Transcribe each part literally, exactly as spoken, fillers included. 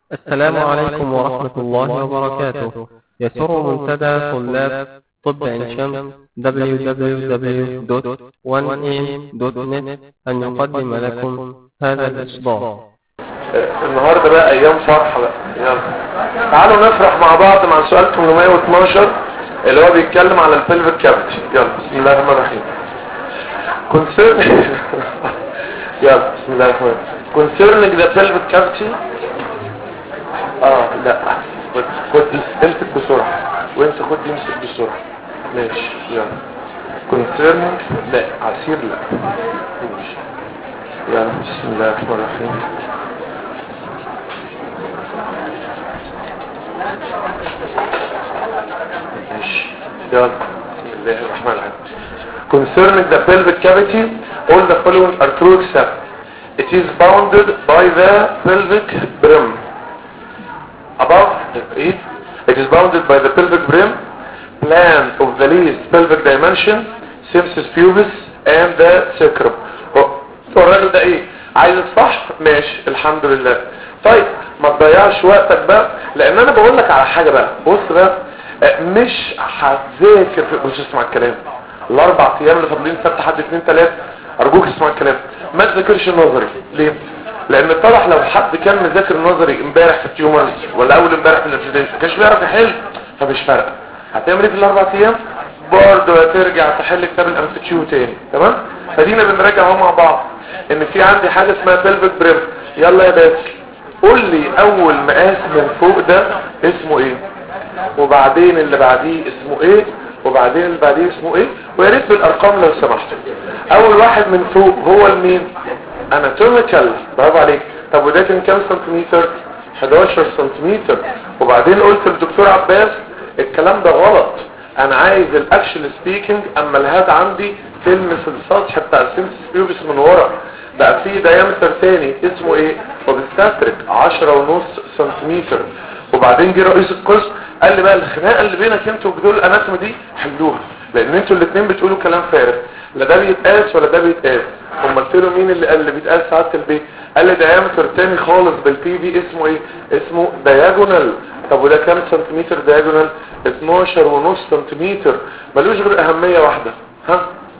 السلام عليكم ورحمة الله وبركاته. يسر منتدى طلاب طب عين شمس دبليو دبليو دبليو دوت وان إيه دوت نت أن يقدم لكم هذا الإصدار. النهاردة بقى أيام فرحة بقى، يلا تعالوا نفرح مع بعض مع سؤال ثمانمائة واثناشر اللي هو بيتكلم على البلفيك كافيتي. يلا بسم الله الرحمن الرحيم. concerning يلا بسم الله الرحمن الرحيم. concerning the pelvic cavity. اه لا خد خد امسك بسرعة وانت خد امسك بسرعة. ماشي يلا. concerning لا عسير لا ماشي. يلا بسم الله الرحمن الرحيم. ماشي يلا بسم الله الرحمن الرحيم. concerning the pelvic cavity, all the following are true except it is bounded by the pelvic brim. Above it, it is bounded by the pelvic brim, plan of the least pelvic dimension, symphysis pubis, and the sacrum. هو الراجل ده ايه؟ عايز الصح؟ ماشي الحمد لله. طيب ما تضيعش وقتك بقى، لان انا بقول لك على حاجه بقى. بص بقى، مش هتذاكر في بص اسمع الكلام. الاربع ايام اللي فاضلين سبت حد اثنين ثلاثه ارجوك اسمع الكلام. ما تذاكرش نظري. ليه؟ لان اتضح لو حد كان مذاكر نظري امبارح في التيومرز ولا اول امبارح في الانفيدنس ما كانش بيعرف يحل، فمش فارقه. هتعمل ايه في الاربع ايام؟ برضه هترجع تحل كتاب الامسكيو تاني. تمام؟ فدينا بنراجع اهو مع بعض ان في عندي حاجه اسمها بلفيك بريم. يلا يا باسل قول لي اول مقاس من فوق ده اسمه ايه، وبعدين اللي بعديه اسمه ايه، وبعدين اللي بعديه اسمه ايه، ويا ريت بالارقام لو سمحت. اول واحد من فوق هو المين؟ اناتوميكال. برافو عليك. طب وده كان كام سنتيمتر؟ حداشر سنتيمتر. وبعدين قلت للدكتور عباس الكلام ده غلط، انا عايز الاكشن سبيكينج اما الهاد عندي تلمس السطح بتاع السيمسيس بيوبس من ورا. بقى فيه دايمتر تاني اسمه ايه؟ اوبستاتريك عشرة ونص سنتيمتر. وبعدين جه رئيس القسم قال لي بقى الخناقه اللي بينك انتوا وبدول الاناتومي دي حلوها، لان انتوا الاثنين بتقولوا كلام فارغ، لا ده بيتقاس ولا ده بيتقاس. هم قلت له مين اللي قال اللي بيتقاس ساعه البي؟ قال لي دايمتر تاني خالص بالبي بي اسمه ايه؟ اسمه دايجونال. طب وده كام سنتيمتر دايجونال؟ اتناشر ونص سنتيمتر. ملوش غير اهميه واحده. ها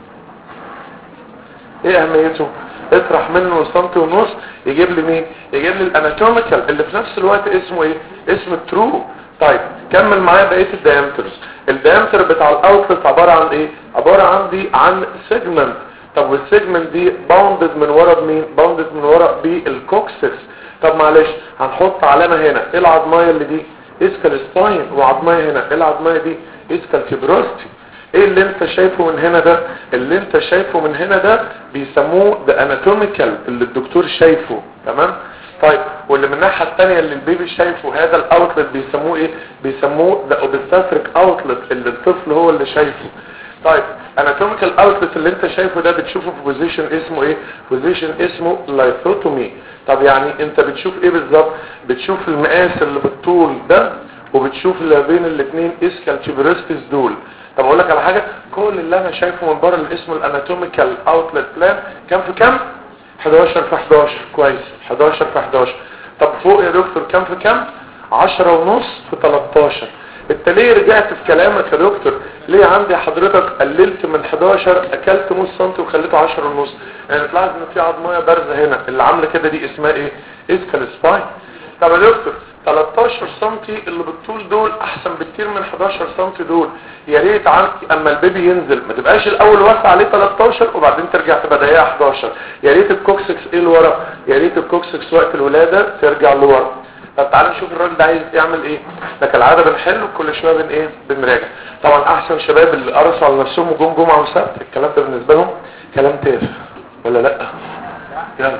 ايه اهميته؟ اطرح منه سنتي ونص يجيب لي مين؟ يجيب لي الاناتوميكال اللي في نفس الوقت اسمه ايه؟ اسمه ترو. طيب كمل معايا بقيه الدايمترز. الدايمتر بتاع الاوتلت عباره عن ايه؟ عباره عندي عن سيجمنت. طب والسيجمنت دي باوندد من ورا بمين؟ باوندد من ورا بالكوكسكس. طب معلش هنحط علامه هنا. ايه العظمايه اللي دي؟ اسكال سباين. وعظمايه هنا. ايه العظمايه دي؟ اسكال فيبروستي. ايه اللي انت شايفه من هنا ده؟ اللي انت شايفه من هنا ده بيسموه ده اناتوميكال اللي الدكتور شايفه. تمام؟ طيب واللي من الناحيه الثانيه اللي البيبي شايفه هذا الاوتلت بيسموه ايه؟ بيسموه ده اوبستاتريك اوتلت اللي الطفل هو اللي شايفه. طيب اناتوميكال اوتلت اللي انت شايفه ده بتشوفه في بوزيشن اسمه ايه؟ بوزيشن اسمه لايثوتومي. طب يعني انت بتشوف ايه بالظبط؟ بتشوف المقاس اللي بالطول ده وبتشوف اللي بين الاثنين اسكال تيبرستس دول. طب اقول لك على حاجه، كل اللي انا شايفه من بره اللي اسمه الاناتوميكال اوتلت بلان كام في كام؟ حداشر في حداشر. كويس، حداشر في حداشر. طب فوق يا دكتور كام في كام؟ عشرة ونص في تلتاشر. انت ليه رجعت في كلامك يا دكتور؟ ليه عندي حضرتك قللت من حداشر اكلت نص سنتي وخليته عشرة ونص؟ يعني تلاحظ ان في عظميه بارزه هنا اللي عامله كده دي اسمها ايه؟ اسكال سباين. طب يا دكتور تلتاشر سنتي اللي بالطول دول احسن بكتير من حداشر سنتي دول. يا ريت عندي اما البيبي ينزل ما تبقاش الاول واسع عليه تلتاشر وبعدين ترجع تبقى ضيقه حداشر. يا ريت الكوكسكس ايه لورا، يا ريت الكوكسكس وقت الولاده ترجع لورا. طب تعالى نشوف الراجل ده عايز يعمل ايه. ده كالعاده بنحل وكل شويه بن ايه بنراجع. طبعا احسن شباب اللي قرصوا على نفسهم وجم جمعه وسبت الكلام ده بالنسبه لهم كلام تافه ولا لا؟ يلا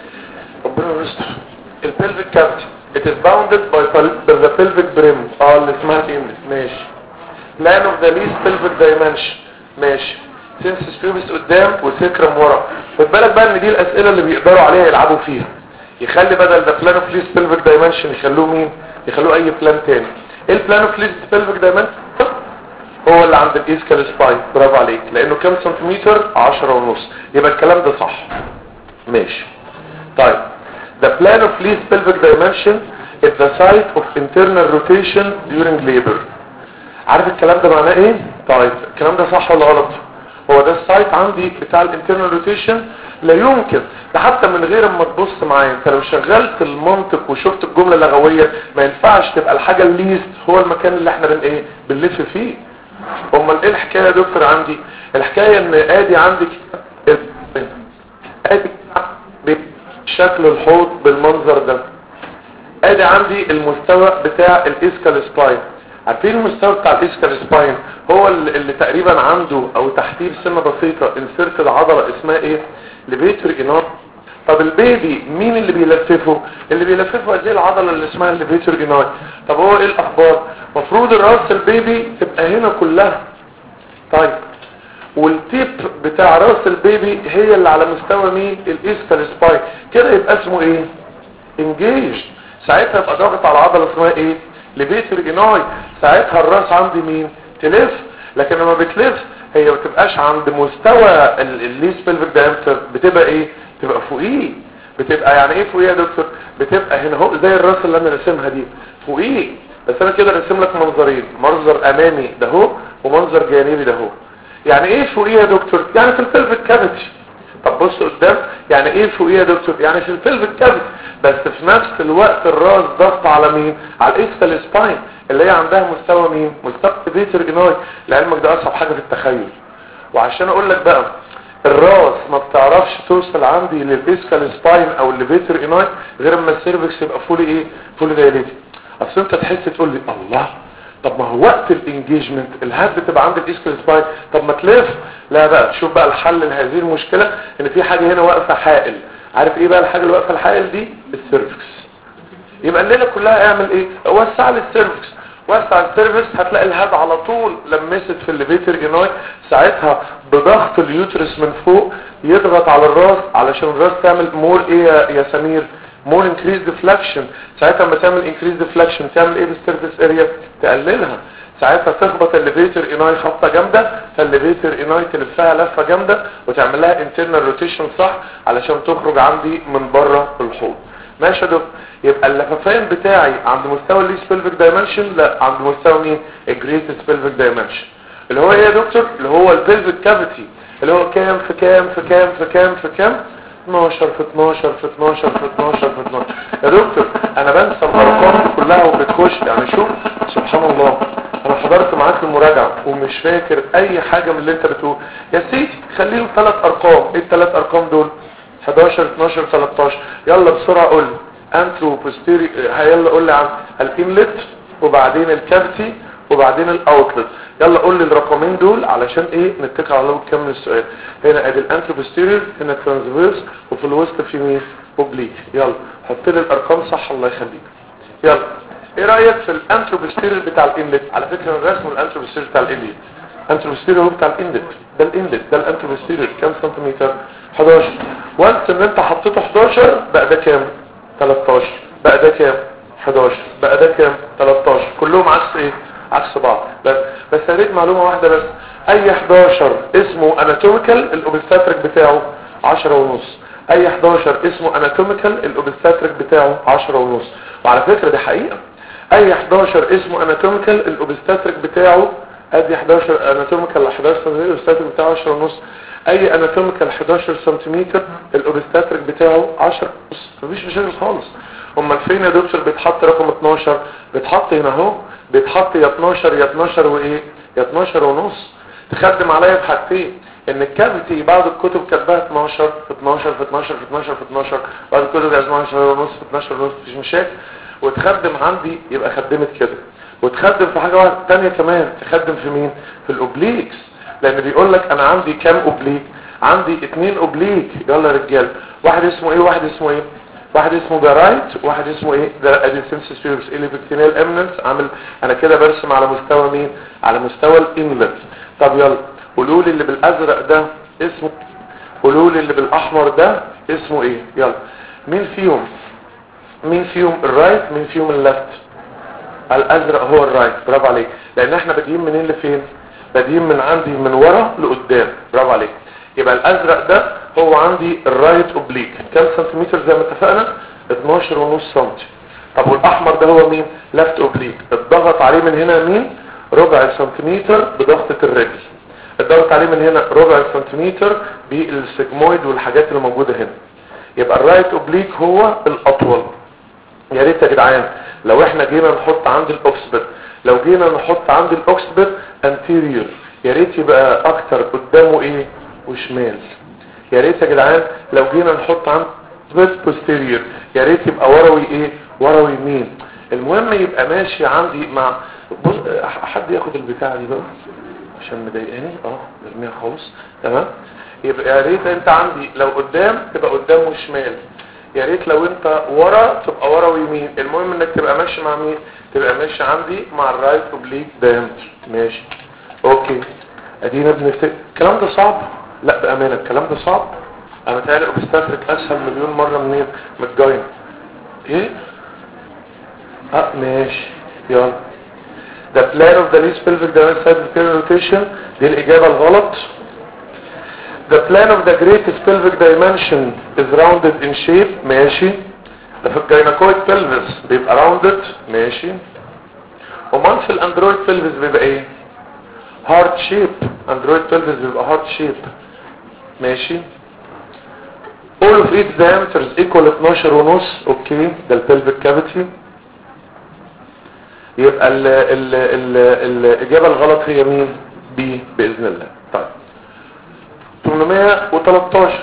ربنا يستر. البلفيك كافيتي it is bounded by the pelvic brim. اه اللي اسمها ايمس. ماشي. plan of the least pelvic dimension. ماشي. سيمسيس بيوبس قدام وسكرم ورا. خد بالك بقى ان دي الاسئله اللي بيقدروا عليها يلعبوا فيها. يخلي بدل ده plan of least pelvic dimension يخلوه مين؟ يخلوه اي بلان تاني. ايه البلان of least pelvic dimension؟ هو اللي عند الاسكال سباين. برافو عليك. لانه كام سنتيمتر؟ عشرة ونص. يبقى الكلام ده صح. ماشي. طيب the plan of least pelvic dimension at the site of internal rotation during labor. عارف الكلام ده معناه ايه؟ طيب الكلام ده صح ولا غلط؟ هو ده السايت عندي بتاع الانترنال روتيشن؟ لا يمكن، ده حتى من غير ما تبص معايا انت لو شغلت المنطق وشفت الجمله اللغويه ما ينفعش تبقى الحاجه الليست هو المكان اللي احنا بن ايه بنلف فيه. امال ايه الحكايه يا دكتور؟ عندي الحكايه ان ادي عندي ادي شكل الحوض بالمنظر ده، ادي عندي المستوى بتاع الاسكال سباين. عارفين المستوى بتاع الاسكال سباين هو اللي, اللي تقريبا عنده او تحتيه بسنه بسيطه انسيرت العضله اسمها ايه؟ ليفيتور انار. طب البيبي مين اللي بيلففه؟ اللي بيلففه هذه العضله اللي اسمها الليفيتور انار. طب هو ايه الاخبار؟ مفروض الراس البيبي تبقى هنا كلها. طيب والتيب بتاع راس البيبي هي اللي على مستوى مين؟ الاسكال سباين. كده يبقى اسمه ايه؟ انجيج. ساعتها يبقى ضاغط على العضله اسمها ايه؟ ليفيتور اناي. ساعتها الراس عندي مين؟ تلف. لكن لما بتلف هي ما بتبقاش عند مستوى الليس بلفيك دايمتر، بتبقى ايه؟ بتبقى فوقيه. بتبقى يعني ايه فوقيه يا دكتور؟ بتبقى هنا اهو زي الراس اللي انا راسمها دي فوقيه. بس انا كده راسم لك منظرين، منظر امامي ده اهو ومنظر جانبي ده اهو. يعني ايه فوقيه يا دكتور؟ يعني في البلفيك كافيتي. طب بص قدام، يعني ايه فوقيه يا دكتور؟ يعني في البلفيك كافيتي، بس في نفس الوقت الراس ضغط على مين؟ على الاسكال سباين اللي هي عندها مستوى مين؟ مستوى الليفيتور اناي. لعلمك ده اصعب حاجه في التخيل. وعشان اقول لك بقى الراس ما بتعرفش توصل عندي للاسكال سباين او الليفيتور اناي غير اما السيرفكس يبقى فولي ايه؟ فولي دايليتد. اصل انت تحس تقول لي الله، طب ما هو وقت الانجيجمنت الهاد بتبقى عند الاسكال سباين، طب ما تلف. لا بقى شوف بقى الحل لهذه المشكله، ان في حاجه هنا واقفه حائل. عارف ايه بقى الحاجه اللي واقفه الحائل دي؟ السيرفكس. يبقى الليله كلها اعمل ايه؟ وسع لي السيرفكس. وسع السيرفكس هتلاقي الهاد على طول لمست في الليفيتور اناي. ساعتها بضغط اليوترس من فوق يضغط على الراس علشان الراس تعمل مور ايه يا سمير؟ مور انكريز ديفلكشن. ساعتها لما تعمل انكريز ديفلكشن تعمل ايه بالسيرفيس اريا؟ تقللها. ساعتها تخبط الليفيتور اناي خبطه جامده، فالليفيتور اناي تلفها لفه جامده وتعمل لها انترنال روتيشن صح علشان تخرج عندي من بره الحوض. ماشي يا دكتور؟ يبقى اللفافين بتاعي عند مستوى الليس بلفيك دايمنشن؟ لا، عند مستوى مين؟ الجريتس بلفيك دايمنشن اللي هو ايه يا دكتور؟ اللي هو البلفيك كافيتي اللي هو كام في كام في كام في كام في كام؟ اتناشر في اتناشر في اتناشر في اتناشر في اتناشر. يا دكتور انا بنسى الارقام دي كلها وبتخش. يعني شوف سبحان الله، انا حضرت معاك المراجعه ومش فاكر اي حاجه من اللي انت بتقول. يا سيدي خليهم ثلاث ارقام. ايه الثلاث ارقام دول؟ حداشر اتناشر تلتاشر. يلا بسرعه قول لي انترو بوستيري. يلا قول لي عن الانلت وبعدين الكافيتي وبعدين الاوتلت. يلا قول لي الرقمين دول علشان ايه نتكل على الله ونكمل السؤال. هنا ادي الانترو بوستيريور، هنا ترانسفيرس، وفي الوسط في مين؟ اوبليك. يلا حط لي الارقام صح الله يخليك. يلا ايه رايك في الانترو بوستيريور بتاع الانلت؟ على فكره الرسم الانترو بوستيريور بتاع الانلت، الانترو بوستيريور هو بتاع الانلت، ده الانلت ده الانترو بوستيريور. كام سنتيمتر؟ حداشر. وانت ان انت حطيته حداشر بقى ده كام؟ تلتاشر. بقى ده كام؟ حداشر. بقى ده كام؟ تلتاشر. كلهم عكس ايه؟ عكس بعض. بس بس هريد معلومه واحده بس، اي حداشر اسمه اناتوميكال الاوبستاتريك بتاعه عشرة ونص. اي حداشر اسمه اناتوميكال الاوبستاتريك بتاعه عشرة ونص. وعلى فكره دي حقيقه، اي حداشر اسمه اناتوميكال الاوبستاتريك بتاعه ادي حداشر اناتوميكال حداشر الاوبستاتريك بتاعه عشرة ونص. اي اناتوميكال حداشر سنتيمتر الاوبستاتريك بتاعه عشرة ونص. مفيش مشاكل خالص. امال فين يا دكتور بيتحط رقم اتناشر؟ بيتحط هنا اهو، بيتحط يا اتناشر يا اتناشر وايه؟ يا اتناشر ونص. تخدم عليا في حاجتين، ان الكافيتي بعض الكتب كاتباها اتناشر في اتناشر في اتناشر في اتناشر في اتناشر، بعض الكتب اتناشر ونص في اتناشر ونص، مفيش مشاكل. وتخدم عندي يبقى خدمت كده. وتخدم في حاجه واحده ثانيه كمان، تخدم في مين؟ في الاوبليكس. لان بيقول لك انا عندي كام اوبليك؟ عندي اتنين اوبليك. يلا يا رجال، واحد اسمه ايه واحد اسمه ايه؟ واحد اسمه جرايت واحد اسمه ايه؟ ده اديسنسس فيروس اليفكتينال امننس. عامل انا كده برسم على مستوى مين؟ على مستوى الانلت. طب يلا قولوا لي اللي بالازرق ده اسمه، قولوا لي اللي بالاحمر ده اسمه ايه؟ يلا مين فيهم؟ مين فيهم الرايت؟ مين فيهم اللفت؟ الازرق هو الرايت. برافو عليك. لان احنا بادئين منين لفين؟ بادئين من عندي من ورا لقدام. برافو عليك. يبقى الازرق ده هو عندي الرايت اوبليك. كام سنتيمتر زي ما اتفقنا؟ اتناشر ونص سنتي. طب والاحمر ده هو مين؟ لفت اوبليك. الضغط عليه من هنا مين؟ ربع سنتيمتر بضغطة الرجل. الضغط عليه من هنا ربع سنتيمتر بالسجمويد والحاجات اللي موجودة هنا. يبقى الرايت اوبليك هو الاطول. يا ريت يا جدعان لو احنا جينا نحط عند الاوكسبت، لو جينا نحط عند الاوكسبت انتيريور، يا ريت يبقى اكتر قدامه ايه وشمال. يا ريت يا جدعان لو جينا نحط عند بوستيريور، يا ريت يبقى وروي ايه وروي يمين. المهم يبقى ماشي عندي مع بص... حد ياخد البتاعه دي بقى عشان مضايقاني. اه ارميها خالص. تمام. يبقى يا ريت انت عندي لو قدام تبقى قدام وشمال، يا ريت لو انت ورا تبقى ورا ويمين. المهم انك تبقى ماشي مع مين؟ تبقى ماشي عندي مع الرايت اوبليك دايمتر. ماشي اوكي. ادينا بنفتكر الكلام ده صعب؟ لا بامانه الكلام ده صعب. انا متهيألي اوبستاتريك اسهل مليون مره منين من الجاين. ايه اه ماشي يلا. The plan of the least pelvic dimension rotation دي الاجابه الغلط. The plan of the greatest pelvic dimension is rounded in shape. ماشي. ده في الجايناكويد pelvis بيبقى rounded. ماشي. ومن في الاندرويد pelvis بيبقى ايه؟ heart shape. اندرويد pelvis بيبقى heart shape. ماشي. all of its diameters equal اتناشر ونص. اوكي ده البلفيك كافيتي. يبقى ال ال ال الاجابه الغلط هي مين؟ بي باذن الله. طيب ثمانمائة وثلاثة عشر.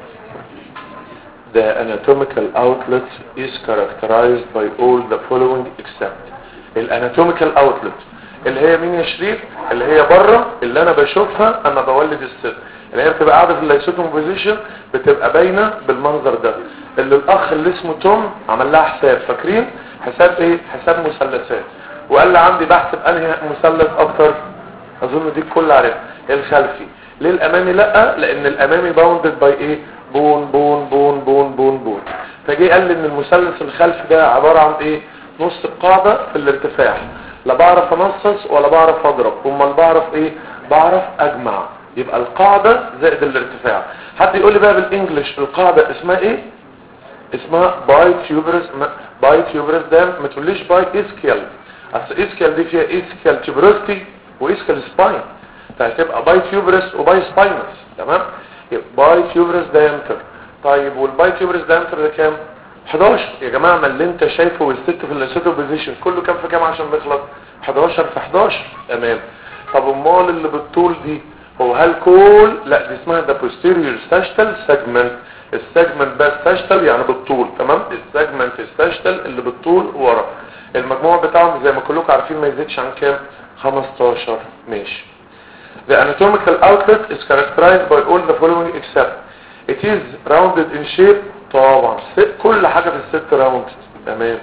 The anatomical outlet is characterized by all the following except. الاناتوميكال اوتلت اللي هي مين يا شريف؟ اللي هي بره اللي انا بشوفها انا بولد الست، اللي هي بتبقى قاعده في اللايسوتوم بوزيشن بتبقى باينه بالمنظر ده، اللي الاخ اللي اسمه توم عمل لها حساب. فاكرين حساب ايه؟ حساب مثلثات. وقال لي عندي بحسب انهي مثلث اكتر. اظن دي الكل عارف. الخلفي. ليه الامامي لا؟ لان الامامي باوندد باي ايه؟ بون بون بون بون بون بون. فجي قال لي ان المثلث الخلفي ده عباره عن ايه؟ نص القاعده في الارتفاع. لا بعرف انصص ولا بعرف اضرب، امال بعرف ايه؟ بعرف اجمع. يبقى القاعده زائد الارتفاع. حد يقول لي بقى بالانجلش القاعده اسمها ايه؟ اسمها باي تيوبرس. باي تيوبرس ده ما تقوليش باي اسكيال، اصل اسكيال دي فيها اسكيال تيوبروستي واسكيال سباين، فهتبقى باي تيوبرس وباي سباينس. تمام. يبقى باي تيوبرس دايمتر. طيب والباي تيوبرس دايمتر ده كام؟ حداشر. يا جماعه ما اللي انت شايفه والست في الاسيتو بوزيشن كله كام في كام عشان نخلص؟ حداشر في حداشر. تمام. طب امال اللي بالطول دي هو هل كول؟ لا دي اسمها ده posterior sagittal segment. السيجمنت ده sagittal يعني بالطول. تمام. السيجمنت الساجيتال اللي بالطول ورا. المجموع بتاعهم زي ما كلكم عارفين ما يزيدش عن كام؟ خمستاشر. ماشي. The anatomical outlet is characterized by all the following except it is rounded in shape. طبعا كل حاجة في الست راوند. تمام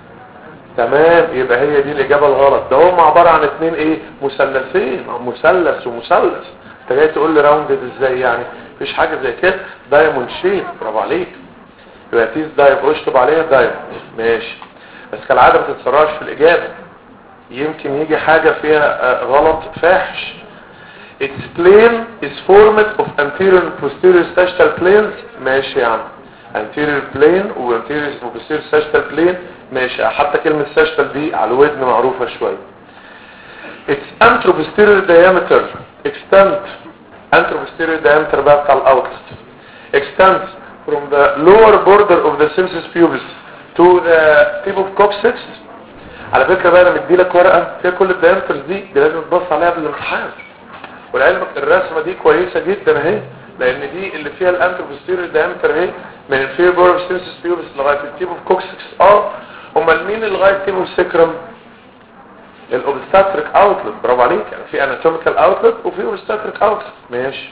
تمام. يبقى هي دي الاجابة الغلط. ده هم عبارة عن اتنين ايه؟ مثلثين. مثلث ومثلث. انت جاي تقول لي راوندد ازاي يعني؟ مفيش حاجة زي كده. دايموند شيب. برافو عليك. يبقى تيز دايموند اشطب عليها دايموند. ماشي. بس كالعادة ما تتسرعش في الاجابة، يمكن يجي حاجة فيها غلط فاحش. Its plane is formed of anterior and posterior sagittal planes. ماشي يا عم. anterior plane و anterior و posterior sagittal plane. ماشي. حتى كلمة sagittal دي على الودن معروفة شوية. Its anteroposterior diameter extends. anteroposterior diameter بقى بتاع الاوتلت extends from the lower border of the symphysis pubis to the tip of coccyx. على فكرة بقى انا مديلك ورقة فيها كل الدايمترز دي، دي لازم تبص عليها قبل الامتحان. والعلم الرسمة دي كويسة جدا اهي، لان دي اللي فيها الانتروبوستيريور دايمتر اهي من الفير بور اوف سيمسيس بيوبس لغايه التيب اوف كوكسكس. اه امال مين اللي لغايه التيب اوف سكرم؟ الاوبستاتريك اوتلت. برافو عليك. يعني في اناتوميكال اوتلت وفي اوبستاتريك اوتلت. ماشي.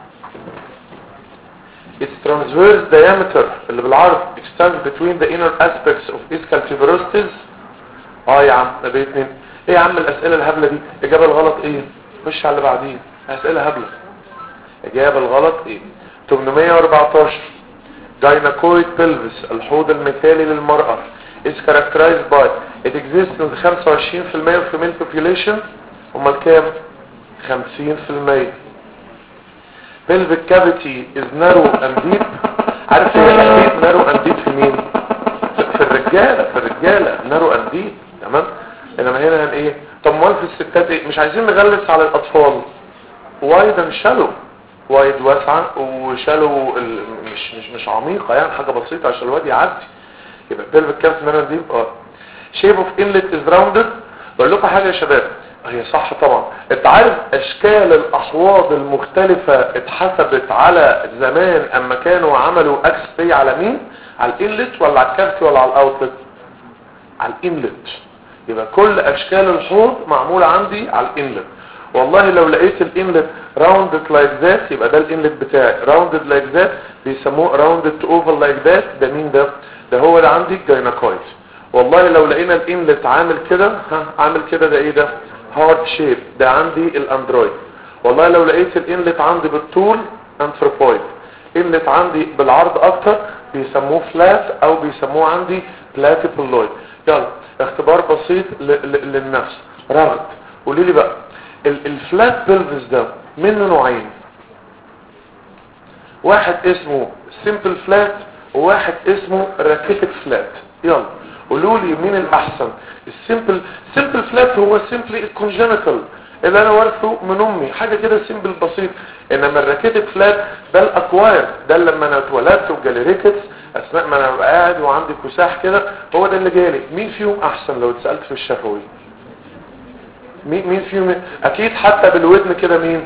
its transverse diameter اللي بالعرض extends between the inner aspects of ischial tuberosities. اه يا عم ده اتنين. ايه يا عم الاسئله الهبله دي؟ اجابه الغلط ايه؟ خش على اللي بعديه. اسئله هبله. اجابه الغلط ايه؟ ثمانمائة واربعتاشر. gynecoid pelvis الحوض المثالي للمرأة is characterized by it exists in خمسة وعشرين بالمية of female population. امال كام؟ خمسين بالمية. pelvic cavity is narrow and deep. عارف ايه deep narrow and deep في مين؟ في الرجالة. في الرجالة الرجاله نارو انديد تمام. انما هنا هن ايه؟ طب امال في الستات ايه؟ مش عايزين نغلس على الاطفال، وايد اند شالو، وايد واسعه وشالو ال... مش مش مش عميقه يعني، حاجه بسيطه عشان الواد يعدي. يبقى البلفيك كانس نارو انديد. اه شيب اوف انلت از راوندد. بقول لكم حاجه يا شباب، هي صح طبعا. انت عارف اشكال الاحواض المختلفة اتحسبت على زمان اما كانوا عملوا اكس بي على مين؟ على الانلت ولا على الكافيتي ولا على الاوتلت؟ على الانلت. يبقى كل اشكال الحوض معمولة عندي على الانلت. والله لو لقيت الانلت راوندد لايك ذات يبقى ده الانلت بتاعي، راوندد لايك ذات بيسموه راوندد تو اوفر لايك ذات، ده مين ده؟ ده هو ده عندي الجايناكويد. والله لو لقينا الانلت عامل كده، ها عامل كده، ده ايه ده؟ هارد شيب، ده عندي الاندرويد. والله لو لقيت الانلت عندي بالطول انثروبويد، انلت عندي بالعرض اكتر بيسموه فلات او بيسموه عندي بلاتيبولويد. يلا اختبار بسيط للنفس. رغد قولي لي بقى الفلات بلفس ده منه نوعين، واحد اسمه سيمبل فلات وواحد اسمه راكيتك فلات. يلا قولوا لي مين الاحسن؟ السيمبل سيمبل فلات هو سيمبلي الكونجنتال اللي انا وارثه من امي، حاجه كده سيمبل بسيط. انما الراكيتك فلات ده الاكواير، ده لما انا اتولدت وجالي ريكتس اثناء ما انا ببقى قاعد وعندي كساح كده، هو ده اللي جالي. مين فيهم احسن لو اتسالت في الشفوي؟ مين مين فيهم؟ اكيد حتى بالودن كده مين؟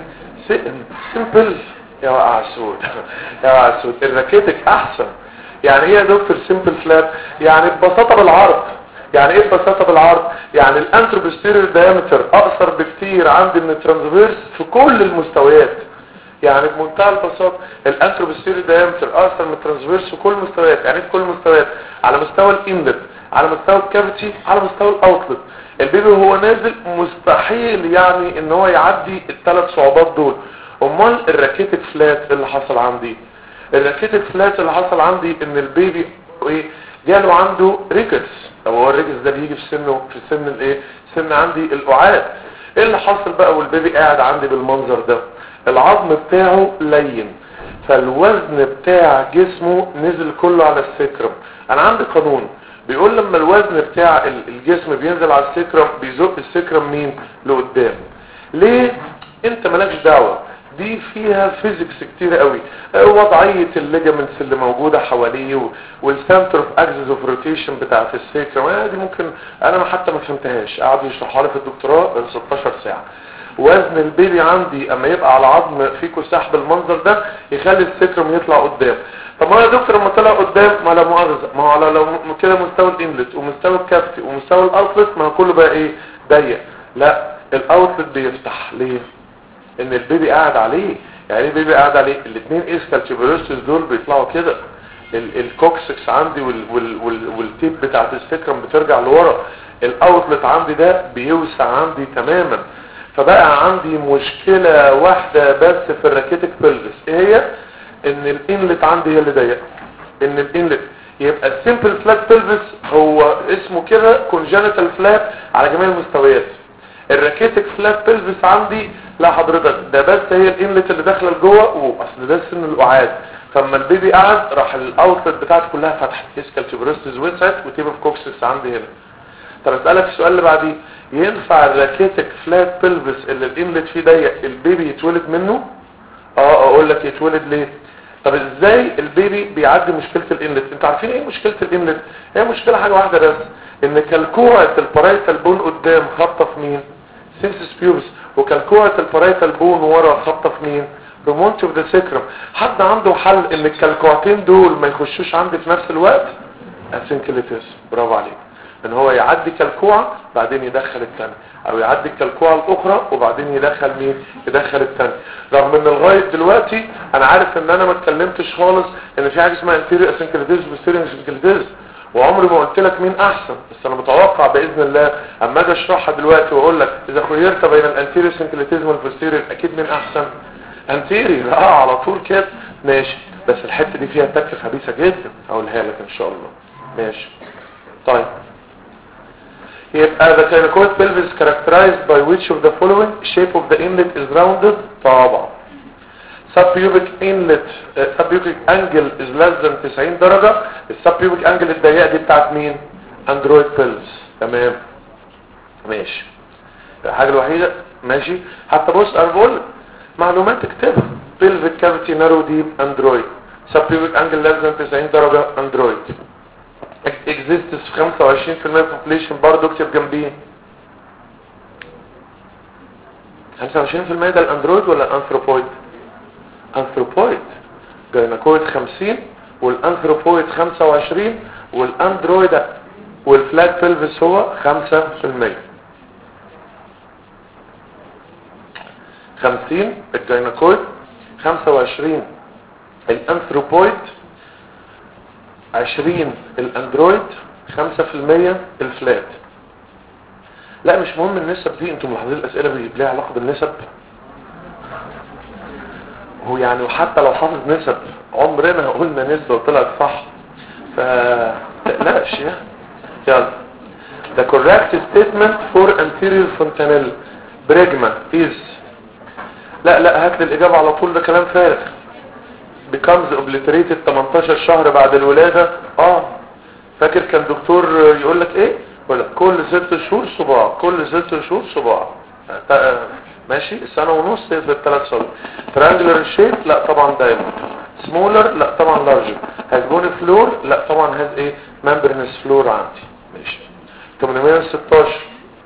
سيمبل. يا عسود يا عسود الراكيتك احسن. يعني ايه يا دكتور سيمبل فلات؟ يعني ببساطه بالعرض. يعني ايه ببساطه بالعرض؟ يعني الانتروبوستيريور دايمتر اقصر بكتير عندي من الترانسفيرس في كل المستويات. يعني بمنتهى البساطه الانتروبوستيريور دايمتر اقصر من الترانسفيرس في كل المستويات. يعني في كل المستويات، على مستوى الانلت، على مستوى الكافيتي، على مستوى الاوتلت. البيبي وهو نازل مستحيل يعني ان هو يعدي الثلاث صعوبات دول. امال الراكيتك فلات اللي حصل عندي، الراكيتك فلات اللي حصل عندي ان البيبي ايه؟ جاله عنده ريكتس. طب هو الريكتس ده بيجي في سنه في سن الايه؟ سن عندي القعاد. ايه اللي حصل بقى والبيبي قاعد عندي بالمنظر ده؟ العظم بتاعه لين، فالوزن بتاع جسمه نزل كله على السكرم. انا عندي قانون بيقول لما الوزن بتاع الجسم بينزل على السكرم بيزق السكرم مين؟ لقدام. ليه؟ انت مالكش دعوه، دي فيها فيزيكس كتير قوي. وضعيه الليجامنتس اللي موجوده حواليه والسنتر اوف اكسس اوف روتيشن بتاعه السكرم دي ممكن انا حتى ما فهمتهاش، قعدوا يشرحوا لي في الدكتوراه ستاشر ساعه. وزن البيبي عندي اما يبقى على عظم فيه كساح بالمنظر ده يخلي السكرم يطلع قدام. طب ما يا دكتور لما طلع قدام ما لا مؤاخذه، ما هو على لو كده مستوى الانلت ومستوى الكافتي ومستوى الاوتلت ما كله بقى ايه؟ ضيق. لا الاوتلت بيفتح. ليه؟ ان البيبي قاعد عليه. يعني البيبي قاعد عليه الاثنين اسكال تيوبروسس دول بيطلعوا كده، الكوكسكس عندي وال وال وال والتيب بتاعت السكرم بترجع لورا. الاوتلت عندي ده بيوسع عندي تماما. فبقى عندي مشكلة واحدة بس في الراكيتك بلفس، ايه هي؟ ان الانلت عندي هي اللي ضيقه. ان الانلت يبقى السيمبل فلات بلفس هو اسمه كده كونجنتال فلات على جميع المستويات. الراكيتك فلات بلفس عندي لا حضرتك، ده بس هي الانلت اللي داخله لجوه، واصل ده سن القعاد. فلما البيبي قعد راح الاوتلت بتاعته كلها فتحت، اسكال تيوبروسس وسعت وتيب اوف كوكسس عندي هنا. طب اسالك السؤال اللي بعديه، ينفع الراكيتك فلات بلفس اللي الانلت فيه ضيق البيبي يتولد منه؟ اه اقول لك يتولد ليه. طب ازاي البيبي بيعدي مشكله الانلت؟ انتوا عارفين ايه مشكله الانلت؟ هي مشكله حاجه واحده بس، ان كالكوعه البارايتال بون قدام خابطه في مين؟ سينسس بيوبس. وكالكوعه البارايتال بون ورا خابطه في مين؟ رومونت اوف ذا سكرم. حد عنده حل ان الكالكوعتين دول ما يخشوش عندي في نفس الوقت؟ اسينكليتس. برافو عليك. ان هو يعدي كالكوعه بعدين يدخل الثاني، او يعدي الكالكوعه الاخرى وبعدين يدخل مين؟ يدخل الثاني. رغم ان لغايه دلوقتي انا عارف ان انا ما اتكلمتش خالص ان في حاجه اسمها انتيريور اسينكليتس وبوستيريور اسينكليتس، وعمري ما قلت لك مين احسن. بس انا متوقع باذن الله اما اجي اشرحها دلوقتي واقول لك اذا خيرت بين الانتيريور اسينكليتس والبوستيريور اكيد مين احسن؟ انتيريور. اه على طول كده ماشي. بس الحته دي فيها تكه خبيثه جدا اقولها لك ان شاء الله. ماشي طيب. يبقى the gynecoid pelvis characterized by which of the following? Shape of the inlet is rounded. طبعا subpubic inlet uh, subpubic angle is less than تسعين درجة. السبيوبيك انجل الضيقة دي بتاعت مين؟ اندرويد بيلز. تمام ماشي. الحاجه الوحيده ماشي. حتى بص اربول معلومات اكتبها. بيلفيك كافيتي نارو ديب اندرويد. سبيوبيك انجل لازم تسعين درجه اندرويد. اكزيستس في خمسة وعشرين بالمية population برضه اكتب جنبيه خمسة وعشرين بالمية. ده الاندرويد ولا الانثروبويد؟ انثروبويد. جايناكويد خمسين والانثروبويد خمسة وعشرين والاندرويد والفلاج بيلفس هو خمسة بالمية. خمسين الجايناكويد، خمسة وعشرين الانثروبويد، عشرين الاندرويد، خمسة بالمية الفلات. لا مش مهم النسب دي. انتم ملاحظين الاسئله بيجيب لها علاقه بالنسب؟ هو يعني وحتى لو حافظ نسب عمرنا قلنا نسبه وطلعت صح، فتقلقش يعني. يلا. The correct statement for anterior fontanelle بريجما is. لا لا هات لي الاجابه على طول، ده كلام فارغ. becomes obliterated تمنتاشر شهر بعد الولاده. اه فاكر كان دكتور يقول لك ايه؟ ولا كل ست شهور صباع، كل ست شهور صباع. ماشي. سنه ونص في الثلاث شهور. triangular shape لا طبعا دايموند. smaller لا طبعا larger. has bony floor لا طبعا has ايه membranous floor عندي. ماشي. ثمانمية وستاشر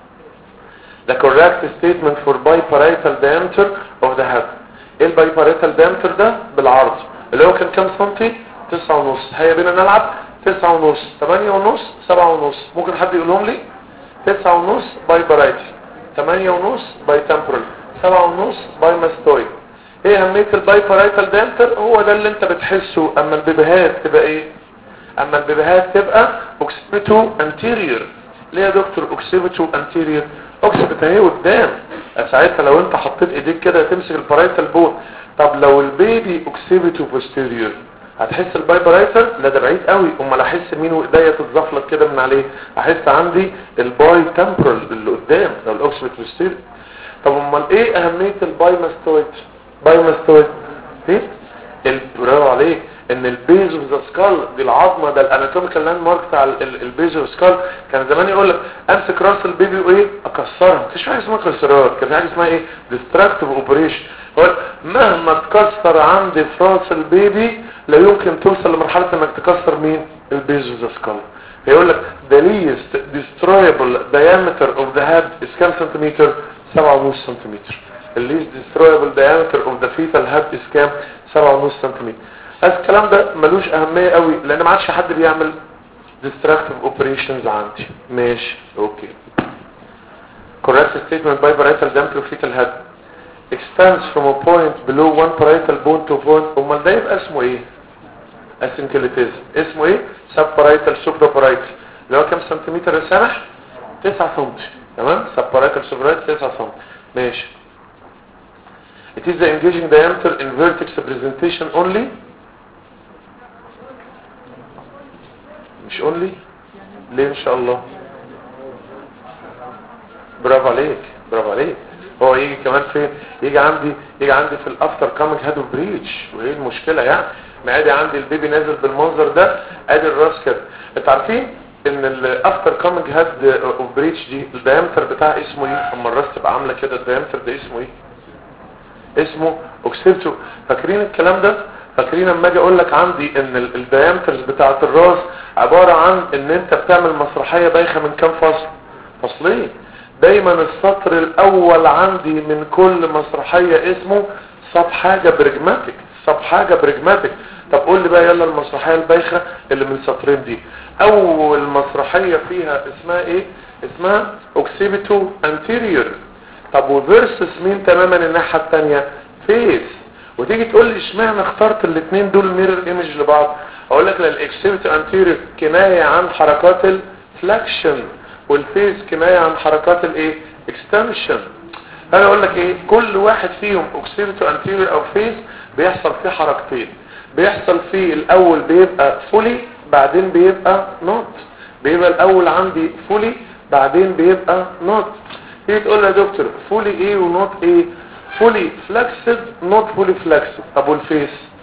the correct statement for biparietal diameter of the head. ايه البايباريتال diameter ده؟ بالعرض اللي هو كان كام سنتي؟ تسعة ونص. هيا بينا نلعب. تسعة ونص، تمانية ونص، سبعة ونص. ممكن حد يقولهم لي؟ تسعة ونص بايباريتال، تمانية ونص باي تمبرال، سبعة ونص باي ماستويد. ايه اهمية البايباريتال diameter؟ هو ده اللي انت بتحسه اما البيبيهات تبقى ايه؟ اما البيبيهات تبقى اوكسيبيتو انتيريور. ليه يا دكتور اوكسيبيتو انتيريور؟ اوكسيبيت اهي قدام. ساعتها لو انت حطيت ايديك كده تمسك البارايتال بون. طب لو البيبي اوكسيبيتو بوستيريور هتحس البايبرايتر؟ لا ده بعيد قوي. امال احس مين وايديا تتزفلط كده من عليه؟ احس عندي الباي تمبرال اللي قدام لو الاوكسيبيت بوستيريور. طب امال ايه اهميه الباي ماستويد؟ باي ماستويد ايه؟ برافو عليك. ان البيز اوف ذا سكال دي العظمه، ده الاناتوميكال لاند مارك بتاع البيز اوف سكال. كان زمان يقول لك امسك راس البيبي وايه اكسرها. مفيش حاجه اسمها كسرات، كان في حاجه اسمها ايه ديستراكتيف اوبريشن. مهما تكسر عندي في راس البيبي لا يمكن توصل لمرحله انك تكسر مين؟ البيز اوف ذا سكال. فيقول لك the least destroyable diameter of the head is كام سنتيمتر؟ سبعة ونص سنتيمتر. the least destroyable diameter of the fetal head is كام؟ سبعة ونص سنتيمتر. الكلام ده ملوش اهمية قوي لان ما عادش حد بيعمل destructive operations عندي. ماشي اوكي. correct statement by parietal diameter of fetal head extends from a point below one parietal bone to point. امال ده يبقى اسمه ايه؟ asynclitism. اسمه ايه؟ subparietal supraparietal اللي هو كام سنتيمتر يا سامح؟ تسعة سنتي. تمام. subparietal supraparietal تسعة سنتي. ماشي. it is the engaging diameter in vertex presentation only. مش only ليه ان شاء الله؟ برافو عليك برافو عليك. هو يجي كمان فين؟ يجي عندي يجي عندي في الافتر كامينج هاد اوف بريتش. وايه المشكله يعني؟ ما ادي عندي البيبي نازل بالمنظر ده، ادي الراس كده. انتوا عارفين ان الافتر كامينج هاد اوف بريتش دي الدايمتر بتاعها اسمه ايه؟ اما الراس تبقى عامله كده الدايمتر ده اسمه ايه؟ اسمه اوكسيبتو. فاكرين الكلام ده؟ فاكرين اما اجي اقول لك عندي ان الدايمترز بتاعه الراس عباره عن ان انت بتعمل مسرحيه بايخه من كام فصل؟ فصلين. دايما السطر الاول عندي من كل مسرحيه اسمه سب حاجه برجماتيك. سب حاجه برجماتيك. طب قول لي بقى يلا المسرحيه البايخه اللي من سطرين دي. اول مسرحيه فيها اسمها ايه؟ اسمها اوكسيبيتو انتيريور. طب وفيرسس مين تماما الناحيه الثانيه؟ فيس. وتيجي تقول لي اشمعنى اخترت الاثنين دول ميرور ايمج لبعض؟ اقول لك الاكسيبيتو انتيريور كنايه عن حركات الفلكشن والفيس كنايه عن حركات الايه؟ اكستنشن. انا اقول لك ايه؟ كل واحد فيهم اوكسيبيتو انتيريور او فيس بيحصل فيه حركتين. بيحصل فيه الاول بيبقى فولي بعدين بيبقى نوت. بيبقى الاول عندي فولي بعدين بيبقى نوت. تيجي تقول لي يا دكتور فولي ايه ونوت ايه؟ فولي فلكسد نوت فولي فلكسد. طب والفيس؟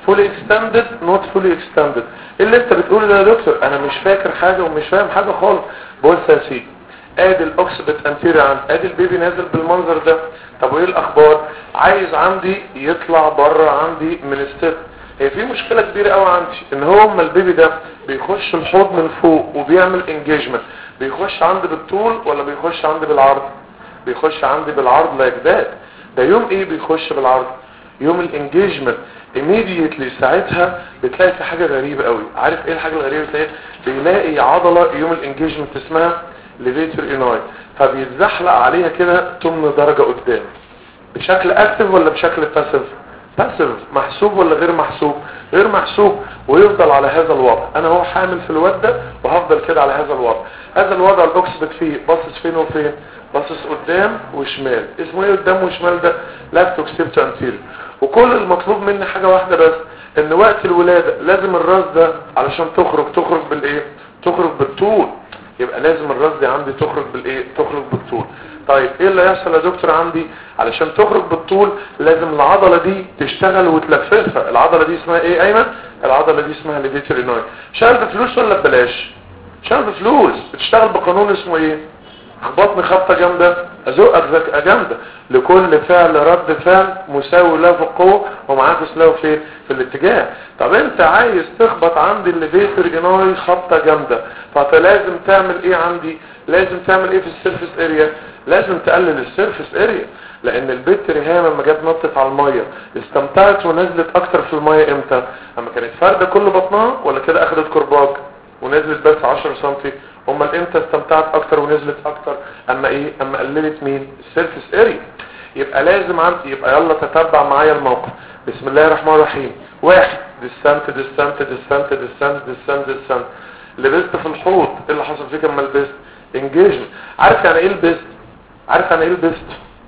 fully extended not fully extended. اللي انت بتقوله ده يا دكتور انا مش فاكر حاجة ومش فاهم حاجة خالص. بص يا سيدي ادي الاوكسبت انتيريور عندي، ادي البيبي نازل بالمنظر ده. طب وايه الاخبار؟ عايز عندي يطلع بره عندي من الست. هي في مشكلة كبيرة قوي عندي ان هو اما البيبي ده بيخش الحوض من فوق وبيعمل انجيجمنت، بيخش عندي بالطول ولا بيخش عندي بالعرض؟ بيخش عندي بالعرض لايك ذات. ده يوم ايه بيخش بالعرض؟ يوم الانجيجمنت. immediately ساعتها بتلاقي في حاجة غريبة قوي. عارف ايه الحاجة الغريبة؟ بتلاقي بيلاقي عضلة يوم الانجيجمنت اسمها ليفيتور اناي، فبيتزحلق عليها كده تمن درجة قدام. بشكل اكتف ولا بشكل باسيف؟ باسيف. محسوب ولا غير محسوب؟ غير محسوب. ويفضل على هذا الوضع. انا هو حامل في الواد ده وهفضل كده على هذا الوضع. هذا الوضع الاوكسبت فيه باصص فين وفين؟ باصص قدام وشمال. اسمه ايه قدام وشمال ده؟ لافت اوكسبت انتيريور. وكل المطلوب مني حاجة واحدة بس، ان وقت الولادة لازم الراس ده علشان تخرج تخرج بالايه؟ تخرج بالطول. يبقى لازم الراس دي عندي تخرج بالايه؟ تخرج بالطول. طيب ايه اللي هيحصل يا دكتور عندي؟ علشان تخرج بالطول لازم العضلة دي تشتغل وتلففها. العضلة دي اسمها ايه ايمن؟ العضلة دي اسمها ليفيتور اناي. شغال بفلوس ولا ببلاش؟ شغال بفلوس. بتشتغل بقانون اسمه ايه؟ بطن خبطة جامدة ازقك زكأة جامدة. لكل فعل رد فعل مساوي له في القوة ومعاكس له في في الاتجاه. طب انت عايز تخبط عندي الليفيتور اناي خبطة جامدة، فلازم تعمل ايه عندي؟ لازم تعمل ايه في السيرفس اريا؟ لازم تقلل السيرفس اريا. لان البت ريهام لما جت نطت على المية استمتعت ونزلت اكتر في المية امتى؟ اما كانت فاردة كل بطنها ولا كده اخدت كرباج ونزلت بس عشرة سنتي؟ امال امتى استمتعت اكتر ونزلت اكتر؟ اما ايه؟ اما قللت مين؟ السيرفس اريا. يبقى لازم عندي، يبقى يلا تتبع معايا الموقف. بسم الله الرحمن الرحيم. واحد ديسنت ديسنت ديسنت ديسنت ديسنت ديسنت. لبست في الحوض. ايه اللي حصل فيك اما لبست؟ انجيجمنت. عارف يعني ايه لبست؟ عارف يعني ايه لبست؟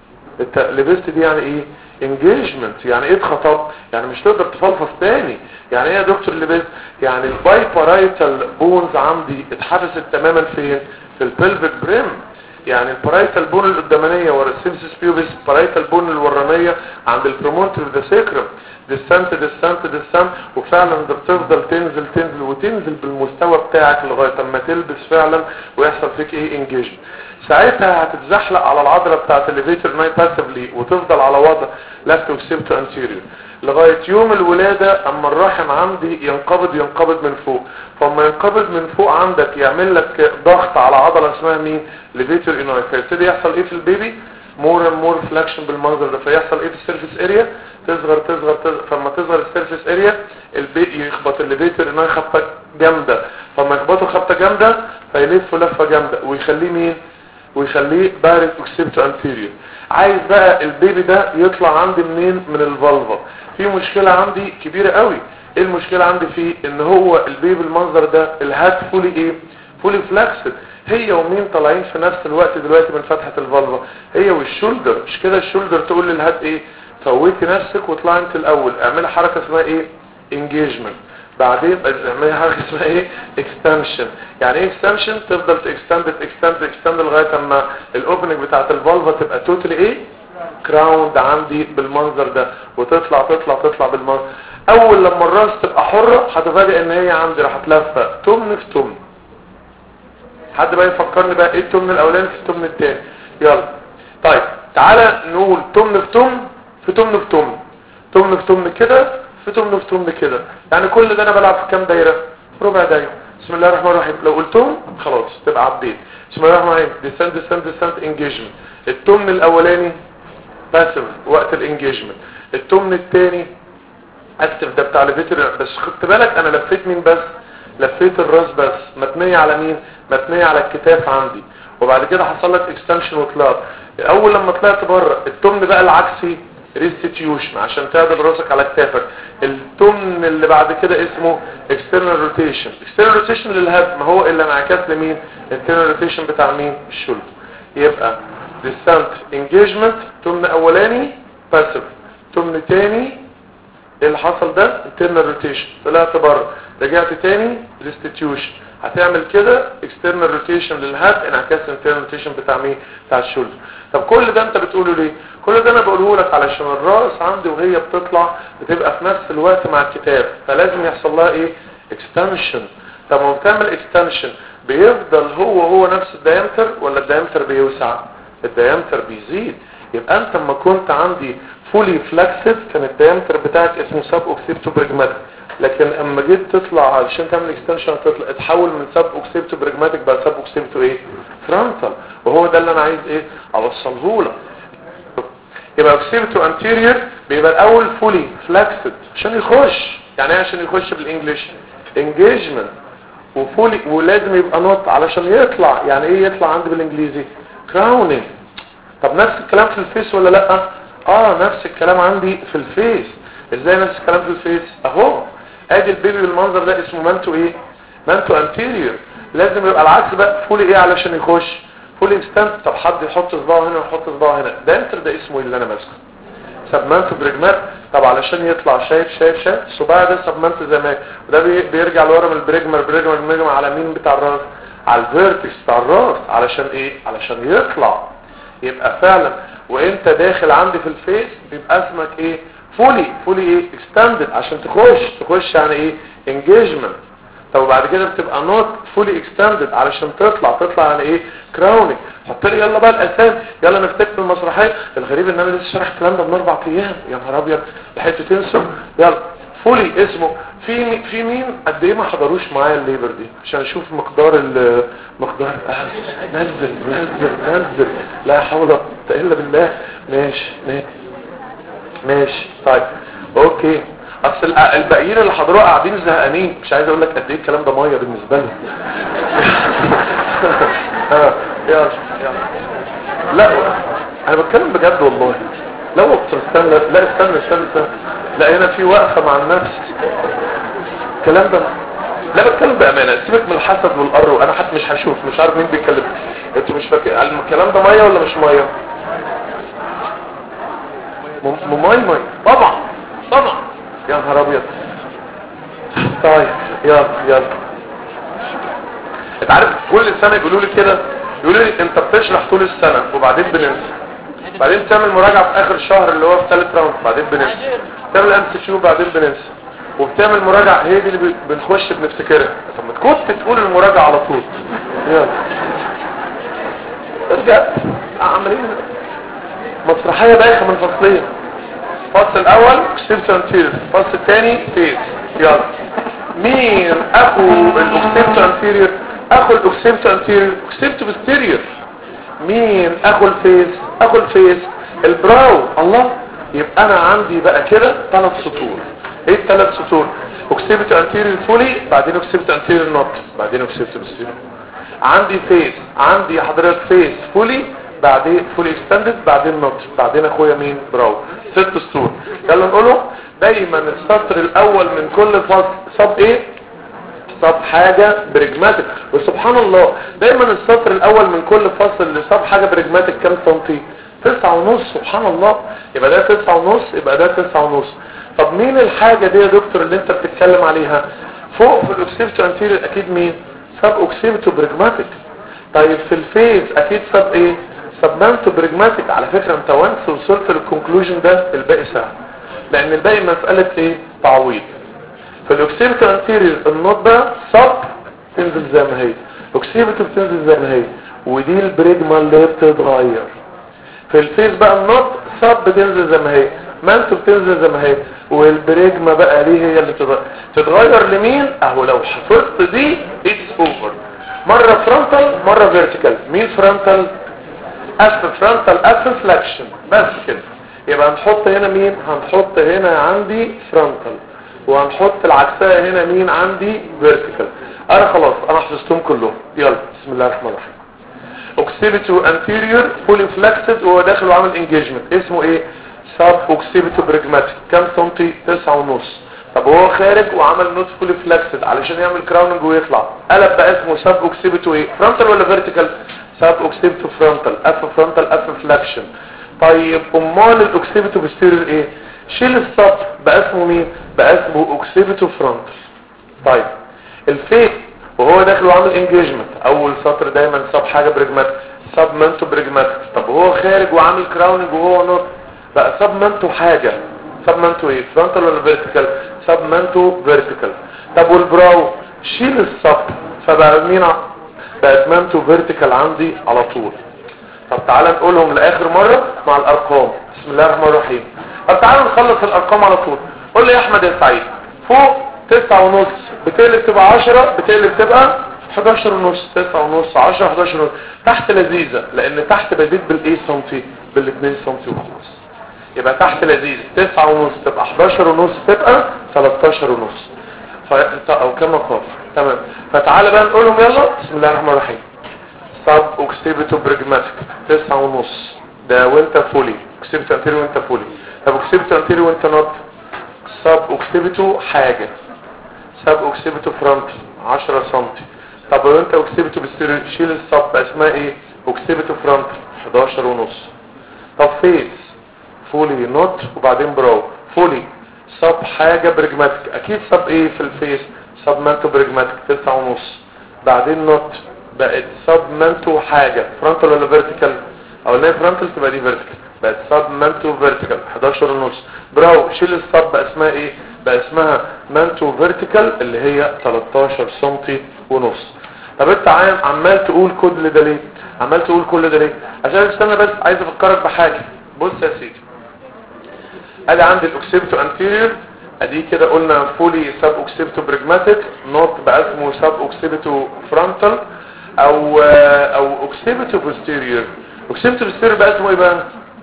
انت لبست دي يعني ايه؟ انجيجمنت. يعني ايه اتخطبت؟ يعني مش تقدر تفلفص تاني. يعني ايه يا دكتور لبست؟ يعني الباي بارايتال بونز عندي اتحبست تماما فين؟ في البلفيك بريم. يعني البارايتال بون القدامانيه ورا السيمسيس بيوبس، البارايتال بون الورانيه عند البرومونتور ذا سيكرم. ديسنت ديسنت ديسنت. وفعلا ده بتفضل تنزل تنزل وتنزل بالمستوى بتاعك لغايه اما تلبس فعلا ويحصل فيك ايه؟ انجيجمنت. ساعتها هتتزحلق على العضله بتاعت الليفيتور ناي باسفلي وتفضل على وضع لافت اوكسبتو انتيريور لغايه يوم الولاده. اما الرحم عندي ينقبض ينقبض من فوق. فاما ينقبض من فوق عندك يعمل لك ضغط على عضله اسمها مين؟ ليفيتور اناي. فيبتدي يحصل ايه في البيبي؟ مور اند مور فلاكشن بالمنظر ده. فيحصل ايه في السيرفيس اريا؟ تصغر تصغر تصغر. فلما تصغر السيرفيس اريا البيبي يخبط الليفيتور اناي خبطه جامده. فلما يخبطه خبطه جامده فيلف لفه جامده ويخليه مين؟ ويخليه بارد اوكسبتو انتيريور. عايز بقى البيبي ده يطلع عندي منين؟ من الفالفا. في مشكلة عندي كبيرة قوي. ايه المشكلة عندي فيه؟ ان هو البيبي المنظر ده الهات فولي ايه؟ فولي فلاكسد. هي ومين طالعين في نفس الوقت دلوقتي من فتحة الفالفا؟ هي والشولدر. مش كده الشولدر تقول للهات ايه؟ فوتي نفسك واطلعي انت الاول. اعملي حركة اسمها ايه؟ انجيجمنت. بعدين اعملي حركة اسمها ايه؟ اكستنشن. يعني ايه اكستنشن؟ تفضل تكستند تكستند تكستند لغاية اما الاوبننج بتاعت الفالفا تبقى توتالي ايه؟ كراوند عندي بالمنظر ده وتطلع تطلع تطلع بالمنظر. اول لما الراس تبقى حرة هتفاجئ ان هي عندي راح تلفق تمن في تمن. حد بقى يفكرني بقى ايه التمن الاولاني في التمن التاني؟ يلا. طيب تعالى نقول تمن في تمن في تمن في تمن. تمن في تمن كده في تمن في تمن كده. يعني كل ده انا بلعب في كام دايرة؟ ربع دايرة. بسم الله الرحمن الرحيم. لو قلتهم خلاص تبقى عديت. بسم الله الرحمن الرحيم. ديسنت ديسنت ديسنت انجيجمنت. التمن الاولاني باسف وقت الانجيجمنت. التمن الثاني اكتف ده بتاع ليفيتور. بس خدت بالك انا لفيت مين بس؟ لفيت الراس بس. متنيه على مين؟ متنيه على الكتاف عندي. وبعد كده حصل لك اكستنشن وطلعت. اول لما طلعت بره التمن بقى العكسي ريستيتيوشن عشان تعدل راسك على كتافك. التمن اللي بعد كده اسمه اكسترنال روتيشن. اكسترنال روتيشن للهد ما هو الا انعكاس لمين؟ انترنال روتيشن بتاع مين؟ الشولدر. يبقى ديسنت انجيجمنت تمن اولاني باسف. تمن تاني اللي حصل ده انترنال روتيشن. طلعت بره رجعت تاني ريستيتيوشن. هتعمل كده external rotation للهات انعكاس internal rotation بتاع مين؟ بتاع الشولدر. طب كل ده انت بتقوله ليه؟ كل ده انا بقوله لك علشان الراس عندي وهي بتطلع بتبقى في نفس الوقت مع الكتاب، فلازم يحصل لها ايه؟ extension. طب ما بتعمل extension بيفضل هو هو نفس الدايمتر ولا الدايمتر بيوسع؟ الدايمتر بيزيد. يبقى انت لما كنت عندي فولي فلكسد كان الدايمتر بتاعك اسمه سب اوكسيبتو بريجماتيك، لكن اما جيت تطلع علشان تعمل اكستنشن تطلع اتحول من سب اوكسيبتو بريجماتيك بقى سب اوكسيبتو ايه؟ فرونتال. وهو ده اللي انا عايز ايه؟ اوصله لك. يبقى اوكسيبتو انتيريور بيبقى الاول فولي فلكسد عشان يخش. يعني ايه عشان يخش بالانجلش؟ انجيجمنت. وفولي ولازم يبقى نوت علشان يطلع. يعني ايه يطلع عندي بالانجليزي؟ كراونينج. طب نفس الكلام في الفيس ولا لا؟ اه نفس الكلام عندي في الفيس. ازاي نفس الكلام في الفيس؟ اهو ادي البيبي بالمنظر ده اسمه مانتو ايه؟ مانتو انتيريور. لازم يبقى العكس بقى فولي ايه علشان يخش؟ فولي اكستنت. طب حد يحط صباعه هنا ويحط صباعه هنا، ده انتر ده اسمه اللي انا ماسكه سبمانتو بريجمات. طب علشان يطلع شايف شايف شايف الصباع ده سبمانتو زي ما وده بيرجع لورا من البريجمر بريجمر بريجمر على مين بتاع الراس؟ على الفيرتكس بتاع الراس. علشان ايه؟ علشان يطلع. يبقى فعلا وانت داخل عندي في الفيس بيبقى اسمك ايه؟ فولي فولي ايه؟ اكستندد. عشان تخش تخش يعني ايه؟ انجيجمنت. طب وبعد كده بتبقى نوت فولي اكستندد علشان تطلع تطلع يعني ايه؟ كراونينج. حط لي يلا بقى الاسام، يلا نفتك في المسرحيه. الغريب ان انا لسه شارح الكلام ده من اربع ايام. يا نهار ابيض لحقت تنسوا. يلا فولي اسمه في في مين قد ايه ما حضروش معايا الليبر دي عشان اشوف مقدار المقدار. آه. نزل نزل نزل لا حول ولا قوه الا بالله. ماشي ماشي ماشي طيب اوكي. اصل الباقيين اللي حضروها قاعدين زهقانين. مش عايز اقول لك قد ايه الكلام ده ميه بالنسبه لهم. اه يلا يلا لا انا بتكلم بجد والله. لا استنى لا استنى استنى, استنى. لا هنا في وقفه مع النفس. الكلام ده لا بتكلم بامانه. سيبك من الحسد والقر. انا حتى مش هشوف مش عارف مين بيتكلم. انتوا مش فاكر الكلام ده ميه ولا مش ميه؟ ممي مي طبعا طبعا. يا نهار ابيض. طيب يلا يلا. انت عارف كل سنه يقولوا لي كده، يقولوا لي انت بتشرح طول السنه وبعدين بننسى، بعدين تعمل مراجعه في اخر الشهر اللي هو في ثالث راوند بعدين بننسى، تعمل ام سي كيو بعدين بننسى، وبتعمل مراجعه هي دي اللي بنخش بنفتكرها. طب ما كنت تقول المراجعه على طول. يلا ارجع عمالين مسرحيه بايخه من فصلين. الفصل الاول اوكسيبتو انتيريور، الفصل الثاني فيس. يلا مين اخو الاوكسيبتو انتيريور؟ اخو الاوكسيبتو انتيريور اوكسيبتو بوستيريور. مين اخو الفيس؟ اخو الفيس البراو. الله. يبقى انا عندي بقى كده ثلاث سطور. ايه الثلاث سطور؟ اوكسيبتو انتيريور فولي، بعدين اوكسيبتو انتيريور نوت، بعدين اوكسيبتو بوستيريور. عندي فيس، عندي حضرتك فيس فولي، بعدين فولي اكستندد، بعدين نوت، بعدين اخويا مين؟ براو. ست سطور. يلا نقوله. دايما السطر الاول من كل فصل صب ايه؟ صب حاجه بريجماتيك. وسبحان الله دايما السطر الاول من كل فصل اللي صب حاجه بريجماتيك كام سنتي؟ تسعة ونص. سبحان الله. يبقى ده تسعة ونص، يبقى ده تسعة ونص. طب مين الحاجه دي يا دكتور اللي انت بتتكلم عليها؟ فوق في الاوكسيبتو انتيريور اكيد مين؟ سب اوكسيبتو بريجماتيك. طيب في الفيز اكيد سب ايه؟ سبمانتو بريجماتيك. على فكره انت وانس وصلت للكونكلوجن ده الباقي سهل، لان الباقي مساله ايه؟ تعويض. في الاوكسيبتو انتيريور النوت بقى صب تنزل زي ما هي، اوكسيبتو بتنزل زي ما هي، ودي البريجما اللي بتتغير. في الفيز بقى النوت صب بتنزل زي ما هي، مانتو بتنزل زي ما هي، والبريجما بقى ليه هي اللي تتغير. تتغير لمين؟ اهو لو حفظت دي اتس اوفر. مره فرونتال مره فيرتيكال. مين فرونتال؟ اف فرونتال اف فلكشن. بس كده. يبقى هنحط هنا مين؟ هنحط هنا عندي فرونتال، وهنحط العكسيه هنا مين؟ عندي فيرتيكال. انا خلاص انا حفظتهم كلهم. يلا بسم الله الرحمن الرحيم. اوكسيبتو انتيريور فولي فلكسد وهو داخل وعامل انجيجمنت اسمه ايه؟ سب اوكسيبتو بريجماتيك. كام سنتي؟ تسعة ونص. طب هو خارج وعمل نوت فولي فلكسد علشان يعمل كراوننج ويطلع، قلب بقى اسمه سب اوكسيبتو ايه؟ فرونتال ولا فيرتيكال؟ سب اوكسيبتو فرونتال اف فرونتال اف فلكشن. طيب امال الاوكسيبتو بوستيريور ايه؟ شيل السب بقى اسمه مين؟ بقى اسمه اوكسيبتو فرونتال. طيب الفيس وهو داخل وعامل انجيجمنت. اول سطر دايما سب حاجه بريجماتيك، سب منتو بريجماتيك. طب وهو خارج وعامل كراوننج وهو نوت بقى سب منتو حاجه. سب منتو ايه؟ فرونتال ولا فيرتيكال؟ سب منتو فيرتيكال. طب والبراو شيل السب فبقى مين؟ بقت منتو فيرتيكال عندي على طول. طب تعالى نقولهم لاخر مره مع الارقام. بسم الله الرحمن الرحيم. طب تعالى نخلص الارقام على طول. قول لي يا احمد يا سعيد، فوق تسعة ونص بتقلب تبقى عشرة، بتقلب تبقى حداشر ونص. تسعة ونص عشرة حداشر ونص. تحت لذيذة لان تحت بزيد بالايه سنتي؟ بالاتنين سنتي وخلاص. يبقى تحت لذيذة تسعة ونص تبقى حداشر ونص تبقى تلتاشر ونص. ف... او كما قال. تمام. فتعالى بقى نقولهم يلا. بسم الله الرحمن الرحيم. سب اوكسيبيتو بريجماتيك تسعة ونص ده وانت فولي. اوكسيبيتو انتيريو وانت فولي. طب اوكسيبيتو انتيريو وانت نوت. سب اوكسيبيتو حاجة. سب اوكسيبيتو فرونت عشرة سنتي. طب لو انت اوكسيبيتو بستيريو شيل السب اسمها ايه؟ اوكسيبيتو فرونت حداشر ونص. طب فيس فولي نوت وبعدين براو. فولي سب حاجة بريجماتيك. اكيد سب ايه في الفيس؟ سب مانتو بريجماتيك تسعة ونص. بعدين نوت بقت سب مانتو حاجة فرونتال ولا فيرتيكال؟ او لا فرونتال تبقى دي فيرتيكال. بقت سب مانتو فيرتيكال حداشر ونص. براو شيل السب بقى اسمها ايه؟ بقى اسمها مانتو فيرتيكال اللي هي تلتاشر سنتي ونص. طب انت عمال تقول كل ده ليه؟ عمال تقول كل ده ليه؟ عشان استنى بس عايز افكرك بحاجة. بص يا سيدي، ادي عندي الاوكسيبتو انتيريور ادي كده قلنا فولي سب اوكسيبتو بريجماتيك نوت بقى اسمه سب اوكسيبتو فرونتال او او اوكسيبتو بوستيريور. اوكسيبتو بوستيريور بقى اسمه ايه بقى؟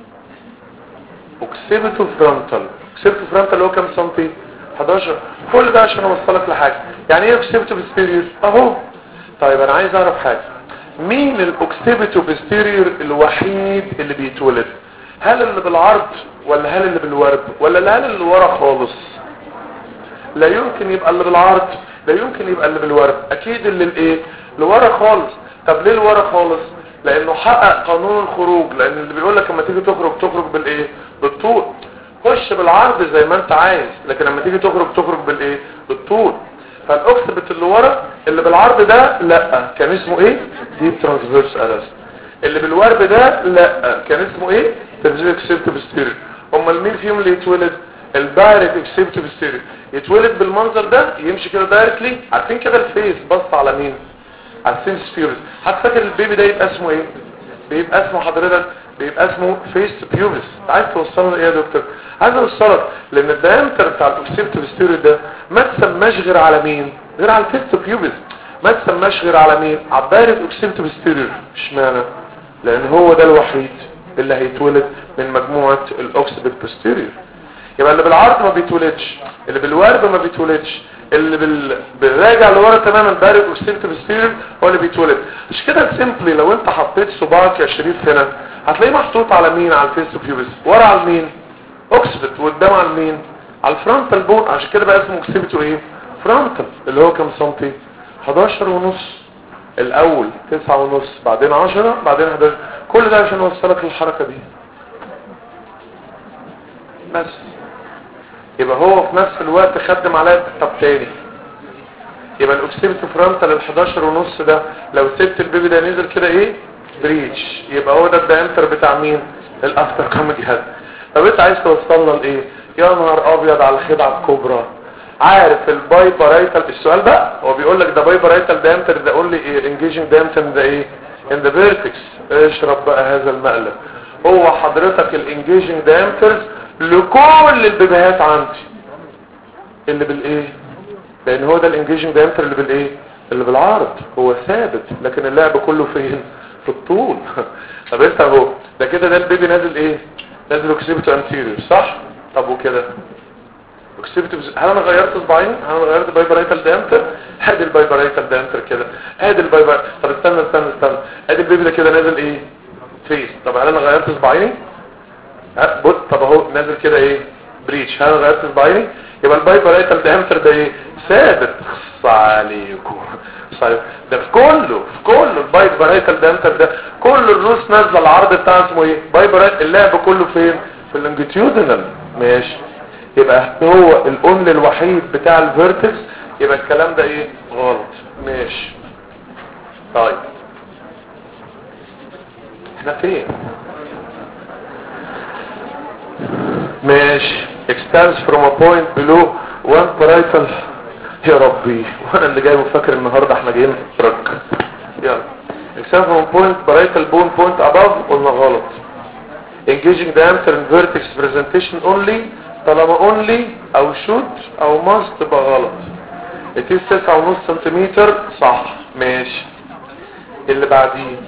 اوكسيبتو فرونتال. اوكسيبتو فرونتال اللي هو كام سنتي؟ حداشر. كل ده عشان اوصلك لحاجه. يعني ايه اوكسيبتو بوستيريور؟ اهو. طيب انا عايز اعرف حاجه، مين الاوكسيبتو بوستيريور الوحيد اللي بيتولد؟ هل اللي بالعرض ولا هل اللي بالورب ولا هل اللي ورا خالص؟ لا يمكن يبقى اللي بالعرض، لا يمكن يبقى اللي بالورب. اكيد اللي الايه؟ اللي ورا خالص. طب ليه الورا خالص؟ لانه حقق قانون الخروج. لان اللي بيقول لك لما تيجي تخرج تخرج بالايه؟ بالطول. خش بالعرض زي ما انت عايز، لكن لما تيجي تخرج تخرج بالايه؟ بالطول. فالاوكسبت اللي ورا اللي بالعرض ده لا كان اسمه ايه؟ ديب ترانسفيرس ارست. اللي بالورب ده لا كان اسمه ايه؟ ترانسفيرس اكسبت بستيريو. امال مين فيهم اللي يتولد؟ الدايركت اكسبت بستيريو. يتولد بالمنظر ده يمشي كده دايركتلي. عارفين كده الفيس بص على مين؟ على السيمس بيوبس. حد فاكر البيبي ده يبقى اسمه ايه؟ بيبقى اسمه حضرتك بيبقى اسمه فيس بيوبس. عايز توصلنا ايه يا دكتور؟ عايز اوصلك لان الدايمتر بتاع الاكسبت بستيريو ده ما تسماش غير على مين؟ غير على الفيس بيوبس. ما تسماش غير على مين؟ على الدايركت اكسبت بستيريو. اشمعنى؟ لان هو ده الوحيد اللي هيتولد من مجموعة الاوكسبت بستيريور. يبقى اللي بالعرض ما بيتولدش، اللي بالورب ما بيتولدش، اللي بال... بالراجع لورا تماما دايركت اكسبت بستيريور هو اللي بيتولد. مش كده سيمبلي لو انت حطيت صباعك يا شريف هنا هتلاقيه محطوط على مين؟ على الفيس بيوبس. ورا على مين؟ اوكسبت. وقدام على مين؟ على الفرونتال بون. عشان كده بقى اسمه اكسبتو ايه؟ فرونتال. اللي هو كام سنتي؟ حداشر ونص. الاول تسعة ونص بعدين عشرة بعدين حداشر. كل ده عشان اوصلك للحركة دي بس. يبقى هو في نفس الوقت خدم عليا طب تاني. يبقى الاوكسيبتو فرونتال الحداشر ونص ده لو سبت البيبي ده نزل كده ايه؟ بريتش. يبقى هو ده الدايمتر بتاع مين؟ الافتر كوميدي هاد. طب انت عايز توصلنا لايه؟ يا نهار ابيض على الخدعه الكبرى. عارف البايبرايتال؟ السؤال بقى هو بيقول لك ده بايبرايتال دايمتر ده قول لي ايه؟ انجيجنج دايمتر ده ايه؟ ان ذا فيرتكس. اشرب بقى هذا المقلب. هو حضرتك الانجيجنج دايمتر لكل البيبيهات عندي اللي بالايه؟ لان هو ده الانجيجنج دايمتر اللي بالايه؟ اللي بالعرض. هو ثابت لكن اللعب كله فين؟ في الطول. طب انت اهو ده كده ده البيبي نازل ايه؟ نازل اوكسيبتو انتيريور صح؟ طب وكده اوكسيبتو بز... هل انا غيرت صباعين؟ هل انا غيرت بايبرايتال دايمتر؟ ادي البايبرايتال دايمتر كده. ادي البايبر. طب استنى استنى استنى ادي البيبي ده كده نازل ايه؟ فيس. طب هل انا غيرت صباعين؟ ها بص طب اهو نازل كده ايه؟ بريتش. هل انا غيرت صباعين؟ يبقى البايبرايتال دايمتر ده ايه؟ ثابت. خص عليكم. صحيح. ده في كله في كله البايبرايتال دايمتر ده كل الروس نازله العرض بتاعه اسمه ايه؟ بايبرايت. اللعب كله فين؟ في اللونجيتيودنال. ماشي. يبقى هو الاون الوحيد بتاع الفيرتكس. يبقى الكلام ده ايه؟ غلط. ماشي. طيب احنا فين؟ ماشي. extends from a point below one parietal. يا ربي وانا اللي جاي وفاكر النهارده احنا جايين نترك. يلا. extends from a point parietal bone point above. قلنا غلط. engaging diameter in vertex presentation only. طالما only او should او must تبقى غلط. اتنين تسعة ونص سنتيمتر صح. ماشي. اللي بعديه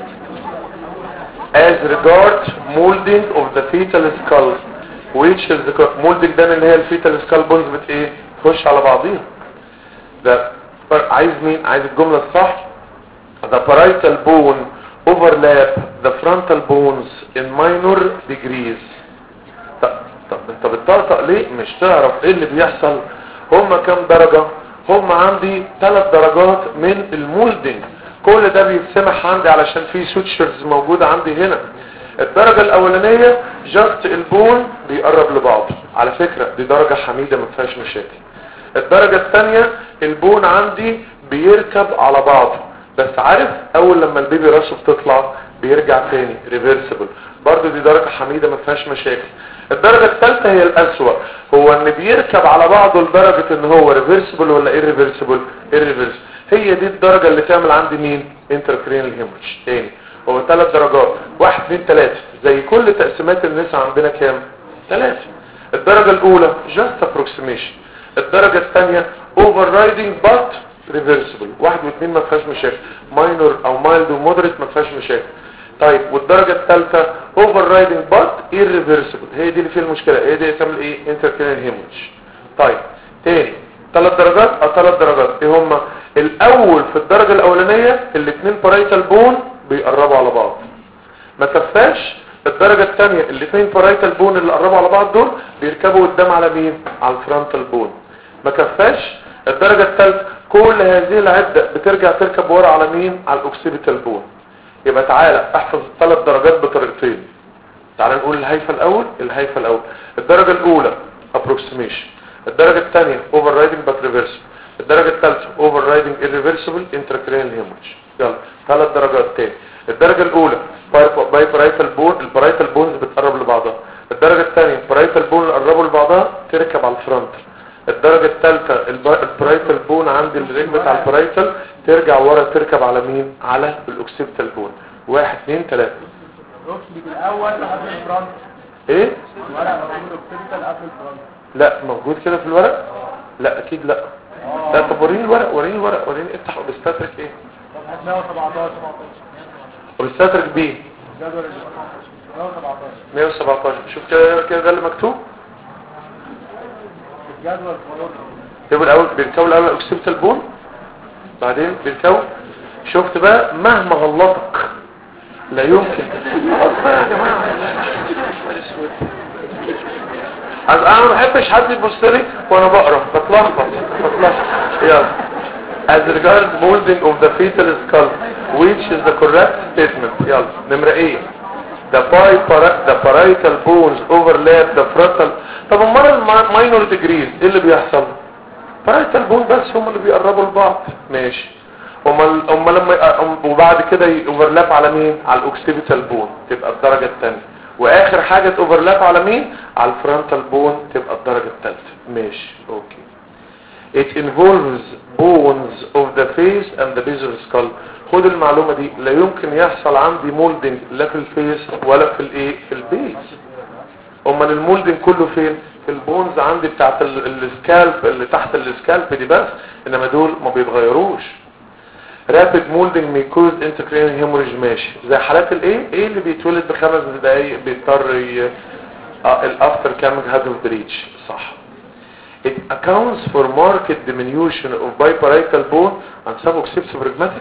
as regard molding of the fetal skull which is the molding ده اللي هي الفيتال skull bones بت ايه تخش على بعضيها. ده عايز مين؟ عايز الجملة الصح. the parietal bone overlap the frontal bones in minor degrees. طب طب انت بتطقطق ليه؟ مش تعرف ايه اللي بيحصل؟ هما كام درجة؟ هما عندي ثلاث درجات من المولدنج. كل ده بيتسمح عندي علشان في سوتشرز موجودة عندي هنا. الدرجة الاولانية جاست البون بيقرب لبعضه، على فكرة دي درجة حميدة ما فيهاش مشاكل. الدرجة الثانية البون عندي بيركب على بعضه، بس عارف اول لما البيبي راسه بتطلع بيرجع تاني ريفيرسبل، برضو دي درجة حميدة ما فيهاش مشاكل. الدرجة الثالثة هي الاسوأ، هو ان بيركب على بعضه لدرجة ان هو ريفيرسبل ولا ايه ريفيرسبل؟ الريفيرسبل. هي دي الدرجة اللي تعمل عندي مين؟ انتركرينال هيموريدج. تاني هو ثلاث درجات، واحد اثنين ثلاثة، زي كل تقسيمات النساء عندنا كام؟ ثلاثة. الدرجة الاولى جاست ابروكسيميشن، الدرجة الثانية اوفر رايدنج بات ريفيرسبل، واحد واثنين ما فيهاش مشاكل، ماينور او مايلد ومودريت ما فيهاش مشاكل. طيب والدرجة الثالثة اوفر رايدنج بات irreversible، هي دي اللي فيها المشكلة، هي دي اللي تعمل ايه؟ انتركرينال هيموريدج. طيب تاني ثلاث درجات او ثلاث درجات ايه هما؟ الاول في الدرجة الاولانية الاثنين بارايتال بون بيقربوا على بعض، ما كفاش. الدرجة الثانية الاثنين بارايتال بون اللي قربوا على بعض دول بيركبوا قدام على مين؟ على الفرونتال بون، ما كفاش. الدرجة الثالثة كل هذه العدة بترجع تركب ورا على مين؟ على الاوكسيبيتال بون. يبقى تعالى احفظ الثلاث درجات بطريقتين. تعالى نقول الهيفا الاول. الهيفا الاول الدرجة الاولى approximation، الدرجة الثانية overriding but reversible، الدرجة الثالثة overriding irreversible intracranial hemorrhage. يلا ثلاث درجات تاني. الدرجة الاولى باي بارايتال بون، البارايتال بونز بتقرب لبعضها. الدرجة الثانية بارايتال بون اللي قربوا لبعضها تركب على الفرونت. الدرجة الثالثة البارايتال بون عند الرجل بتاع البارايتال ترجع ورا تركب على مين؟ على الاوكسيبيتال بون. واحد اثنين ثلاثة. الاول قبل الفرونت ايه؟ الورق موجود اوكسيبيتال قبل الفرونت. لا موجود كده في الورق؟ لا اكيد لا. لا طب وريني الورق، وريني الورق، وريني افتح اوبستاتريك ايه؟ صفحه مية وسبعتاشر. اوبستاتريك بي جدول مية وسبعتاشر. مية وسبعتاشر. شوف كده كده ده اللي مكتوب. الجدول فوق يبقى الاول بيركبوا الاول الاوكسيبيتال بون، بعدين بيركبوا. شفت بقى مهما غلطك لا يمكن. يا جماعه انا ما بحبش حد يبص لي وانا بقرا، بتلخبط بتلخبط. يلا as regards molding of the fetal skull which is the correct statement. يلا نمرة ايه؟ the the parietal bones overlap the frontal. طب امال الماينور ديجريز ايه اللي بيحصل؟ parietal bone بس هم اللي بيقربوا لبعض. ماشي. امال امال لما وبعد كده يوفرلاب على مين؟ على الاوكسيبيتال بون تبقى الدرجة الثانية، واخر حاجة اوفرلاب على مين؟ على الفرونتال بون تبقى الدرجة الثالثة. ماشي اوكي. it involves bones of the face and the base of the skull. خد المعلومة دي، لا يمكن يحصل عندي مولدنج لا في الفيس ولا في الايه؟ في البيس. امال المولدنج كله فين؟ في البونز عندي بتاعت السكالب اللي تحت السكالب دي بس، انما دول ما بيتغيروش. رابid molding may cause intracranial hemorrhage. ماشي. زي حالات الايه؟ ايه اللي بيتولد بخمس دقايق بيضطر ي... اه الافتر كامينج هاد اوف بريتش. صح. it accounts for marked diminution of biparietal bone and suboccipital pragmatic.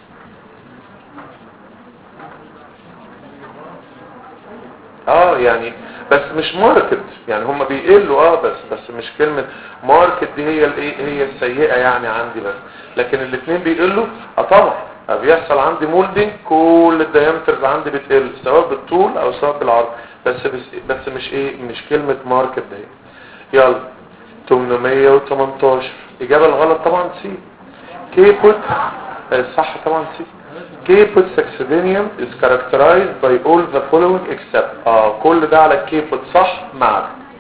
اه يعني بس مش ماركت، يعني هم بيقلوا اه بس بس مش كلمة ماركت دي هي الايه هي السيئة يعني عندي بس، لكن الاثنين بيقلوا اه طبعا بيحصل عندي مولدنج كل الديامترز عندي بتقل سواء بالطول او سواء بالعرض، بس بس, بس مش ايه مش كلمة ماركت دي. يلا ثمانمية وتمنتاشر اجابة الغلط طبعا سي. كيبوت صح طبعا سي. كيبوت ساكسيدينيوم is characterized by all the following except اه كل ده على الكيبوت صح معك.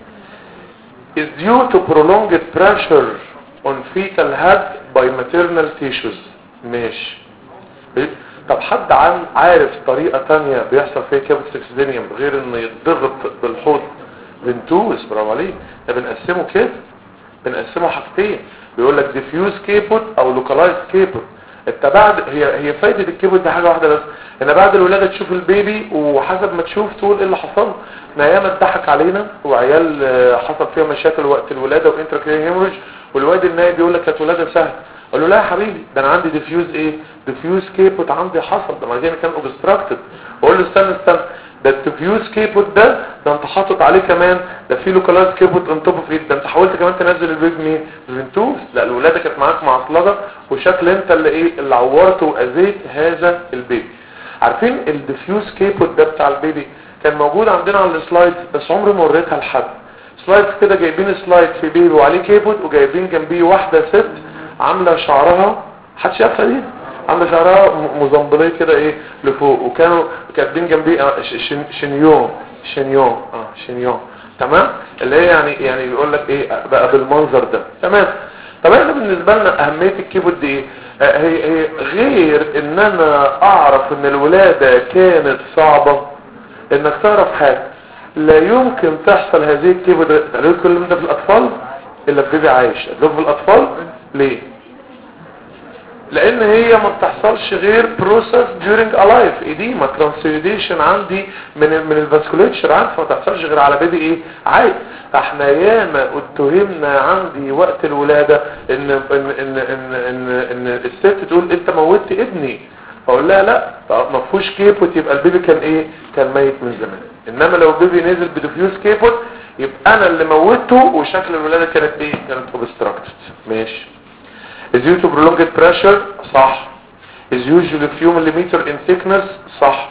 is due to prolonged pressure on fetal head by maternal tissues. ماشي. طب حد عارف طريقة تانية بيحصل فيها كيبوت ساكسيدينيوم غير انه يتضغط بالحوض؟ بنتوز. برافو عليك. ده بنقسمه كده، بنقسمه حاجتين، بيقول لك ديفيوز كيبوت او لوكالايز كيبوت. انت بعد هي هي فايده الكيبوت دي حاجه واحده بس، ان بعد الولاده تشوف البيبي وحسب ما تشوف تقول ايه اللي حصل. احنا ايام اتضحك علينا وعيال حصل فيها مشاكل وقت الولاده وانتراكرينيال هيموريج، والواد النايب بيقول لك كانت ولاده سهله. قال له لا يا حبيبي ده انا عندي ديفيوز ايه ديفيوز كيبوت عندي حصل، ده ما كان اوبستراكتد. اقول له استنى استنى ده الديفيوز كيبوت ده ده انت حاطط عليه كمان ده في لوكالايز كيبوت اون توب اوف ايت، ده انت حاولت كمان تنزل البيبي مين فينتوس. لا الولاده كانت معاك معصلجه وشكل انت اللي ايه اللي عورت واذيت هذا البيبي. عارفين الديفيوز كيبوت ده بتاع البيبي كان موجود عندنا على السلايد بس عمري ما وريتها لحد. سلايد كده جايبين سلايد في بيبي وعليه كيبوت وجايبين جنبيه واحده ست عامله شعرها، حد شافها دي؟ عامله شعرها مزنبليه كده ايه لفوق، وكانوا كاتبين جنبيه شنيون شنيون اه شنيون تمام، اللي هي يعني يعني بيقول لك ايه بقى بالمنظر ده تمام. طب احنا بالنسبه لنا اهميه الكيبوت دي ايه؟ آه هي هي غير ان انا اعرف ان الولاده كانت صعبه، انك تعرف حاجه لا يمكن تحصل هذه الكيبوت ده كل ده في الاطفال الا في بيبي عايش. ده في الاطفال ليه؟ لان هي ما بتحصلش غير بروسس during alive ايديما ترانسيوديشن عندي من من الفاسكوليتشر عارف ما بتحصلش غير على بيبي ايه عادي. احنا ياما اتهمنا عندي وقت الولاده ان ان ان ان, إن, إن الست تقول انت موتت ابني، اقول لها لا ما فيهوش كيبوت يبقى البيبي كان ايه كان ميت من زمان. انما لو بيبي نزل بديفيوز كيبوت يبقى انا اللي موتته وشكل الولاده كانت ايه كانت اوبستراكتد. ماشي. is due to prolonged pressure صح. is usually few millimeter in thickness صح.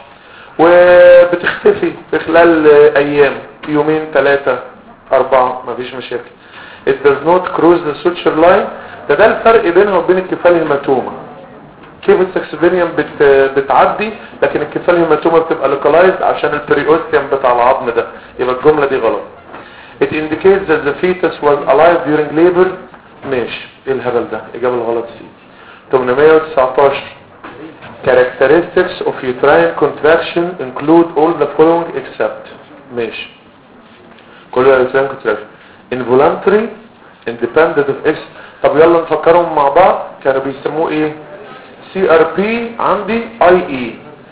وبتختفي في خلال ايام يومين ثلاثة اربعة مفيش مشاكل. it does not cross the suture line. ده ده الفرق بينها وبين الكفال هيماتوما. كيبوت ساكسيدينيوم بت بتعدي لكن الكفال هيماتوما بتبقى لوكالايزد عشان البريوستيوم بتاع العظم ده. يبقى الجملة دي غلط. it indicates that the fetus was alive during labor. ماشي. ايه الهبل ده؟ اجابه الغلط سي. ثمانمائة وتسعتاشر characteristics of uterine contraction include all the following except. ماشي. كل uterine contraction involuntary independent of x. طب يلا نفكرهم مع بعض كانوا بيسموه ايه؟ سي ار بي عندي اي اي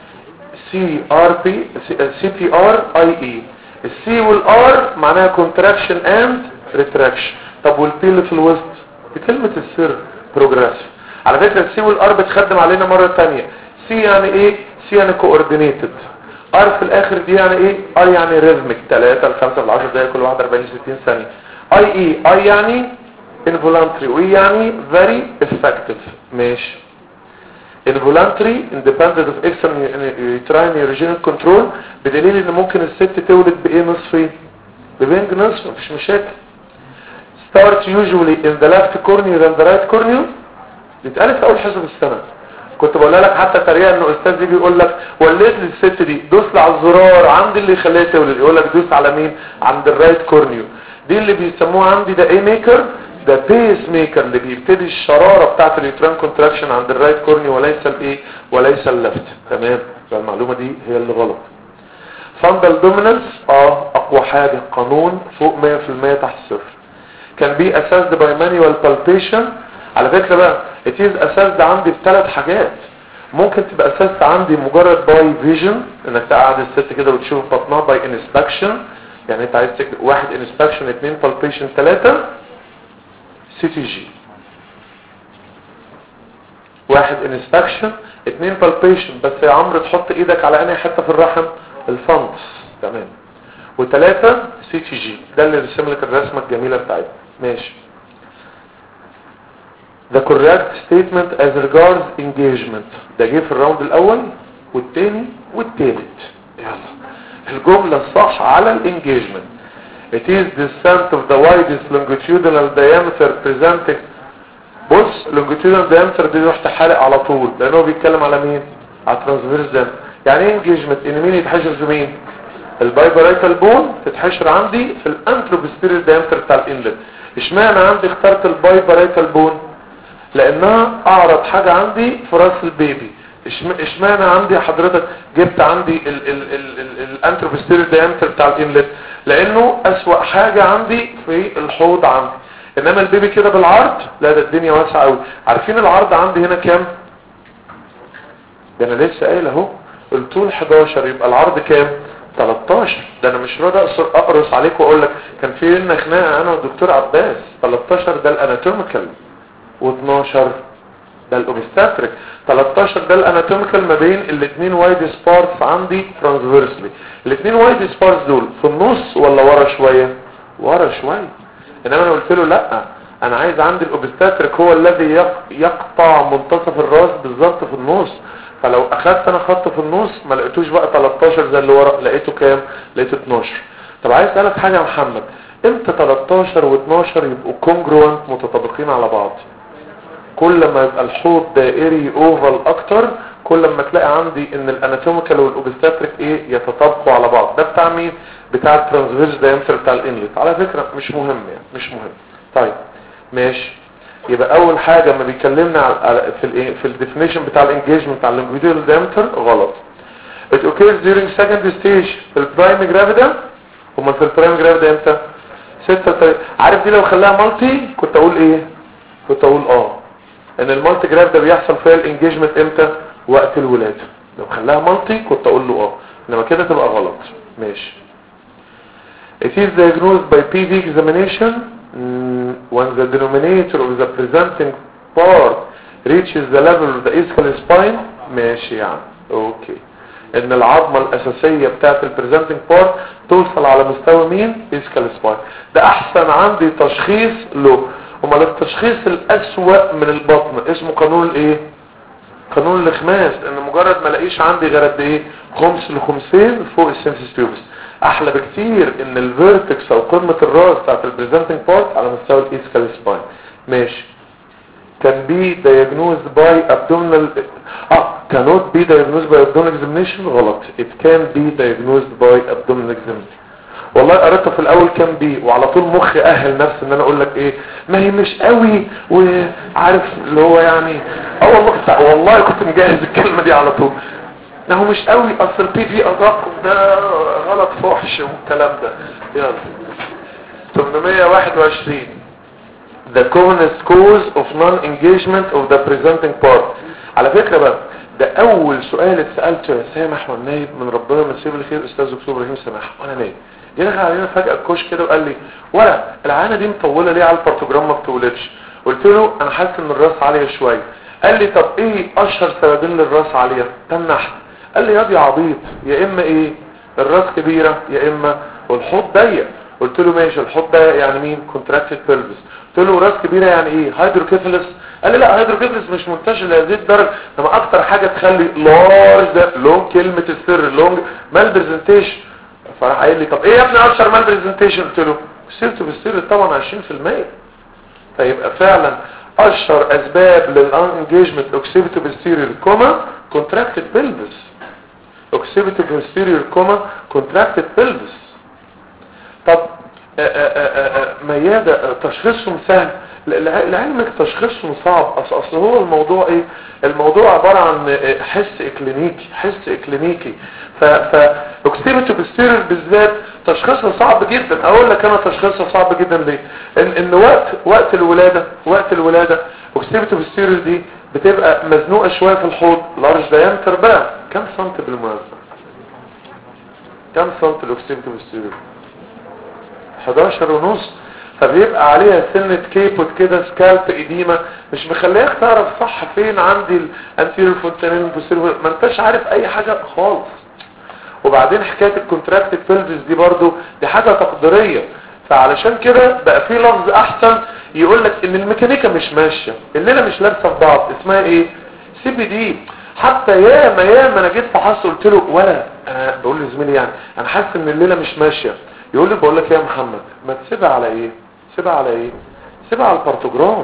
سي ار بي سي بي ار اي اي. السي والار معناها contraction and retraction. طب والبي اللي في الوسط بكلمة السر بروجريسيف. على فكرة السي والار بتخدم علينا مرة تانية. سي يعني ايه؟ سي يعني كوردينيتد. ار في الاخر دي يعني ايه؟ ار يعني ريزمك ثلاثة لخمسة لعشر دقايق كل واحدة اربعين ستين ثانية. اي اي اي يعني involuntary واي يعني very effective. ماشي. involuntary independent of external uterine control بدليل ان ممكن الست تولد بايه نصفين؟ ببنج نصف مفيش مشاكل. start usually in the left cornea than the right cornea. بيتقال في اول حصه السنه كنت بقول لك حتى طريقه انه استاذ يجي يقول لك وليت للست دي دوس على الزرار عند اللي يخليها تولد، يقول لك دوس على مين؟ عند الرايت كورنيو. دي اللي بيسموها عندي ده ايه ميكر؟ ده بيس ميكر اللي بيبتدي الشراره بتاعه اليوتران كونتراكشن عند الرايت كورنيو وليس الايه وليس اللفت. تمام. فالمعلومه دي هي اللي غلط. فاندل دومينانس اه اقوى حاجه قانون فوق مية في المية تحت الصفر. كان بي اساسد باي مانيوال بالبيشن. على فكره بقى it is assessed عندي بثلاث حاجات. ممكن تبقى assessed عندي مجرد باي فيجن انك تقعد الست كده وتشوف بطنها باي انسبكشن، يعني انت عايز تكتب واحد انسبكشن اثنين بالبيشن ثلاثة سي تي جي. واحد انسبكشن اثنين بالبيشن بس يا عمرو تحط ايدك على انهي حته في الرحم؟ الفندس. تمام. وثلاثة سي تي جي. ده اللي رسم لك الرسمه الجميله بتاعتنا. ماشي. the correct statement as regards engagement ده جه في الراوند الاول والثاني والثالث. يلا الجمله الصح على الانجيجمنت. it is descent of the widest longitudinal diameter presenting بص لونجيتيودنال دايمتر دي رحت حالق على طول لانه بيتكلم على مين؟ على الترانسفيرس دايمتر. يعني ايه انجيجمنت؟ ان مين يتحشر في مين؟ البايبرايتال بون تتحشر عندي في الانتروبستيريور دايمتر بتاع الانلت. اشمعنى عندي اخترت البايبرايتال بون؟ لانها اعرض حاجة عندي في راس البيبي. اشمعنى عندي حضرتك جبت عندي الانتروبستيريور دايمتر بتاع الانلت؟ لانه اسوأ حاجة عندي في الحوض عندي. انما البيبي كده بالعرض لا ده الدنيا واسعة قوي. عارفين العرض عندي هنا كام؟ ده انا لسه قايل اهو الطول احداشر يبقى العرض كام؟ تلتاشر. ده انا مش راضي اقصر اقرص عليك واقول لك كان في لنا خناقه انا والدكتور عباس. تلتاشر ده الاناتوميكال واتناشر ده الاوبستاتريك. تلتاشر ده الاناتوميكال ما بين الاثنين وايد سبارتس عندي ترانسفيرسلي. الاثنين وايد سبارتس دول في النص ولا ورا شويه؟ ورا شويه. انما انا قلت له لا انا عايز عندي الاوبستاتريك هو الذي يقطع منتصف الراس بالظبط في النص. فلو اخدت انا خط في النص ما لقيتوش بقى تلتاشر زي اللي ورا، لقيته كام؟ لقيته اتناشر. طب عايز اسالك حاجه يا محمد، امتى تلتاشر واتناشر يبقوا كونجروانت متطابقين على بعض؟ كل ما يبقى الحوض دائري اوفال اكتر كل ما تلاقي عندي ان الاناتوميكال والاوبستاتريك ايه يتطابقوا على بعض. ده بتاع مين؟ بتاع الترانسفيرس دايمتر بتاع الانلت. على فكره مش مهم يعني مش مهم. طيب ماشي. يبقى اول حاجة ما بيكلمنا على في ال في الديفينيشن بتاع الانجيجمنت بتاع اللونجيتيودنال دايمتر غلط. it occurs during second stage في البرايم جرافيدا. هما في البرايم جرافيدا امتى؟ ستة. عارف دي لو خلاها مالتي كنت اقول ايه؟ كنت اقول اه ان المالتي جرافيدا بيحصل فيها الانجيجمنت امتى؟ وقت الولاده. لو خلاها مالتي كنت اقول له اه انما كده تبقى غلط. ماشي. it is diagnosed by P D examination when the denominator of the presenting part reaches the level of the ischial spine. ماشي يعني اوكي ان العظمة الاساسية بتاعت البريزنتنج بارت توصل على مستوى مين؟ ischial spine. ده احسن عندي تشخيص له. امال التشخيص الاسوأ من البطن اسمه قانون الايه؟ قانون الخماس. ان مجرد ما الاقيش عندي غير قد ايه؟ خمس لخمسين فوق السيمسيس بيوبس. احلى بكتير ان الفيرتكس او قمة الراس بتاعت البريزنتنج بارت على مستوى الاسكال سباين. ماشي. can be diagnosed by abdominal اه cannot be diagnosed by abdominal examination غلط. it can be diagnosed by abdominal examination. والله قريتها في الاول كان بي وعلى طول مخي اهل نفسي ان انا اقول لك ايه ما هي مش قوي وعارف اللي هو يعني اه والله والله كنت مجهز الكلمة دي على طول. ده هو مش قوي اصل البي في ادق ده غلط فحش والكلام ده. يلا ثمانمية وواحد وعشرين the commonest cause of non-engagement of the presenting part. على فكرة بقى ده اول سؤال اتسألته يا سامح والنايب من ربنا مسيب الخير استاذ دكتور ابراهيم سامح وانا نايب جه دخل علينا فجأة الكوش كده وقال لي ولا العانة دي مطولة ليه على البارتوجرام ما بتولدش؟ قلت له انا حاسس ان الراس عالية شوية. قال لي طب ايه اشهر سببين للراس عالية؟ تنحت. قال لي يا دي عبيط يا اما ايه الراس كبيرة يا اما والحوض ضيق. قلت له ماشي الحوض ضيق يعني مين؟ كونتراكتد بيلفس. قلت له راس كبيرة يعني ايه؟ هيدروكيفالس. قال لي لا هيدروكيفالس مش منتشر لهذه الدرجة. لما اكتر حاجة تخلي لارج ده لونج كلمة السر لونج مال برزنتيشن. فراح قايل لي طب ايه يا ابني اشهر مال برزنتيشن؟ قلت له سيرته بالسر طبعا عشرين في المية. فيبقى فعلا اشهر اسباب للانجيجمنت اوكسيبيتو بالسيرير كوما كونتراكتد بيلفس. اوكسيبيتو بالسيرير كوما كونتراكتد بيلفس. طب ميادة تشخيصهم سهل لعلمك تشخيصهم صعب. اصل هو الموضوع ايه؟ الموضوع عبارة عن حس اكلينيكي حس اكلينيكي. ف اوكسيبيتو بالسيرير بالذات تشخيصها صعب جدا. اقول لك انا تشخيصها صعب جدا ليه؟ ان, إن وقت وقت الولادة وقت الولادة اوكسيبيتو بالسيرير دي بتبقى مزنوقة شوية في الحوض. لارج دايمتر بقى كم سنت بالمناسبة؟ كم سنت الاوكسيبيتو بالسيرير؟ حداشر ونص. فبيبقى عليها سنة كيبوت كده سكالب قديمة مش مخليك تعرف صح فين عندي الانتيريور فونتانيل والبوستيريور. ما انتش عارف اي حاجة خالص. وبعدين حكاية الكونتراكتد بيلفس دي برضو دي حاجة تقديرية. فعلشان كده بقى في لفظ احسن يقول لك ان الميكانيكا مش ماشية الليلة مش لابسة في بعض. اسمها ايه؟ سي بي دي. حتى ياما ياما انا جيت فحص قلت له ولا انا بقول لزميلي يعني انا حاسس ان الليلة مش ماشية. يقول لي بقول لك يا محمد ما تسيبها على ايه؟ سيبها على ايه؟ سيبها على البارتوجرام.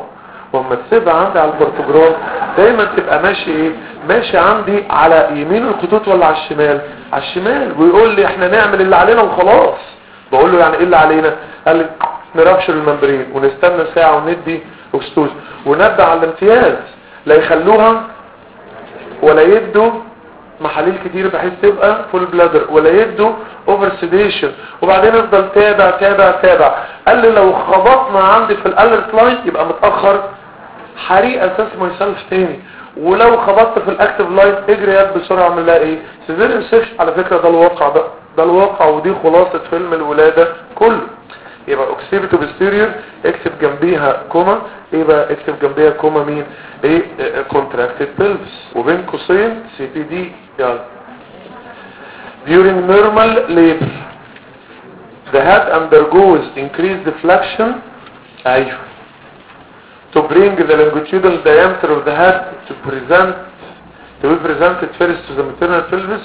واما تسيبها عندي على البرتجرام دايما تبقى ماشي ايه ماشي عندي على يمين الخطوط ولا على الشمال على الشمال. ويقول لي احنا نعمل اللي علينا وخلاص. بقول له يعني ايه اللي علينا؟ قال لي نرفشر الممبرين ونستنى ساعة وندي اكستوز ونبدأ على الامتياز. لا يخلوها ولا يدوا محاليل كتير بحيث تبقى فول بلادر ولا يدوا اوفر سيديشن وبعدين افضل تابع تابع تابع. قال لي لو خبطنا عندي في الالرت لاين يبقى متأخر حريق اساس ما يسلف تاني. ولو خبطت في الاكتف لاين اجري يد بسرعة اعمل لها ايه سيزيريان سيكشن. على فكرة ده الواقع ده ده الواقع ودي خلاصة فيلم الولادة كله. يبقى اوكسيبيتو بستيريور اكتب جنبيها كوما. يبقى اكتب جنبيها كوما مين ايه كونتراكتد بيلفس وبين قوسين سي بي دي. يلا during normal labor the head undergoes increased deflection ايوه to bring the longitudinal diameter of the head to present to be presented first to the maternal pelvis.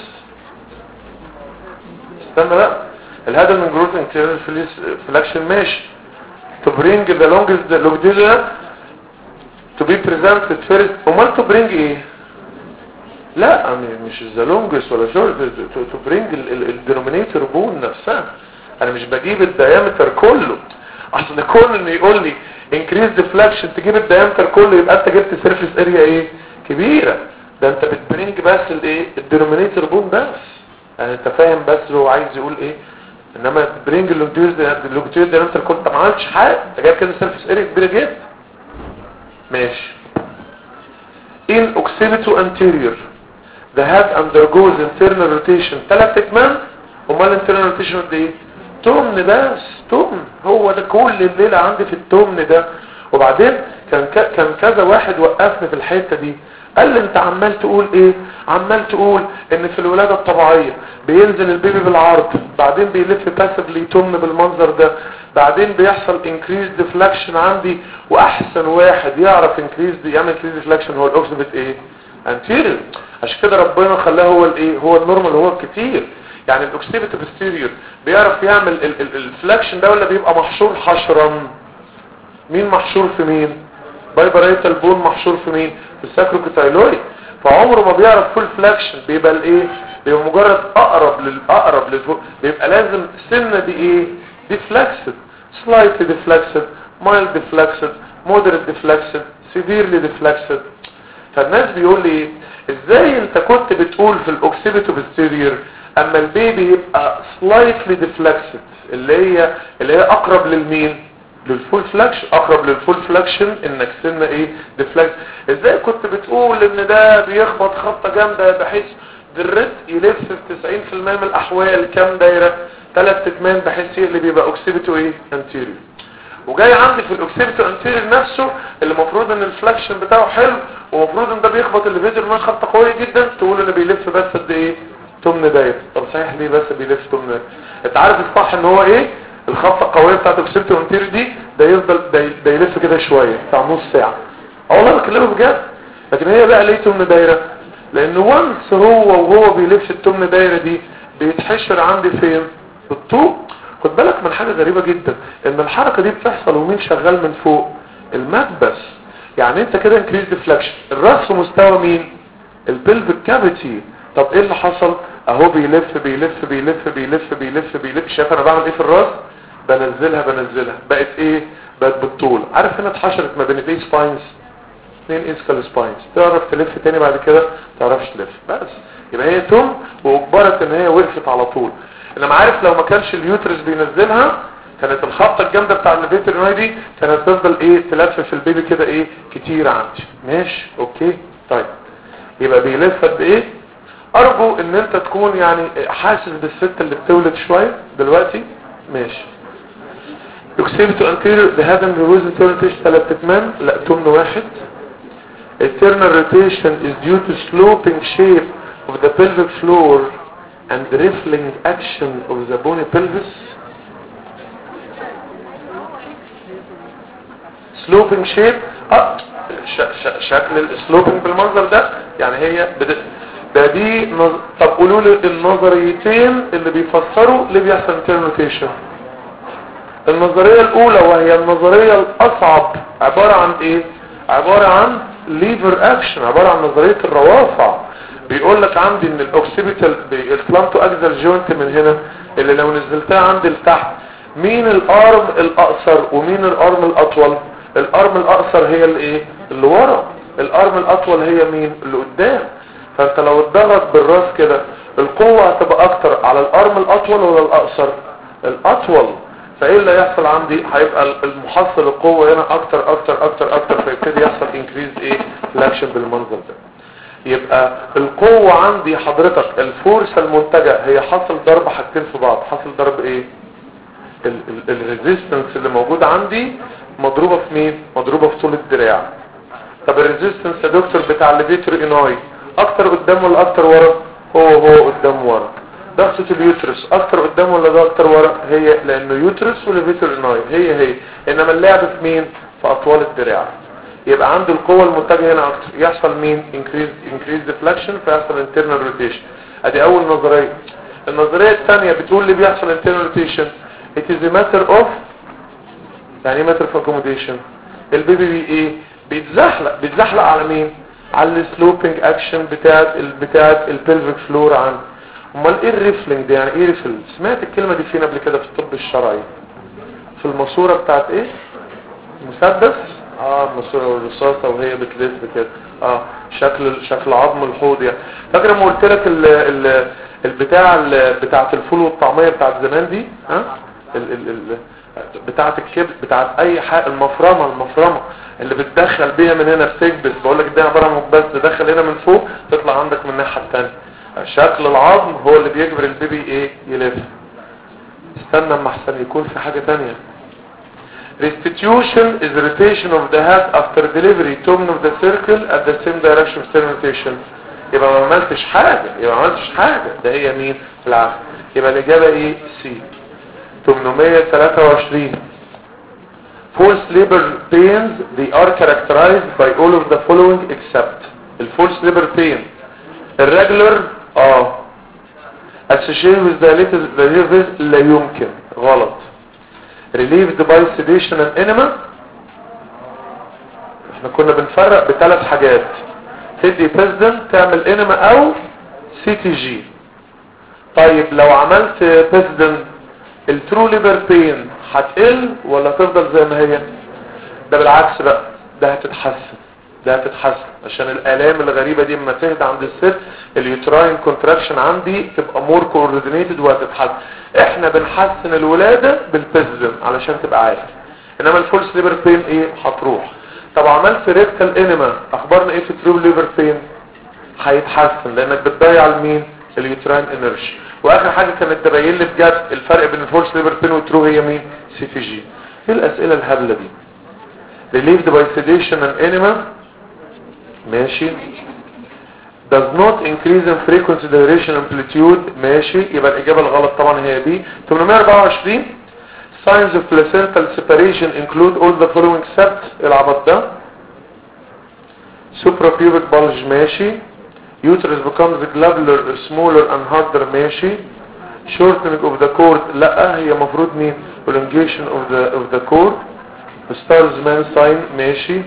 استنى بقى الهيد من جروث انكلينال فليكشن ماشي to bring the longest longitudinal to be presented first. امال to bring ايه؟ لا مش the longest ولا short to bring الدينومينيتور بون نفسها. انا مش بجيب الديامتر كله. اصل كون ان يقول لي increase deflection تجيب الديامتر كله يبقى انت جبت سيرفيس اريا ايه كبيره. ده انت بتبرينج بس الايه الدينومينيتور بون بس. يعني انت فاهم بس هو عايز يقول ايه. انما برينج اللونجيتيود ده انت كنت ما عملتش حاجه انت جايب كده سيرفيس اريا كبيره جدا. ماشي. in occipital anterior the head undergoes internal rotation ثلاث اكمام. امال internal rotation قد ايه؟ تمن بس تمن. هو ده كل الليله عندي في التمن ده. وبعدين كان كان كذا واحد وقفني في الحته دي قال لي انت عمال تقول ايه؟ عمال تقول ان في الولاده الطبيعيه بينزل البيبي بالعرض بعدين بيلف باسفلي تمن بالمنظر ده بعدين بيحصل انكريز ديفلكشن عندي واحسن واحد يعرف انكريز يعمل انكريز ديفلكشن هو الاوكسيبيت ايه انتيريور. عشان كده ربنا خلاه هو الايه هو النورمال هو الكتير. يعني الاوكسيبيت بوستيريور بيعرف يعمل الفلكشن ده ولا بيبقى محشور حشرا. مين محشور في مين؟ بايبريتال بون محشور في مين؟ في الساكروكوتايلويد. فعمره ما بيعرف فول فلكشن بيبقى الايه بيبقى مجرد اقرب للاقرب للفوق. بيبقى لازم سنه دي ايه ديفلكسد سلايتلي ديفلكسد مايلد ديفلكسد مودريت ديفلكسد سيفيرلي ديفلكسد. فالناس بيقول لي ايه ازاي انت كنت بتقول في الاوكسيبيتو بستيريور اما البيبي يبقى سلايتلي ديفلكسد اللي هي اللي هي اقرب للمين للفول فلكشن اقرب للفول فلكشن انك سنه ايه ديفلكس. ازاي كنت بتقول ان ده بيخبط خبطه جامده بحيث الريت يلف في تسعين في المية من الاحوال كام دايره ثلاث اكمان بحيث يقلب يبقى اوكسيبيتو ايه انتيريور. وجاي عندي في الاوكسيبيتو انتيريور نفسه اللي المفروض ان الفلكشن بتاعه حلو ومفروض ان ده بيخبط الليفيتر من خبطه قويه جدا تقول انه بيلف بس قد ايه تمن دايره. طب صحيح ليه بس بيلف تمن دايره؟ انت عارف الصح ان هو ايه الخبطه القويه بتاعت الاوكسيبيتو انتيريور دي ده يفضل ده, ده يلف كده شويه بتاع نص ساعه. اه والله بكلمه بجد. لكن هي بقى ليه تمن دايره؟ لان وانس هو وهو بيلف التمن دايره دي بيتحشر عندي فين بالطوق. خد بالك من حاجه غريبه جدا ان الحركه دي بتحصل ومين شغال من فوق المكبس. يعني انت كده انكريز ديفلكشن الراس في مستوى مين البلفيك كافيتي. طب ايه اللي حصل اهو بيلف بيلف بيلف بيلف بيلف بيلف. شايف انا بعمل ايه في الراس بنزلها بنزلها بقت ايه بقت بالطول. عارف هنا اتحشرت ما بين الايه سباينز اثنين اسكال سباينز تعرف تلف تاني بعد كده تعرفش تلف بس. يبقى هي تم واجبرت ان هي وقفت على طول. انما عارف لو ما كانش اليوترس بينزلها كانت الخبطه الجامده بتاع الليفيتر دي كانت تفضل ايه تلف في البيبي كده ايه كتير عندي. ماشي اوكي طيب. يبقى بيلف قد ايه؟ ارجو ان انت تكون يعني حاسس بالست اللي بتولد شويه دلوقتي. ماشي. اوكسيبيتو انتيريور ده هذا الجزء internal rotation ثلاث اكمام لا تمن واحد. Internal rotation is due to sloping shape of the pelvic floor and the riffling action of the bony pelvis. sloping shape اه ش ش شكل السلوبنج بالمنظر ده يعني هي بدأ ده دي نظ... طب قولوا لي النظريتين اللي بيفسروا ليه بيحصل internal rotation. النظرية الاولى وهي النظرية الاصعب عبارة عن ايه عبارة عن ليفر اكشن، عبارة عن نظرية الروافع. بيقول لك عندي ان الاوكسيبيتال الفلانتو اكزال جوينت من هنا اللي لو نزلتها عندي لتحت، مين الارم الاقصر ومين الارم الاطول؟ الارم الاقصر هي الايه اللي ورا، الارم الاطول هي مين اللي قدام. فانت لو اتضغط بالراس كده القوة هتبقى اكتر على الارم الاطول ولا الاقصر؟ الاطول. فايه اللي هيحصل عندي؟ هيبقى المحصل القوة هنا اكتر اكتر اكتر اكتر، فيبتدي يحصل انكريز ايه الاكشن بالمنظر ده. يبقى القوة عندي حضرتك الفورس المنتجة هي حصل ضرب حاجتين في بعض. حصل ضرب ايه؟ الريزيستنس اللي موجود عندي مضروبة في مين؟ مضروبة في طول الدراع. طب الريزيستنس يا دكتور بتاع الليفيتر اناي اكتر قدام ولا اكتر ورا؟ هو هو قدام ورا. ضغطة اليوترس اكتر قدام ولا ده اكتر ورا؟ هي لانه يوترس وليفيتر اناي هي هي، انما اللعب في مين؟ في اطوال الدراع. يبقى عنده القوة المتجهة هنا اكتر، يحصل مين؟ increase increase deflection، فيحصل internal rotation. ادي اول نظرية. النظرية الثانية بتقول اللي بيحصل internal rotation it is a matter of، يعني ايه matter of accommodation؟ البيبي بي ايه؟ بيتزحلق بيتزحلق على مين؟ على السلوبينج اكشن بتاعت بتاعت البلفيك فلور عنده. امال ايه الريفلنج ده؟ يعني ايه ريفل؟ سمعت الكلمة دي فين قبل كده في الطب الشرعي؟ في الماسورة بتاعت ايه؟ مسدس؟ اه الماسورة والرصاصة وهي بتلف كده. اه شكل شكل عظم الحوض يعني. فاكر لما قلت لك ال ال البتاع بتاعت الفول والطعمية بتاعت زمان دي؟ ها؟ ال ال ال بتاعت الكبد بتاعت اي حاجة، المفرمة المفرمة اللي بتدخل بيها من هنا بتكبس. بقول لك دي عبارة عن مكبس تدخل هنا من فوق تطلع عندك من الناحية الثانية. شكل العظم هو اللي بيجبر البيبي ايه؟ يلف. استنى اما احسن يكون في حاجة تانية. Restitution is rotation of the head after delivery turn of the circle at the same direction of external rotation. يبقى ما عملتش حاجة، يبقى ما عملتش حاجة. ده هي مين؟ العكس. يبقى الإجابة ايه؟ سي. ثمانمائة وثلاثة وعشرين. Forced labor pains they are characterized by all of the following except الforced labor pain الريجولر اه associated with dilated pelvis لا يمكن، غلط. relieved by sedation and enema احنا كنا بنفرق بثلاث حاجات، تدي بيزدن تعمل انما او سي تي جي. طيب لو عملت بيزدن الترو ليبر بين هتقل ولا تفضل زي ما هي؟ ده بالعكس بقى، ده هتتحسن، ده هتتحسن عشان الالام الغريبة دي اما تهدى عند الست اليوتراين كونتراكشن عندي تبقى مور كوردينيتد وهتتحسن. احنا بنحسن الولادة بالبيزدن علشان تبقى عارف، انما الفولس ليبر بين ايه؟ هتروح. طب عملت ريكتال انيما اخبارنا ايه في ترو ليبر بين؟ هيتحسن لانك بتضيع المين؟ اليوتراين انرجي. واخر حاجة كانت تبين لي بجد الفرق بين الفولس ليبر بين والترو هي مين؟ سي تي جي. ايه الاسئلة الهبلة دي؟ relieved by sedation and enema ماشي. does not increase in frequency duration amplitude ماشي. يبقى الإجابة الغلط طبعا هي دي. ثمانمائة وأربعة وعشرين signs of placental separation include all the following except العبط ده. suprapubic bulge ماشي. uterus becomes globular smaller and harder ماشي. shortening of the cord لا، هي مفروض مين؟ prolongation of the of the cord. stars man sign ماشي.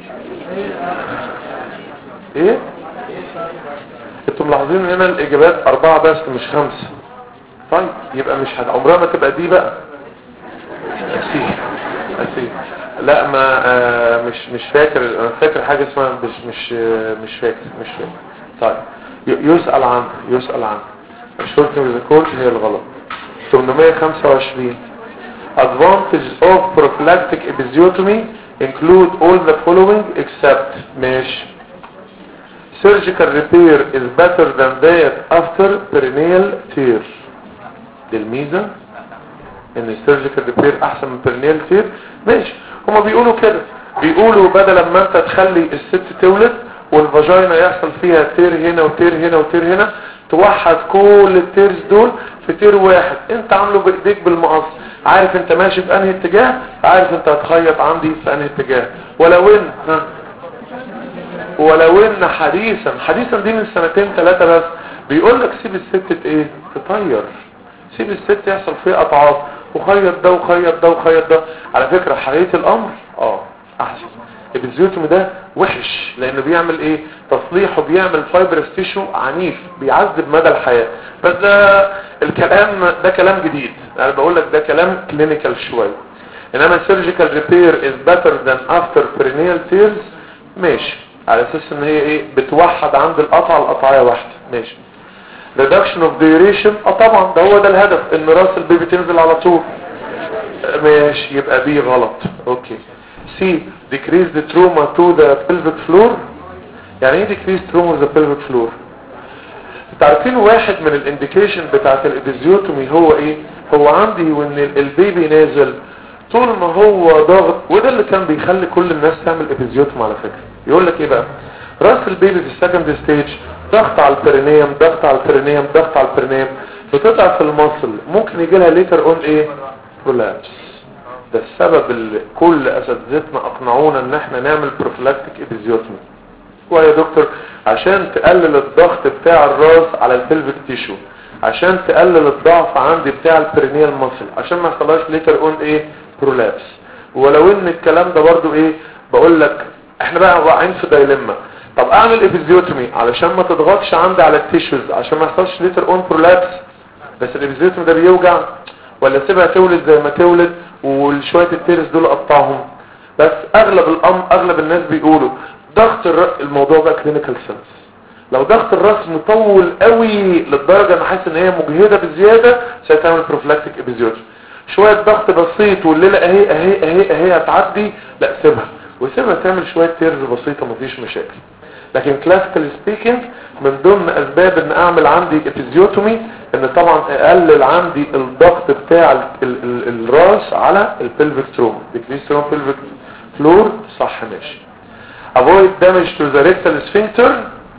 ايه انتم ملاحظين هنا الاجابات اربعة بس مش خمسة. طيب يبقى مش هد... عمرها ما تبقى دي بقى اسي اسي لا ما آه مش مش فاكر. انا فاكر حاجة اسمها مش مش آه مش فاكر مش فاكر. طيب يسأل عنه يسأل عنه الشورت ريكورد هي الغلط. ثمانمائة وخمسة وعشرين advantage of prophylactic episiotomy include all the following except ماشي. surgical repair is better than that after perineal tear. دي الميزة ان surgical repair احسن من perineal tear ماشي. هما بيقولوا كده، بيقولوا بدل ما انت تخلي الست تولد والفاجينا يحصل فيها تير هنا وتير هنا وتير هنا، توحد كل التيرز دول في تير واحد انت عامله بايديك بالمقص. عارف انت ماشي في انهي اتجاه، عارف انت هتخيط عندي في انهي اتجاه. ولو ان ها ولو ان حديثا حديثا دي من سنتين ثلاثة بس بيقول لك سيب الست ايه؟ تطير. سيب الست يحصل فيها قطعات وخيط ده وخيط ده وخيط ده. على فكرة حقيقة الامر اه احسن الابيزيوتومي ده وحش لانه بيعمل ايه؟ تصليحه بيعمل فايبرس تيشو عنيف بيعذب مدى الحياة. بس ده الكلام ده كلام جديد، انا بقول لك ده كلام كلينيكال شوية. انما surgical repair is better than after perineal tears ماشي، على اساس ان هي ايه بتوحد عند القطعة القطعية واحدة ماشي. reduction of duration اه طبعا ده هو ده الهدف، ان راس البيبي تنزل على طول ماشي، يبقى بي غلط. اوكي. سي decrease the trauma to the pelvic floor. يعني ايه decrease trauma to the pelvic floor؟ تعرفين واحد من الانديكيشن بتاعت الابيزيوتومي هو ايه؟ هو عندي وان البيبي نازل طول ما هو ضغط، وده اللي كان بيخلي كل الناس تعمل ابيزيوتومي على فكرة. يقول لك ايه بقى؟ راس البيبي في السكند ستيج ضغط على البرينيوم ضغط على البرينيوم ضغط على البرينيوم بتضعف المصل، ممكن يجي لها ليتر اون ايه؟ برولابس. ده السبب اللي كل اساتذتنا اقنعونا ان احنا نعمل بروفلاكتيك ابيزيوتومي. هو يا دكتور عشان تقلل الضغط بتاع الراس على البلفيك تيشو، عشان تقلل الضعف عندي بتاع البرينيال ماسل، عشان ما يحصلهاش ليتر اون ايه؟ برولابس. ولو ان الكلام ده برضو ايه؟ بقول لك احنا بقى واقعين في دايلما. طب اعمل ابيزيوتومي علشان ما تضغطش عندي على التيشوز عشان ما يحصلش ليتر اون برولابس، بس الابيزيوتومي ده بيوجع، ولا سيبها تولد زي ما تولد والشويه التيرس دول قطعهم؟ بس اغلب الامر اغلب الناس بيقولوا ضغط الر... الموضوع بقى كلينيكال سنس. لو ضغط الراس مطول قوي للدرجه انا حاسس ان هي مجهده بزياده سيتعمل بروفلاكتيك ابيزيوتومي. شويه ضغط بسيط والليله اهي اهي اهي اهي هتعدي، لا سيبها وسيبها تعمل شويه تيرز بسيطه مفيش مشاكل. لكن كلاسيكال سبيكينج من ضمن اسباب ان اعمل عندي ابيزيوتومي ان طبعا اقلل عندي الضغط بتاع ال ال ال الراس على البلفيك تروما. decrease trauma pelvic floor صح ماشي. avoid damage to the rectal sphincter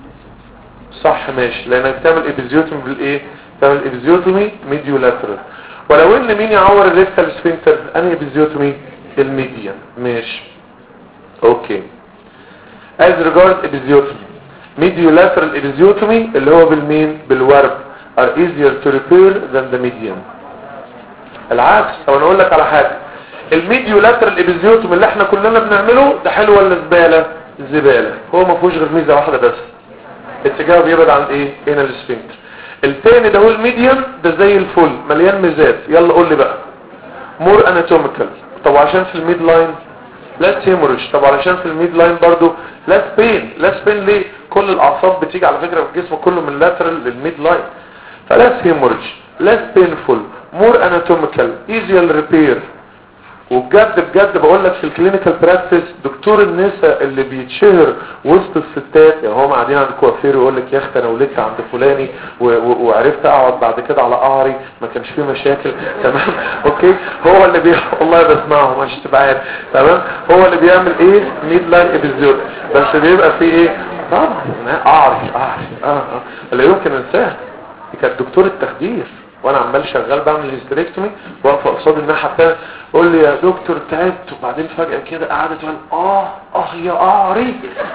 صح ماشي، لانك بتعمل ابيزيوتومي بالايه؟ بتعمل ابيزيوتومي ميديو لاترال. ولو ان مين يعور الريكتال سفنكتر؟ انهي ابيزيوتومي؟ الميديان ماشي. اوكي. as regard ابيزيوتومي ميديو لاترال ابيزيوتومي اللي هو بالمين؟ بالورب are easier to repair than the median. العكس. طب انا اقول لك على حاجه، الميديو لاترال ابيزيوتومي اللي احنا كلنا بنعمله ده حلو ولا زباله؟ زباله. هو ما فيهوش غير ميزه واحده بس، اتجاهه بيبعد عن ايه؟ هنا السفنكتر. التاني ده هو الميديان ده زي الفل مليان ميزات. يلا قول لي بقى مور اناتوميكال. طب عشان في الميد لاين لا هيموريج. طب علشان في الميد لاين برضو لا بين. لا بين ليه؟ كل الاعصاب بتيجي على فكره في الجسم كله من لاترال للميد لاين. فلا هيموريج لا بينفول مور اناتوميكال ايزيال ريبير. وبجد بجد بقول لك في الكلينيكال براكتس دكتور النساء اللي بيتشهر وسط الستات، يعني هو قاعدين عند الكوافير ويقول لك يا اخت انا ولدت عند فلاني وعرفت اقعد بعد كده على قعري ما كانش فيه مشاكل تمام اوكي. هو اللي بي والله بسمعه مش تبقى عارف تمام. هو اللي بيعمل ايه؟ ميد لاين ابيزيود، بس بيبقى فيه ايه؟ طبعا قعري قعري اه اه اللي يمكن انساه. دي كانت دكتور التخدير وانا عمال شغال بعمل هيستريكتومي واقفه قصاد الناحيه الثانيه قول لي يا دكتور تعبت، وبعدين فجاه كده قعدت تقول اه اه يا قعري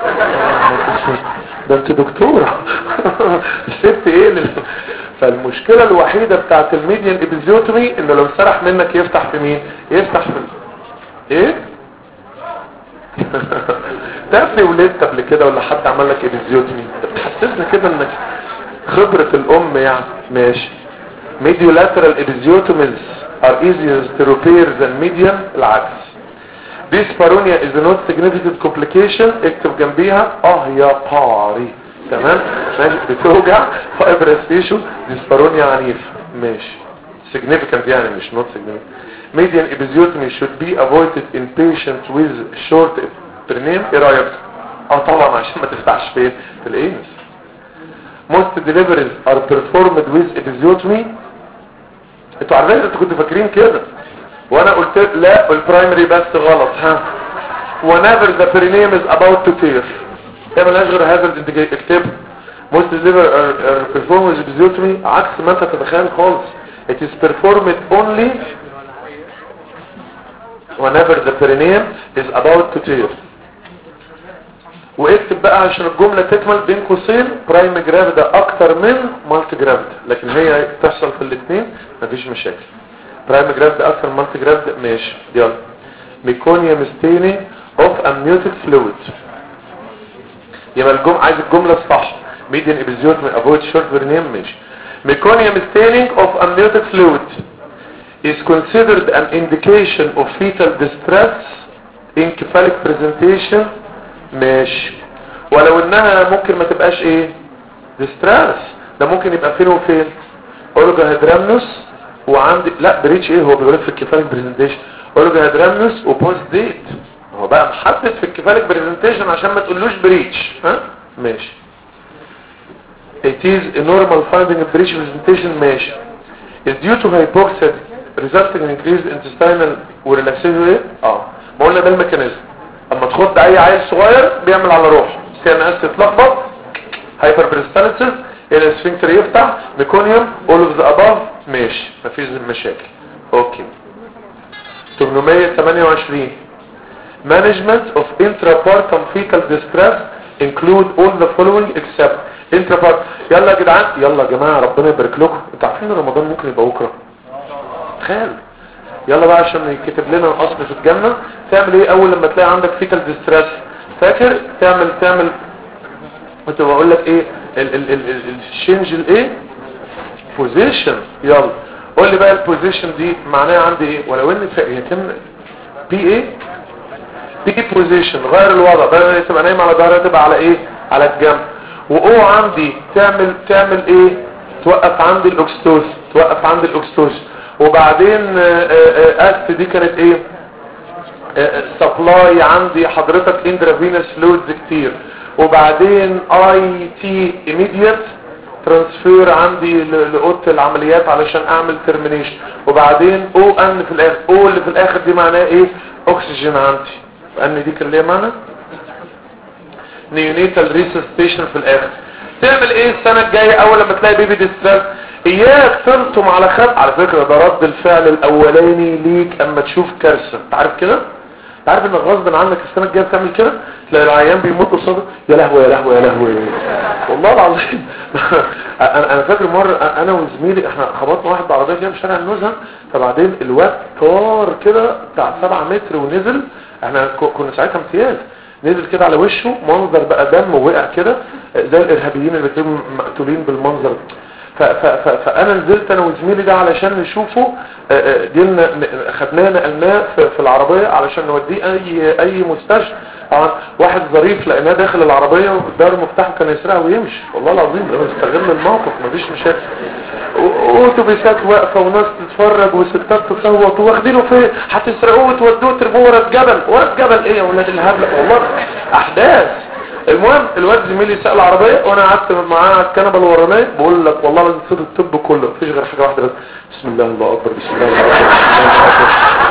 ده انت دكتوره سبت ايه لل... فالمشكله الوحيده بتاعت الميديان ابيزيوتومي انه لو سرح منك يفتح في مين؟ يفتح في ايه؟ تعرف ولدت قبل كده ولا حد عمل لك ابيزيوتومي؟ بتحسسنا كده انك خبره الام يعني. ماشي. Mediolateral episiotomies are easier to repair than median. العكس. Dyspareunia is a not significant complication. اكتب جنبيها اه يا قاري تمام ماشي. بتوجع fibrous tissue dyspareunia عنيف ماشي. significant يعني مش not significant. Median episiotomy should be avoided in patients with short perineum. ايه رايك؟ اه طبعا عشان ما تفتحش فين؟ في الانس. Most deliveries are performed with episiotomy. انتوا عارفين انتوا كنتوا فاكرين كده وانا قلت لا البرايمري بس غلط ها. whenever the perineum is about to tear ايه ملهاش غير هذا الانتجاج. اكتب most deliveries are, are performed with episiotomy عكس ما انت تتخيل خالص. it is performed only whenever the perineum is about to tear. واكتب بقى عشان الجملة تكمل بين قوسين برايم جرافيدا اكتر من مالتي جرافيدا، لكن هي تحصل في الاثنين مفيش مشاكل. برايم جرافيدا اكتر من مالتي جرافيدا ماشي. يلا ميكونيا مستيني of amniotic fluid. يبقى الجمله عايز الجمله الصح. median episode may avoid short perineum. ماشي. meconium staining of amniotic fluid is considered an indication of fetal distress in cephalic presentation. ماشي. ولو انها ممكن ما تبقاش ايه distress، ده ممكن يبقى فين وفين؟ اولوجا هيدرامنوس وعندي لا بريتش ايه هو بيقول في الكيفاليك بريزنتيشن اولوجا هيدرامنوس وبوست ديت. هو بقى محدد في الكيفاليك بريزنتيشن عشان ما تقولوش بريتش. ها ماشي. it is a normal finding of breech presentation. ماشي. is due to hypoxia resulting in increased intestinal ورelaxation. اه ما قلنا ده الميكانيزم. اما تخد اي عيل صغير بيعمل على روح سي ان اس تتلخبط هايبر بريستالسيس الاسفنكتر يفتح ميكونيوم اول اوف ذا اباف. ماشي مفيش مشاكل. اوكي. ثمانمية وثمانية وعشرين management of intrapartum fetal distress include all the following except intrapartum. يلا يا جدعان يلا يا جماعه ربنا يبارك لكم. انتوا عارفين ان رمضان ممكن يبقى بكره؟ تخيل. يلا بقى عشان يكتب لنا الاصل في الجنه. تعمل ايه اول لما تلاقي عندك فيتال ديستريس؟ فاكر تعمل تعمل كنت بقول لك ايه ال ال ال الشينج الايه بوزيشن. يلا قول لي بقى البوزيشن دي معناها عندي ايه؟ ولو ان يتم بي ايه بي بوزيشن غير الوضع بدل ما تبقى نايم على ظهرها تبقى على ايه على الجنب. واو عندي تعمل تعمل ايه توقف عندي الاكستوز توقف عندي الاكستوز. وبعدين اكت دي كانت ايه سبلاي عندي حضرتك اندرافينوس فلويدز كتير. وبعدين اي تي ايميديت ترانسفير عندي لاوضه العمليات علشان اعمل ترمينيشن. وبعدين او ان في الاخر او اللي في الاخر دي معناها ايه اكسجين عندي ان دي كان ليها معنى نيونيتال ريسستيشن في الاخر. تعمل ايه السنه الجايه اول لما تلاقي بيبي ديستريس؟ اياك تلطم على خد. على فكره ده رد الفعل الاولاني ليك اما تشوف كارثه. انت عارف كده؟ انت عارف انك غصب عنك السنه الجايه بتعمل كده؟ تلاقي العيان بيموت قصادك يا لهوي يا لهوي يا لهوي والله العظيم. انا انا فاكر مره انا وزميلي احنا خبطنا واحد بعربيه كده في شارع النزهه. فبعدين الواد طار كده بتاع سبعة متر ونزل. احنا كنا ساعتها امتياز. نزل كده على وشه منظر بقى دم ووقع كده زي الارهابيين اللي بيتم مقتولين بالمنظر. فانا نزلت انا وزميلي ده علشان نشوفه. دينا خدناه نقلناه في العربيه علشان نوديه اي اي مستشفى. واحد ظريف لقيناه داخل العربيه واداله مفتاحه كان يسرقها ويمشي. والله العظيم استغل الموقف مفيش مشاكل. اوتوبيسات واقفه وناس تتفرج وستات تصوت واخدينه فين هتسرقوه وتودوه ترموه ورا الجبل. ورا الجبل ايه يا ولاد الهبله والله احداث. المهم الواد زميلي سأل العربيه وانا قعدت معاه على الكنبه الورانيه. بقول لك والله لازم تصير الطب كله مفيش غير حاجه واحده بس بسم الله الله اكبر بسم الله الله اكبر.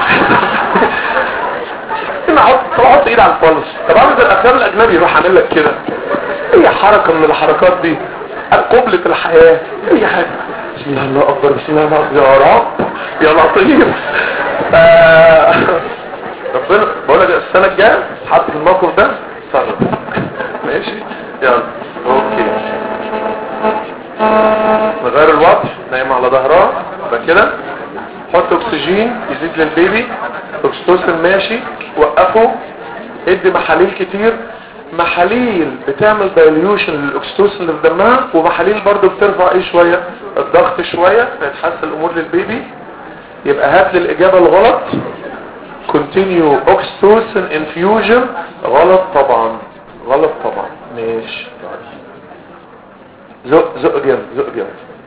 انا احط احط ايد على الفلس. طب اعمل زي الافلام الاجنبي يروح عامل لك كده اي حركه من الحركات دي قبلة الحياه اي حاجه بسم الله الله اكبر بسم الله الله اكبر يا رب يا لطيف. ربنا بقول لك السنه الجايه حط في الموقف ده صرف. ماشي يلا اوكي. نغير الوضع نايم على ظهرها يبقى كده. حط اكسجين يزيد للبيبي. اكستوسن ماشي وقفه. ادي محاليل كتير. محاليل بتعمل دايليوشن للاكستوسن اللي في دمها ومحاليل برضو بترفع ايه شويه الضغط شويه فيتحسن الامور للبيبي. يبقى هات لي الاجابه الغلط. continue oxytocin infusion غلط طبعا غلط طبعا. ماشي زق زق جامد زق جامد.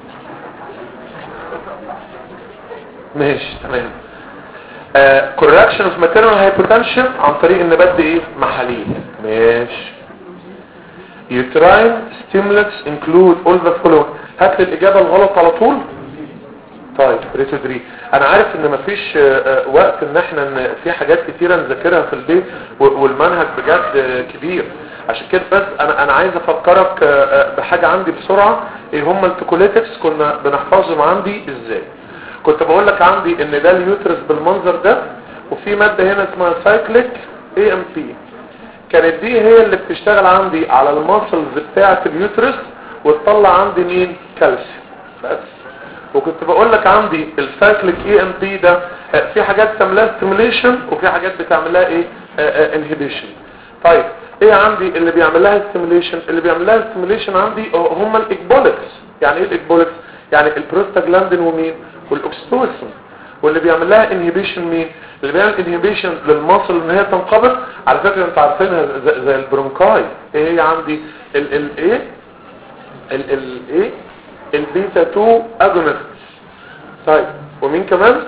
ماشي تمام. uh, correction of maternal hypotension عن طريق ان بدي ايه محاليل. ماشي. uterine stimulants include all the following. هات لي الاجابه الغلط على طول. طيب ريتودري. انا عارف ان مفيش وقت ان احنا ان في حاجات كتيرة نذاكرها في البيت والمنهج بجد كبير عشان كده بس انا انا عايز افكرك بحاجة عندي بسرعة. ايه هم التوكوليتكس كنا بنحفظهم عندي ازاي. كنت بقول لك عندي ان ده اليوترس بالمنظر ده وفي مادة هنا اسمها سايكليك اي ام بي. كانت دي هي اللي بتشتغل عندي على الماسلز بتاعة اليوترس وتطلع عندي مين كالسيوم بس. وكنت بقول لك عندي السايكليك اي ام بي ده في حاجات تعملها ستيميليشن وفي حاجات بتعملها ايه انهبيشن. طيب ايه عندي اللي بيعمل لها ستيميليشن؟ اللي بيعمل لها ستيميليشن عندي هم الاكبولكس. يعني ايه الاكبولكس؟ يعني البروستاجلاندين ومين؟ والاوكسيتوسين. واللي بيعمل لها انهبيشن مين؟ اللي بيعمل انهبيشن للمصل ان هي تنقبض. على فكره انتوا عارفينها زي, زي البرونكاي. ايه هي عندي؟ ال ال ايه ال ال ايه البيتا اتنين اجونست. طيب ومين كمان؟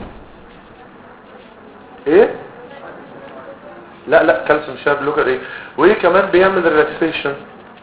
ايه لا لا كالسيوم شاب بلوكر. ايه وايه كمان بيعمل ريلاكسيشن؟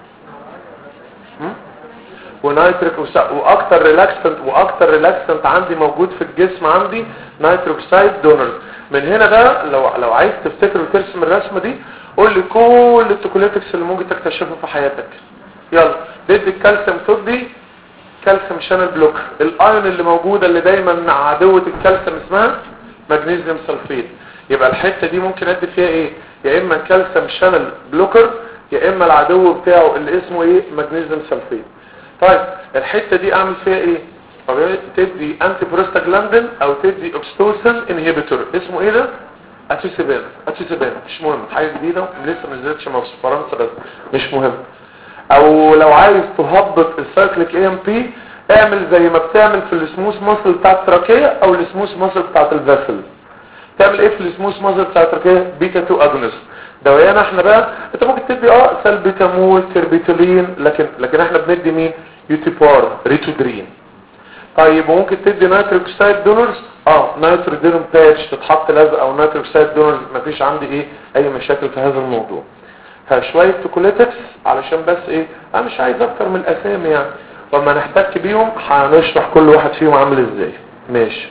ونايتريك واكتر ريلاكسنت واكتر ريلاكسنت عندي موجود في الجسم عندي نيتروكسيد دونرز. من هنا بقى لو لو عايز تفتكر وترسم الرسمه دي قول لي كل التوكوليتكس اللي ممكن تكتشفها في حياتك. يلا بدي الكالسيوم تدي كالسيوم شانل بلوكر. الايون اللي موجوده اللي دايما عدوه الكالسيوم اسمها مغنيسيوم سلفيت. يبقى الحته دي ممكن ادي فيها ايه؟ يا اما كالسيوم شانل بلوكر يا اما العدو بتاعه اللي اسمه ايه؟ مغنيسيوم سلفيت. طيب الحته دي اعمل فيها ايه؟ تدي انتي بروستاجلاندين او تدي اوكسيتوسين انهبيتور. اسمه ايه ده؟ اتيسيبان. اتيسيبان مش مهم، حاجه جديده لسه ما نزلتش في فرنسا بس مش مهم. او لو عايز تهبط السايكليك اي ام بي اعمل زي ما بتعمل في السموث ماسل بتاع التراكيه او السموث ماسل بتاعه الفاسل. تعمل ايه في السموث ماسل بتاع التراكيه؟ بيتا اتنين اجونست. دوايانا احنا بقى انت ممكن تدي اه سلبيتامول تربيتولين لكن لكن احنا بندي مين؟ يوتيبار ريتودرين. طيب وممكن تدي نيتروكسيد دونرز اه نيتروديرم باتش تتحط لازقه او نيتروكسيد دونرز. مفيش عندي ايه اي مشاكل في هذا الموضوع. فشويه توكوليتكس علشان بس ايه انا مش عايز اكتر من الاسامي يعني وما نحتك بيهم هنشرح كل واحد فيهم عامل ازاي. ماشي.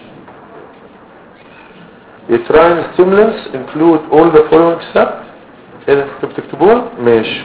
Uterine stimulants include all the following except ايه انتوا بتكتبوها؟ ماشي.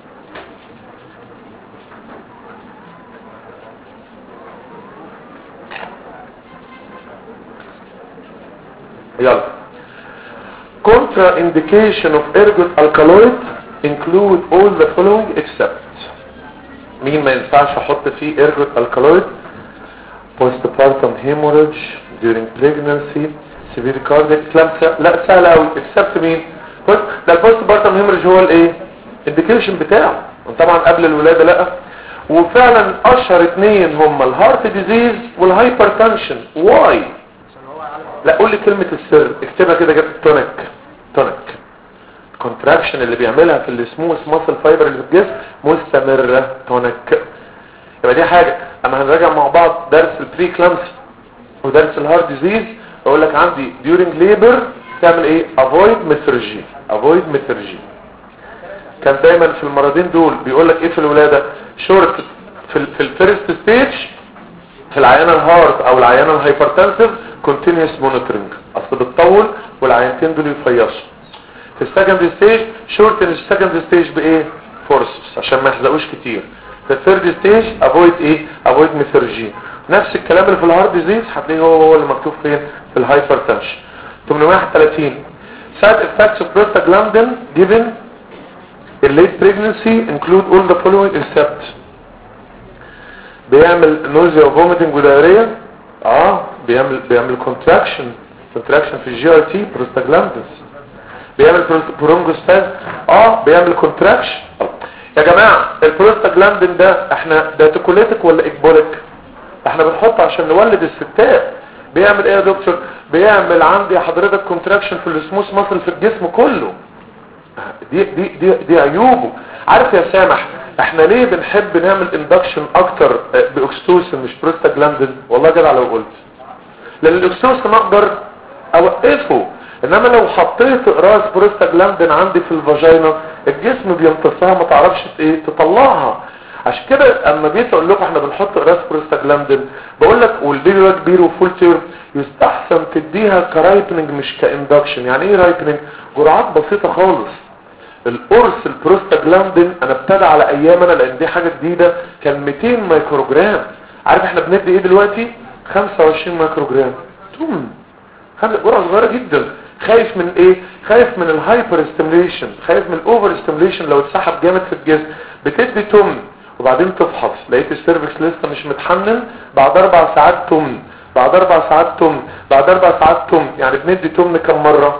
يلا. Contraindication of ergot alkaloid include all the following except. مين ما ينفعش احط فيه ergot alkaloid؟ postpartum hemorrhage during pregnancy severe cardiac eclampsia. لا سهل قوي. except مين؟ ده البوست بارتم هيمرج هو الايه؟ انديكيشن بتاعه. طبعا قبل الولاده لا. وفعلا اشهر اثنين هم الهارت ديزيز والهايبرتنشن. واي؟ لا قول لي كلمه السر اكتبها كده جنب تونيك. تونيك الكونتراكشن اللي بيعملها في السموث ماسل فايبر اللي في الجسم مستمره. تونيك. يبقى دي حاجه. اما هنراجع مع بعض درس البري كلامس ودرس الهارت ديزيز اقول لك عندي during labor تعمل ايه؟ avoid methargy. avoid methargy. كان دايما في المرضين دول بيقول لك ايه في الولاده؟ شورت في ال في الفيرست ستيج في العيانه الهارت او العيانه الهايبرتنسيف continuous monitoring. اصل بتطول والعيانتين دول يفيصوا. في السكند ستيج شورت ان السكند ستيج بايه؟ فورسبس عشان ما يحزقوش كتير. في الثيرد ستيج avoid ايه؟ avoid methargy. نفس الكلام اللي في الهارت ديزيز هتلاقيه هو هو اللي مكتوب فين؟ في الهايبرتنشن. ثمانمائة وواحد وثلاثين side effects of prostaglandin given in late pregnancy include all the following except. بيعمل nausea وvomiting ودايريا. اه بيعمل بيعمل contraction contraction في الجي ار تي prostaglandins. بيعمل برونكوسباز. اه بيعمل contraction. يا جماعه البروستاجلاندين ده احنا ده توكوليتك ولا اكبوليك؟ احنا بنحطه عشان نولد الستات. بيعمل ايه يا دكتور؟ بيعمل عندي حضرتك كونتراكشن في السموث ماسل في الجسم كله. دي دي دي, دي عيوبه. عارف يا سامح احنا ليه بنحب نعمل اندكشن اكتر باوكسيتوسين مش بروستاجلاندين؟ والله جدع لو قلت لان الاوكسيتوسين اقدر اوقفه انما لو حطيت اقراص بروستاجلاندين عندي في الفاجينا الجسم بيمتصها ما تعرفش ايه تطلعها. عشان كده اما جيت اقول لكم احنا بنحط اقراص بروستاجلاندين بقول لك والبيبي بقى كبير وفول تيرم يستحسن تديها كرايبنج مش كاندكشن. يعني ايه رايبنج؟ جرعات بسيطه خالص. القرص البروستاجلاندين انا ابتدى على ايامنا لان دي حاجه جديده كان مئتين مايكروجرام. عارف احنا بندي ايه دلوقتي؟ خمسة وعشرين مايكروجرام. توم خمسة جرعه صغيره جدا. خايف من ايه؟ خايف من الهايبر ستيميليشن، خايف من الاوفر ستيميليشن لو اتسحب جامد في الجسم. بتدي توم وبعدين تفحص لقيت السيرفكس لسه مش متحنن بعد اربع ساعات توم بعد اربع ساعات توم بعد اربع ساعات توم. يعني بندي توم كم مره؟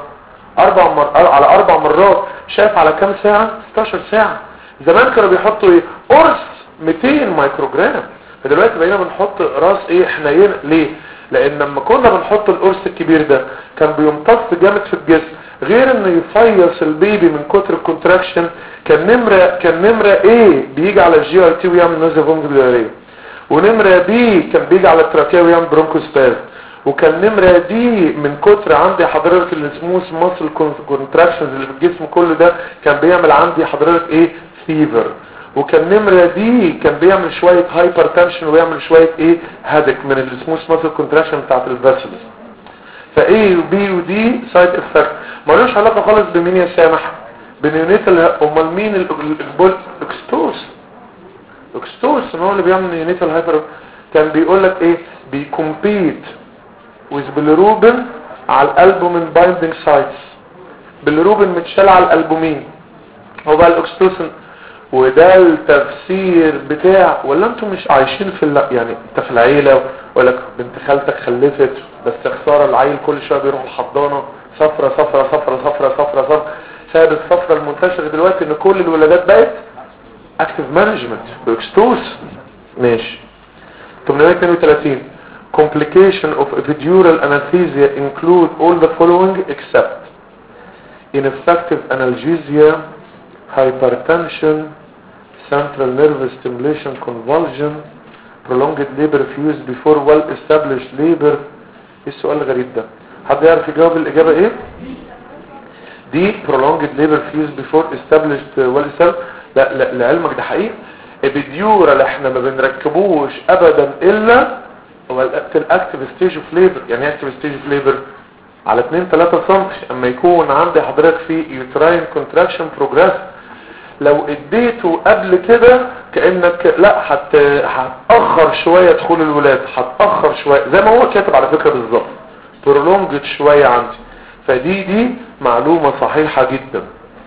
اربع مر... على اربع مرات شايف على كام ساعة؟ ستاشر ساعة. زمان كانوا بيحطوا ايه؟ قرص مئتين مايكروجرام، فدلوقتي بقينا بنحط راس ايه حنين. ليه؟ لان لما كنا بنحط القرص الكبير ده كان بيمتص جامد في الجسم، غير انه يفيص البيبي من كتر الكونتراكشن. كان نمرة كان نمرة ايه بيجي على الجي ار تي ويعمل نزف فونجلاريه، ونمرة بي كان بيجي على التراكيه ويعمل برونكوسباز، وكان نمرة دي من كتر عندي حضرتك السموث ماسل كونتراكشنز اللي في الجسم كله ده كان بيعمل عندي حضرتك ايه فيفر، وكان نمرة دي كان بيعمل شوية هايبر تنشن ويعمل شوية ايه هدك من السموث ماسل كونتراكشن بتاعت الفاسلز. فايه وبي ودي سايد افكت مالوش علاقة خالص بمين يا سامح؟ بنيونيتال. امال مين البول اكستوس؟ اكستوس هو اللي بيعمل نيونيتال هايبر. كان بيقول لك ايه بيكمبيت ويز بالروبين على الالبومين بايندينج سايتس. بالروبين متشال على الالبومين هو بقى الاكستوسن. وده التفسير بتاع ولا انتم مش عايشين في ال... يعني انت في العيله ولا بنت خالتك خلفت بس خساره العيل كل شويه بيروح الحضانه صفرة صفرة صفرة صفرة صفرة صفرة. سبب الصفرة المنتشرة دلوقتي ان كل الولادات بقت اكتف مانجمنت باكستوس. ماشي. ثمانمائة واثنين وثلاثين complication of epidural anesthesia include all the following except ineffective analgesia, hypertension, central nervous stimulation, convulsion, prolonged labor fused before well established labor. ايه السؤال الغريب ده؟ حد يعرف يجاوب الاجابة ايه؟ دي prolonged labor fused before established well established. لا لا لعلمك ده حقيقي. ابيديورا اللي احنا ما بنركبوش ابدا الا هو الاكتيف ستيج اوف ليبر. يعني ايه اكتيف ستيج اوف ليبر؟ على اتنين تلاتة سم اما يكون عندي حضرتك في يوتراين كونتراكشن بروجريس. لو اديته قبل كده كانك لا هت هتاخر شويه دخول الولاد، هتاخر شويه زي ما هو كاتب على فكره بالظبط برولونجد شويه عندي. فدي دي معلومه صحيحه جدا.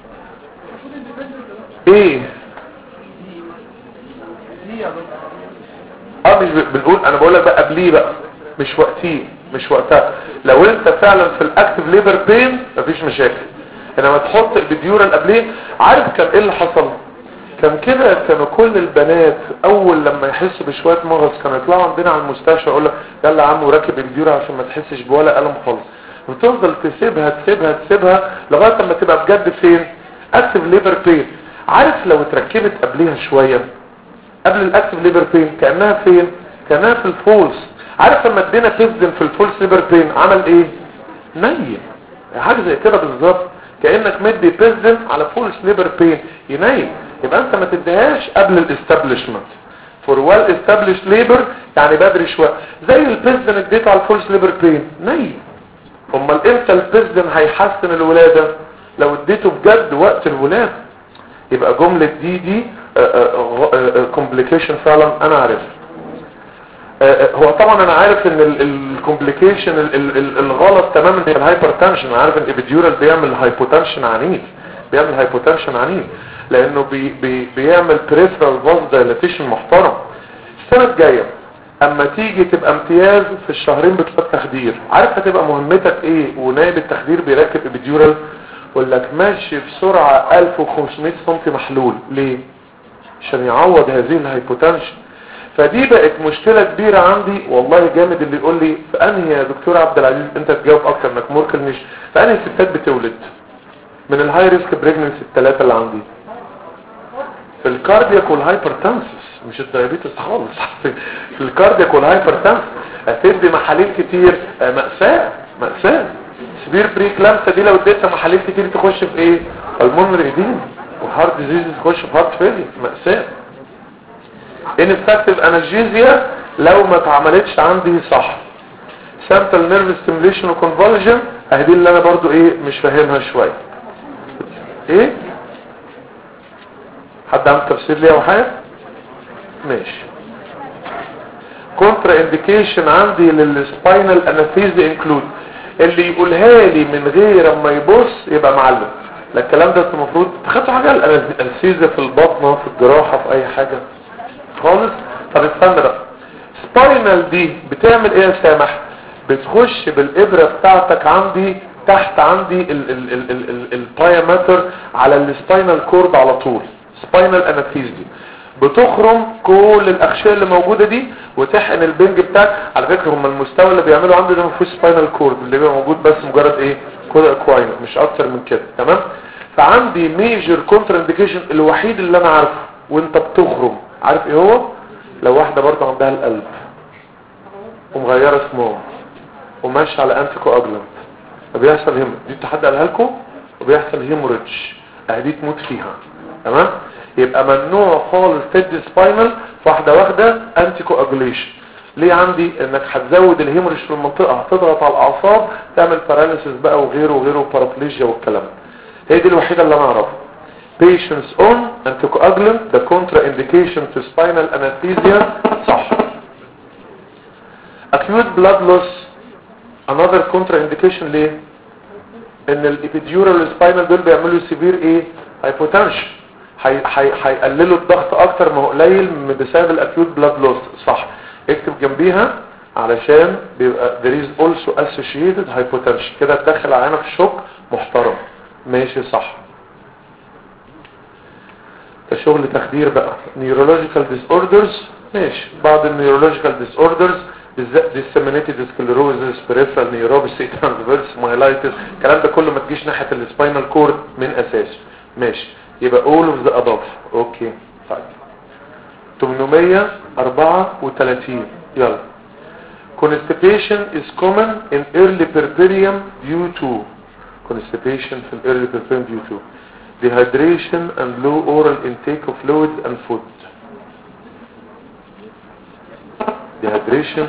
ايه اه مش بنقول انا بقول لك بقى قبليه بقى مش وقتيه مش وقتها. لو انت فعلا في الاكتيف ليبر بين مفيش مشاكل، انما تحط الفيديورال قبليه. عارف كان ايه اللي حصل؟ كان كده كانوا كل البنات اول لما يحسوا بشويه مغص كانوا يطلعوا عندنا على المستشفى يقول لك يلا يا عم وركب الفيديورال عشان ما تحسش بولا الم خالص. وتفضل تسيبها تسيبها تسيبها لغايه لما تبقى بجد فين؟ اكتيف ليبر بين. عارف لو اتركبت قبليها شويه قبل الاكتيف ليبر بين كانها فين؟ كانها في الفولس. عارف لما ادينا تزن في الفولس ليبر بين عمل ايه؟ نيم. حاجه زي كده بالظبط كانك مدي بيزن على فولس ليبر بين ينيم. يبقى انت ما تديهاش قبل الاستابليشمنت فور ويل استابليش ليبر يعني بدري شويه. زي البيزن اديته على الفولس ليبر بين نيم. امال امتى البيزن هيحسن الولاده؟ لو اديته بجد وقت الولاده. يبقى جمله دي دي كومبليكيشن فعلا انا عارف. هو طبعا انا عارف ان الكومبليكيشن الغلط تماما هي الهايبرتنشن. انا عارف ان الابيديورال بيعمل هايبوتنشن عنيف بيعمل هايبوتنشن عنيف لانه بي بي بيعمل بريفرال فاز دايلاتيشن محترم. السنه الجايه اما تيجي تبقى امتياز في الشهرين بتوع التخدير عارف هتبقى مهمتك ايه ونائب التخدير بيركب ابيديورال؟ يقول لك ماشي بسرعه ألف وخمسمائة سم محلول. ليه؟ عشان يعوض هذه الهايبوتنشن. فدي بقت مشكلة كبيرة عندي والله. جامد اللي يقول لي فأنهي يا دكتور عبد العزيز انت تجاوب اكتر انك موركل مش فأنهي الستات بتولد من الهاي ريسك بريجننسي الثلاثة اللي عندي؟ في الكاردياك والهايبرتنسس مش الدايابيتس خالص. في الكاردياك والهايبرتنسس هتدي محاليل كتير مأساة مأساة. سبير بريكلامسة دي لو اديتها محاليل كتير تخش في ايه؟ المونري ايدين وهارت ديزيز تخش في هارت فيلير مأساة. ineffective analgesia لو ما اتعملتش عندي صح. central nervous stimulation و convulsion اهدي اللي انا برضو ايه مش فاهمها شوية. ايه حد عم تفسير ليها وحاجة؟ ماشي. contra indication عندي للspinal anesthesia include اللي يقولها لي من غير اما يبص يبقى معلم. لا الكلام ده المفروض تاخدوا حاجة الانستيزيا في البطنة في الجراحة في اي حاجة خالص. طب استنى بقى سباينال دي بتعمل ايه يا سامح؟ بتخش بالابرة بتاعتك عندي تحت عندي البايامتر على السباينال كورد على طول، سباينال انستيزيا، بتخرم كل الاغشيه اللي موجوده دي وتحقن البنج بتاعك. على فكره هم المستوى اللي بيعملوا عنده ده ما فيهوش سباينال كورد، اللي بيبقى موجود بس مجرد ايه كود اكواين، مش اكتر من كده. تمام. فعندي ميجر كونتر انديكيشن الوحيد اللي انا عارفه وانت بتخرم، عارف ايه هو؟ لو واحده برضه عندها القلب ومغيره اسمها وماشيه على انتي كواجلانت فبيحصل هيم، دي حد قالها لكم، وبيحصل هيموريدج اهدي تموت فيها. تمام. يبقى ممنوع خالص تدي سباينال في واحده واخده انتي كواجوليشن. ليه؟ عندي انك هتزود الهيموريدج في المنطقه، هتضغط على الاعصاب، تعمل باراليسيس بقى وغيره وغيره بارابليجيا والكلام ده. هي دي الوحيده اللي انا اعرفها. patients on anticoagulant the contraindication to spinal anesthesia صح. acute blood loss another contraindication. ليه؟ ان الابيديورال والسباينال دول بيعملوا سيفير ايه هايبوتنشن، هيقللوا الضغط اكتر ما هو قليل بسبب الاكيوت بلاد لوس. صح. اكتب جنبيها علشان بيبقى there is also associated hypotension، كده تدخل علينا في الشوك محترم. ماشي صح. ده شغل تخدير بقى. neurological disorders ماشي. بعض النيورولوجيكال disorders بالذات disseminated sclerosis peripheral neuropathy transverse myelitis، الكلام ده كله ما تجيش ناحيه السباينال كورد من اساسه. ماشي. يبقى all of the above. اوكي طيب. ثمانمية وأربعة وثلاثين يلا. constipation is common in early puerperium due to constipation in early puerperium due to dehydration and low oral intake of fluids and food. dehydration,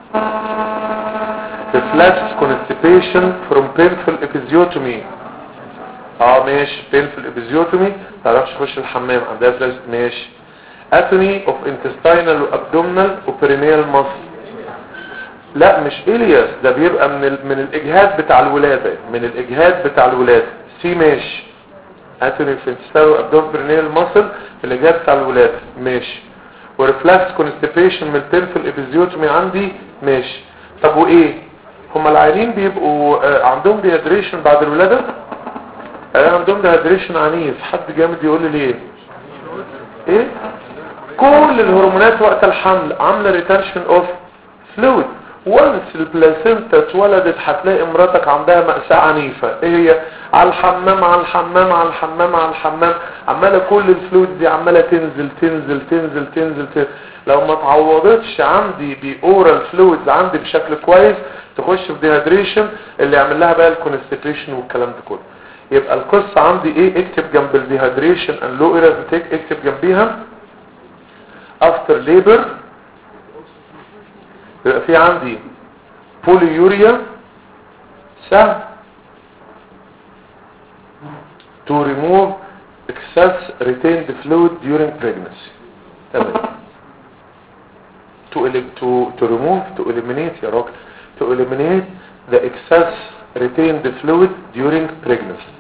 reflex constipation from painful episiotomy. اه ماشي. painful episiotomy تعرفش تخش الحمام عندها فلاش. ماشي. atony of intestinal abdominal perineal muscle. لا مش إلياس، ده بيبقى من ال... من الاجهاد بتاع الولاده، من الاجهاد بتاع الولاده. سي ماشي. atony of intestinal abdominal perineal muscle في الاجهاد بتاع الولاده. ماشي. ورفلاكس كونستيبيشن من البينفل ابيزيوتومي عندي. ماشي. طب وايه؟ هما العيانين بيبقوا آه عندهم ديهيدريشن بعد الولاده؟ آه عندهم ديهيدريشن عنيف. حد جامد يقول لي ليه؟ ايه؟ كل الهرمونات وقت الحمل عامله ريتنشن اوف فلويد. وانس البلاسينتا اتولدت هتلاقي مراتك عندها مأساة عنيفة. ايه هي؟ على الحمام على الحمام على الحمام على الحمام، عمالة كل الفلويد دي عمالة تنزل تنزل تنزل تنزل تنزل. لو ما تعوضتش عندي بأورال فلويدز عندي بشكل كويس تخش في ديهيدريشن اللي يعمل لها بقى الكونستيبيشن والكلام ده كله. يبقى القصة عندي ايه؟ اكتب جنب الديهيدريشن and low oral intake اكتب جنبيها after labor يبقى في عندي بوليوريا سهل to remove excess retained fluid during pregnancy. تمام. to to to remove to eliminate يا راجل to eliminate the excess retained fluid during pregnancy.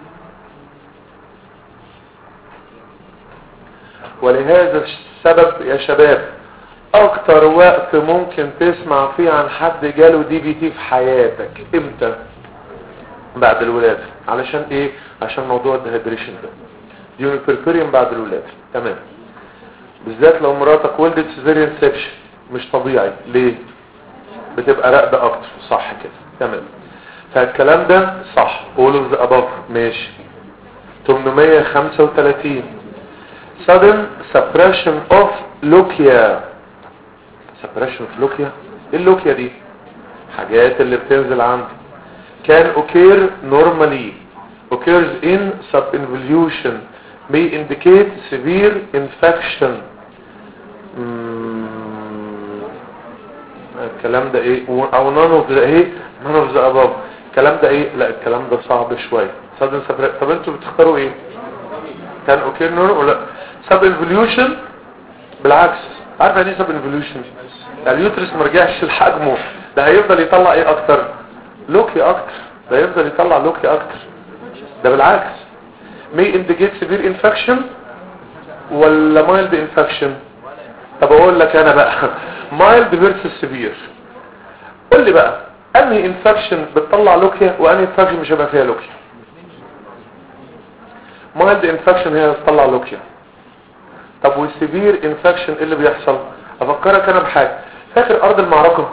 ولهذا السبب يا شباب اكتر وقت ممكن تسمع فيه عن حد جاله دي بي تي في حياتك امتى؟ بعد الولادة. علشان ايه؟ عشان موضوع الديهيدريشن ده ديون بيربيريوم بعد الولادة. تمام. بالذات لو مراتك ولدت سيزيريان سيكشن مش طبيعي. ليه؟ بتبقى راقدة اكتر. صح كده. تمام. فالكلام ده صح. all of the above. ماشي. ثمانمية وخمسة وثلاثين sudden suppression of lochia. suppression of lochia. ايه اللوكيا دي؟ حاجات اللي بتنزل عندي. can occur normally occurs in subinvolution may indicate severe infection. الكلام ده ايه؟ او none of the ايه؟ none of the above. الكلام ده ايه؟ لا الكلام ده صعب شوية. sudden suppression. طب انتوا بتختاروا ايه؟ can occur normally ولا subinvolution؟ بالعكس. عارف يعني ايه subinvolution؟ اليوترس مرجعش لحجمه، ده هيفضل يطلع ايه اكتر؟ لوكي اكتر. ده يفضل يطلع لوكي اكتر. ده بالعكس. may indicate severe infection ولا mild infection؟ طب اقول لك انا بقى mild versus severe. قول لي بقى انهي انفكشن بتطلع لوكيا وانهي انفكشن مش هيبقى فيها لوكيا؟ مايلد انفكشن هي بتطلع لوكيا. طب والسيفير انفكشن ايه اللي بيحصل؟ افكرك انا بحاجه. فاكر ارض المعركه؟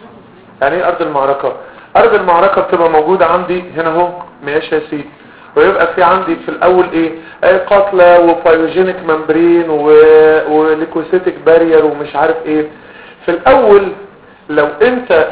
يعني ايه ارض المعركه؟ ارض المعركه بتبقى موجوده عندي هنا اهو، ماشي يا سيدي، ويبقى في عندي في الاول ايه؟ اي قاتله وفايوجينيك ممبرين وليكوسيتيك بارير ومش عارف ايه. في الاول لو انت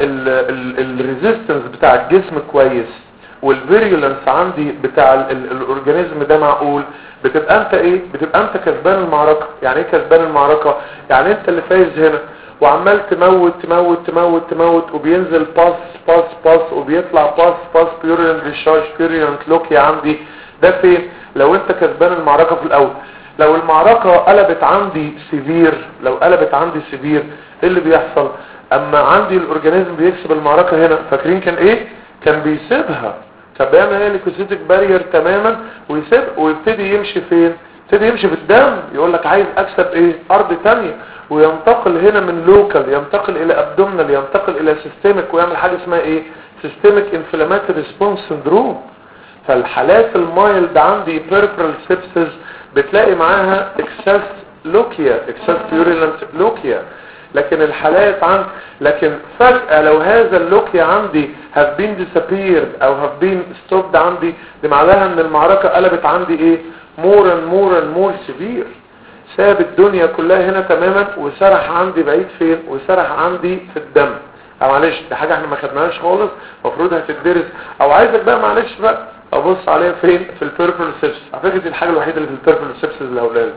الريزيستنس بتاع الجسم كويس والفيريولنس عندي بتاع الاورجانيزم ده معقول، بتبقى انت ايه؟ بتبقى انت كسبان المعركه. يعني ايه كسبان المعركه؟ يعني انت اللي فايز هنا وعمال تموت تموت تموت تموت وبينزل باس باس باس وبيطلع باس باس بيورينت ديشارج بيورينت لوكيا عندي. ده فين؟ لو انت كسبان المعركه في الاول. لو المعركه قلبت عندي سيفير، لو قلبت عندي سيفير ايه اللي بيحصل؟ اما عندي الاورجانيزم بيكسب المعركه هنا، فاكرين كان ايه؟ كان بيسيبها، كان بيعمل هي ليكوسيتيك بارير تماما ويسيب ويبتدي يمشي فين؟ يبتدي يمشي في الدم. يقول لك عايز اكسب ايه؟ ارض تانية، وينتقل هنا من لوكال ينتقل الى ابدومينال ينتقل الى سيستميك ويعمل حاجه اسمها ايه؟ سيستميك انفلاماتوري ريسبونس سندروم. فالحالات المايلد عندي بيربرال سيبسز بتلاقي معاها اكسس لوكيا، اكسس بيوريلنت لوكيا. لكن الحالات عن لكن فجأة لو هذا اللوكيا عندي have been disappeared او have been stopped عندي، دي معناها ان المعركة قلبت عندي ايه؟ more and more and more severe. ساب الدنيا كلها هنا تماما وسرح عندي بعيد فين؟ وسرح عندي في الدم. او معلش دي حاجة احنا ما خدناهاش خالص، المفروض هتدرس. او عايزك بقى معلش بقى ابص عليها فين؟ في البيربرال سيبسس. على فكرة دي الحاجة الوحيدة اللي في البيربرال سيبسس الاولاد.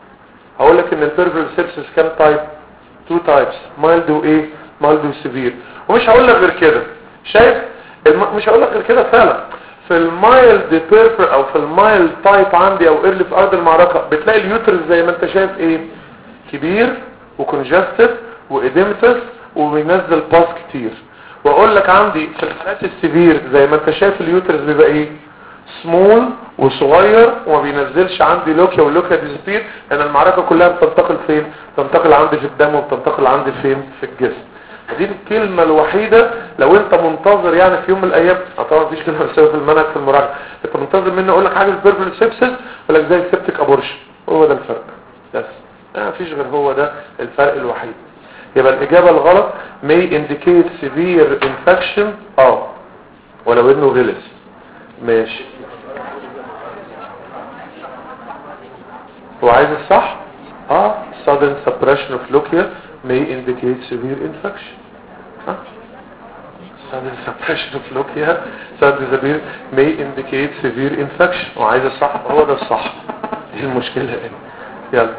هقول لك ان البيربرال سيبسس كام تايب؟ تو تايبس، مايلد وايه؟ مايلد وسيفير. ومش هقول لك غير كده، شايف؟ الم... مش هقول لك غير كده فعلا. في المايلد بيربر او في المايلد تايب عندي او ايرلي في ارض المعركه بتلاقي اليوترس زي ما انت شايف ايه؟ كبير وكونجستيف واديمتس وبينزل باس كتير. واقول لك عندي في الحالات السيفير زي ما انت شايف اليوترس بيبقى ايه؟ سمول وصغير وما بينزلش عندي لوكيا واللوكيا ديسبير، لان المعركه كلها بتنتقل فين؟ بتنتقل عندي في الدم وبتنتقل عندي فين؟ في الجسم. دي الكلمه الوحيده لو انت منتظر يعني في يوم من الايام، طبعا مفيش كلمه بتساوي في المنهج في المراجعه، انت منتظر مني اقول لك حاجه في بيربل سيبسس ولا زي سيبتك ابورشن. هو ده الفرق بس، ما فيش غير هو ده الفرق الوحيد. يبقى الاجابه الغلط may indicate severe infection اه ولو انه غلس. ماشي، هو عايز الصح؟ اه sudden suppression of lochia may indicate severe infection. ها sudden suppression of lochia sudden severe may indicate severe infection. وعايز الصح، هو ده الصح. ايه المشكلة هنا؟ يلا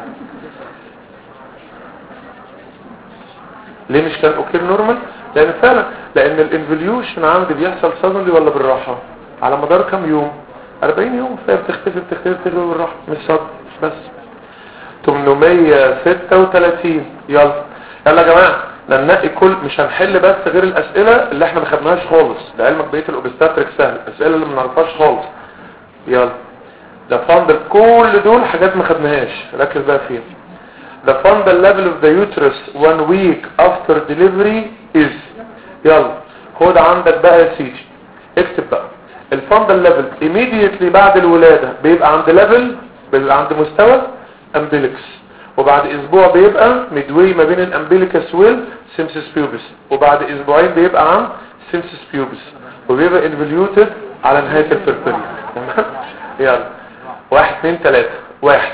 ليه مش كان اوكي نورمال؟ لان فعلا لان الانفليوشن عندي بيحصل suddenly ولا بالراحة؟ على مدار كم يوم؟ أربعين يوم، فهي بتختفي بتختفي بتختفي بالراحة مش صدر بس. ثمانمية وستة وثلاثين. يلا يلا يا جماعه ننقي كل، مش هنحل بس غير الاسئله اللي احنا ما خدناهاش خالص، لعلمك بقيه الاوبستاتريك سهل، الاسئله اللي ما نعرفهاش خالص. يلا ده فاندل، كل دول حاجات ما خدناهاش، ركز بقى فيها. The fundal level of the uterus one week after delivery is. يلا خد عندك بقى يا سيدي، اكتب بقى الفاندل ليفل immediately بعد الولاده بيبقى عند ليفل، بيبقى عند مستوى امبليكس، وبعد اسبوع بيبقى ميدوي ما بين الامبليكس والسيمسس بيوبس، وبعد اسبوعين بيبقى عند سيمسس بيوبس، وبيبقى انفليوتد على نهايه الفرفريه. تمام؟ يلا واحد اثنين ثلاثة. واحد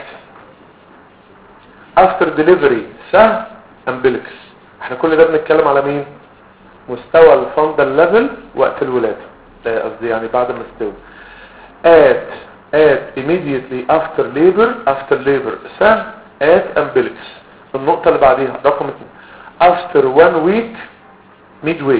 افتر ديليفري سهل امبليكس. احنا كل ده بنتكلم على مين؟ مستوى الفاندل ليفل وقت الولاده، قصدي يعني بعد ما استوى. at at immediately after labor after labor سهل at umbilicus. النقطة اللي بعديها رقم اثنين after one week midway.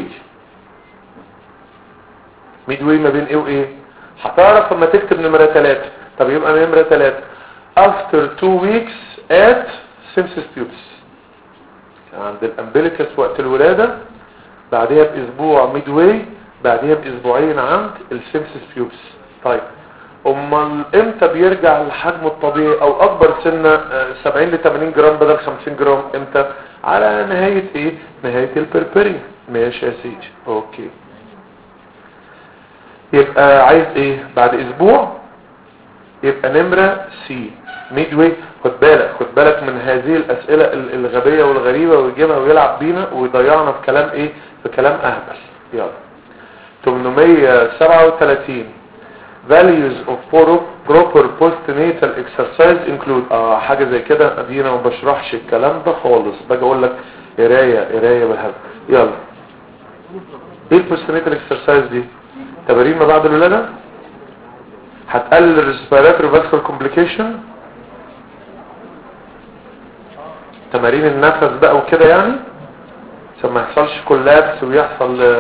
midway ما بين ايه وايه؟ هتعرف لما تكتب نمرة ثلاثة. طب يبقى نمرة ثلاثة after two weeks at symphysis pubis، عند الامبليكس وقت الولادة، بعدها باسبوع midway، بعدها باسبوعين عند السيمسيس بيوبس. طيب امال امتى بيرجع لحجمه الطبيعي او اكبر سنه سبعين ل ثمانين جرام بدل خمسين جرام؟ امتى؟ على نهايه ايه؟ نهايه البربريا. ماشي يا سيدي، اوكي. يبقى عايز ايه بعد اسبوع؟ يبقى نمرة سي ميدوي. خد بالك خد بالك من هذه الاسئلة الغبية والغريبة، ويجيبها ويلعب بينا ويضيعنا في كلام ايه، في كلام اهبل. يلا ثمانمية وسبعة وثلاثين values of proper postnatal exercise include اه حاجة زي كده. ادينا ما بشرحش الكلام ده خالص، باجي اقول لك قرايه قرايه بالهبل. يلا ايه البوستنيتال اكسرسايز دي؟ تمارين ما بعد الولاده، هتقلل الريسبيراتوري فاسكولار كومبليكيشن، تمارين النفس بقى وكده يعني، عشان ما يحصلش كولابس ويحصل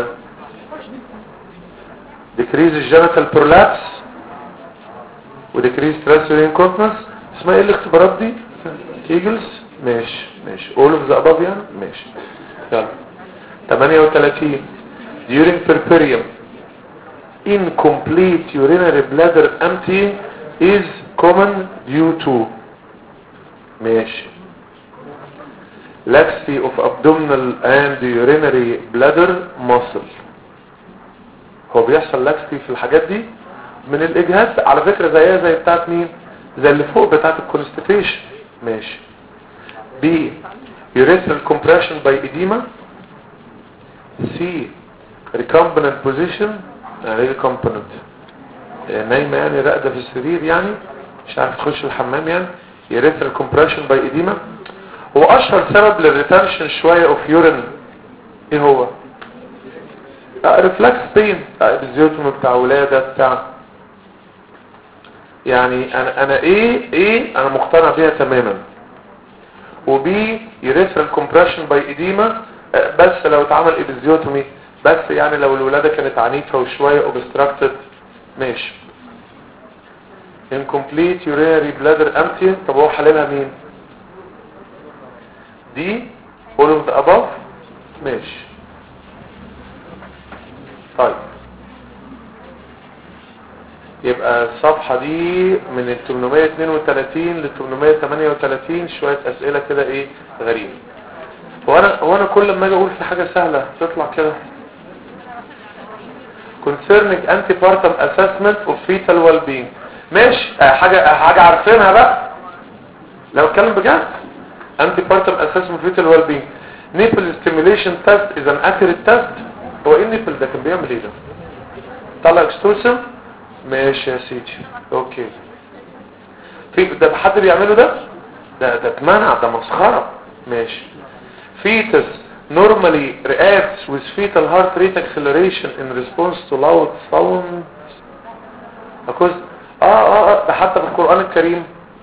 ديكريز الجينيتال برولابس وديكريز ترانسفير انكونتنس. اسمها ايه الاختبارات دي؟ كيجلز. ماشي ماشي all of the above يعني. ماشي يلا ثمانية وثلاثين during puerperium incomplete urinary bladder empty is common due to ماشي laxity of abdominal and urinary bladder muscle. هو بيحصل laxity في الحاجات دي من الاجهاد على فكرة، زيها زي بتاعت مين؟ زي اللي فوق بتاعت الكونستيبيشن. ماشي. B urethral compression by edema. C recombinant position. يعني ايه recombinant؟ نايمة يعني راقدة في السرير يعني مش عارف تخش الحمام يعني. urethral compression by edema. هو اشهر سبب للريتنشن شوية اوف يورين ايه هو؟ ريفلكس بين الزيوتوم بتاع ولادة بتاع يعني. انا انا ايه ايه انا مقتنع بيها تماما. وبي يريثرال كومبريشن باي اديما بس لو اتعمل ابيزيوتومي بس، يعني لو الولاده كانت عنيفه وشويه اوبستراكتد. ماشي. incomplete urinary bladder empty. طب هو حللها مين؟ دي all of the above. ماشي طيب يبقى الصفحة دي من ال ثمانمية واثنين وثلاثين ل ثمانمية وثمانية وثلاثين شوية اسئلة كده ايه غريبة. وانا وانا كل ما اجي اقول في حاجة سهلة تطلع كده. concerning antepartum assessment of fetal well-being. ماشي اه حاجة حاجة عارفينها بقى لو اتكلم بجد. antepartum assessment of fetal well-being. nipple stimulation test is an accurate test. هو ايه النيبل ده كان بيعمل ايه ده؟ طلع اكستوسم. ماشي يا سيدي اوكي. في ده حد بيعمله ده؟ ده ده اتمنع، ده مسخره. ماشي. fetus normally reacts with fetal heart rate acceleration in response to loud sound. أكوز اه اه اه ده حتى في القرآن الكريم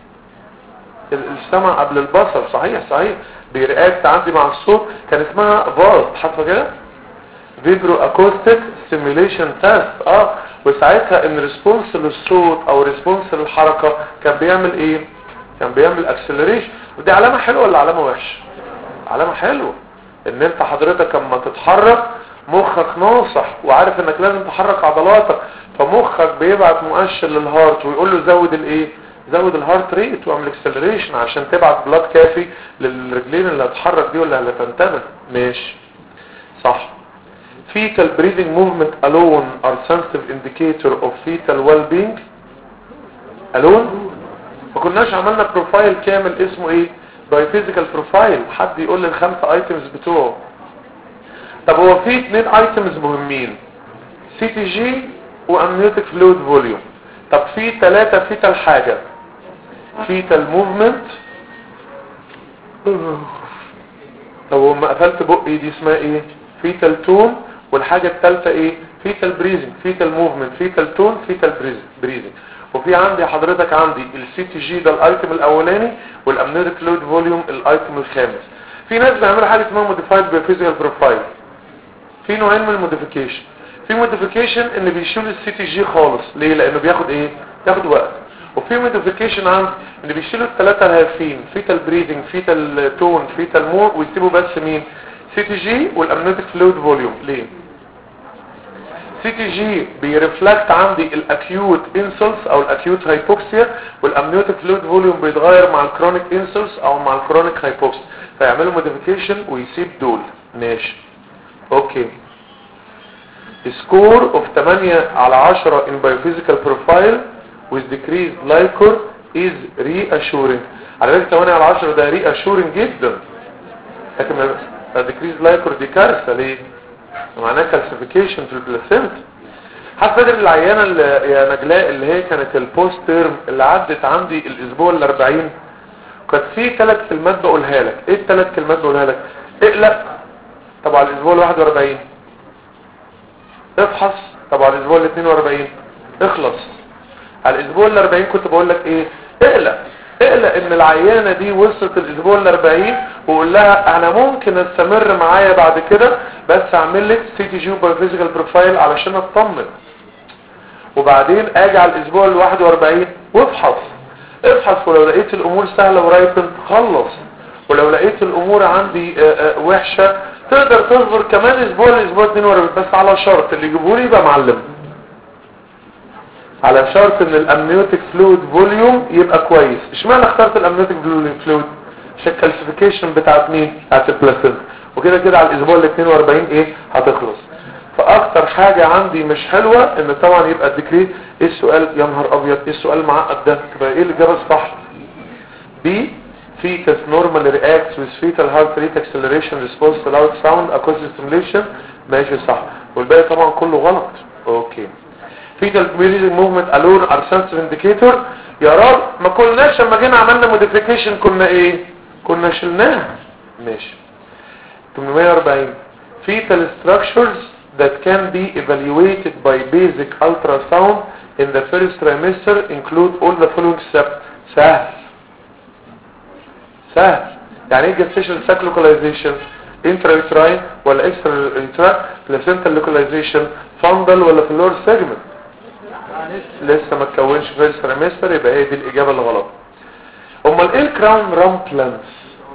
السمع قبل البصر. صحيح صحيح بيرياكت عندي مع الصوت. كان اسمها فاز حتى كده فيبرو اكوستيك ستيميوليشن تيست. اه وساعتها ان ريسبونس للصوت او ريسبونس للحركه كان بيعمل ايه؟ كان بيعمل اكسلريشن. ودي علامه حلوه ولا علامه وحشه؟ علامه حلوه ان انت حضرتك اما تتحرك مخك ناصح وعارف انك لازم تحرك عضلاتك، فمخك بيبعت مؤشر للهارت ويقول له زود الايه؟ زود الهارت ريت واعمل اكسلريشن عشان تبعت بلاد كافي للرجلين اللي هتتحرك دي ولا اللي هتنتبه. ماشي صح. fetal breathing movement alone are sensitive indicator of fetal well-being. alone ما كناش عملنا بروفايل كامل اسمه ايه؟ بايوفيزيكال بروفايل. حد يقول لي الخمسه ايتمز بتوعه. طب هو في اثنين ايتمز مهمين، سي تي جي وامنيوتيك فلويد فوليوم. طب في ثلاثه فيتال حاجه، فيتال موفمنت. طب وما قفلت بقي دي اسمها ايه؟ فيتال تون. والحاجة الثالثة ايه؟ فيتال بريزنج، فيتال موفمنت، فيتال تون، فيتال بريزنج. وفي عندي حضرتك عندي السي تي جي ده الايتم الاولاني والامنيوتيك فلويد فوليوم الايتم الخامس. في ناس بيعملوا حاجه اسمها موديفايد بايوفيزيكال بروفايل. في نوعين من الموديفيكيشن. في موديفيكيشن ان بيشيل السي تي جي خالص. ليه؟ لانه بياخد ايه؟ بياخد وقت. وفي موديفيكيشن عندي ان بيشيلوا الثلاثه الهافين، فيتال بريزنج، فيتال تون، فيتال مور، ويسيبوا بس مين؟ سي تي جي والامنيوتيك فلويد فوليوم. ليه؟ سي تي جي بيرفلكت عندي الاكيوت انسلس او الاكيوت هايبوكسيا، والامنيوتيك فلويد فوليوم بيتغير مع الكرونيك انسلس او مع الكرونيك هايبوكسيا، فيعملوا موديفيكيشن ويسيب دول. ماشي اوكي. score of تمانية على عشرة in biophysical profile with decreased liquor is reassuring. على فكرة تمانية على عشرة ده reassuring جدا، لكن decreased liquor دي كارثة. ليه؟ معناه calcification في البلاسينتا. حفظت العيانة اللي يا نجلاء اللي هي كانت البوست تيرم اللي عدت عندي الاسبوع الاربعين، كانت في ثلاث كلمات بقولها لك. ايه الثلاث كلمات بقولها لك؟ اقلق طبعا الاسبوع الواحد واربعين، افحص طبعا الاسبوع الاثنين واربعين، اخلص. على الاسبوع الاربعين كنت بقول لك ايه؟ اقلق اقلق ان العيانة دي وصلت الاسبوع الاربعين، وقول لها انا ممكن استمر معايا بعد كده بس اعمل لك سي تي جي بايوفيزيكال بروفايل علشان اطمن، وبعدين اجي على الاسبوع الواحد واربعين وافحص افحص ولو لقيت الامور سهلة ورايبن خلص، ولو لقيت الامور عندي آآ آآ وحشة تقدر تصبر كمان اسبوع لاسبوع اتنين واربعين، بس على شرط اللي يجيبولي يبقى معلم، على شرط ان الامنيوتيك فلويد فوليوم يبقى كويس. اشمعنى اخترت الامنيوتيك فلويد؟ عشان الكالسيفيكيشن بتاعت مين؟ بتاعت البلاسينتا، وكده كده على الاسبوع ال اتنين واربعين ايه هتخلص. فاكتر حاجة عندي مش حلوة ان طبعا يبقى الديكريت. ايه السؤال يا نهار ابيض؟ ايه السؤال المعقد ده؟ تبقى ايه الاجابة الصح؟ بي fetus normally reacts with fetal heart rate acceleration response to loud sound acoustic stimulation. ماشي صح، والباقي طبعا كله غلط. اوكي. fetal breathing movement alone are sensitive indicator. يا رب ما كناش لما جينا عملنا modification كنا ايه؟ كنا شلناها. ماشي. تمنمية واربعين fetal structures that can be evaluated by basic ultrasound in the first trimester include all the following steps. سهل سهل. يعني ايه gestational sac localization؟ intrauterine ولا extrauterine؟ placental localization fundal ولا في اللور segment؟ لسه ما تكونش first trimester، يبقى هي دي الاجابة الغلط. امال ايه الكراون رامبلانس؟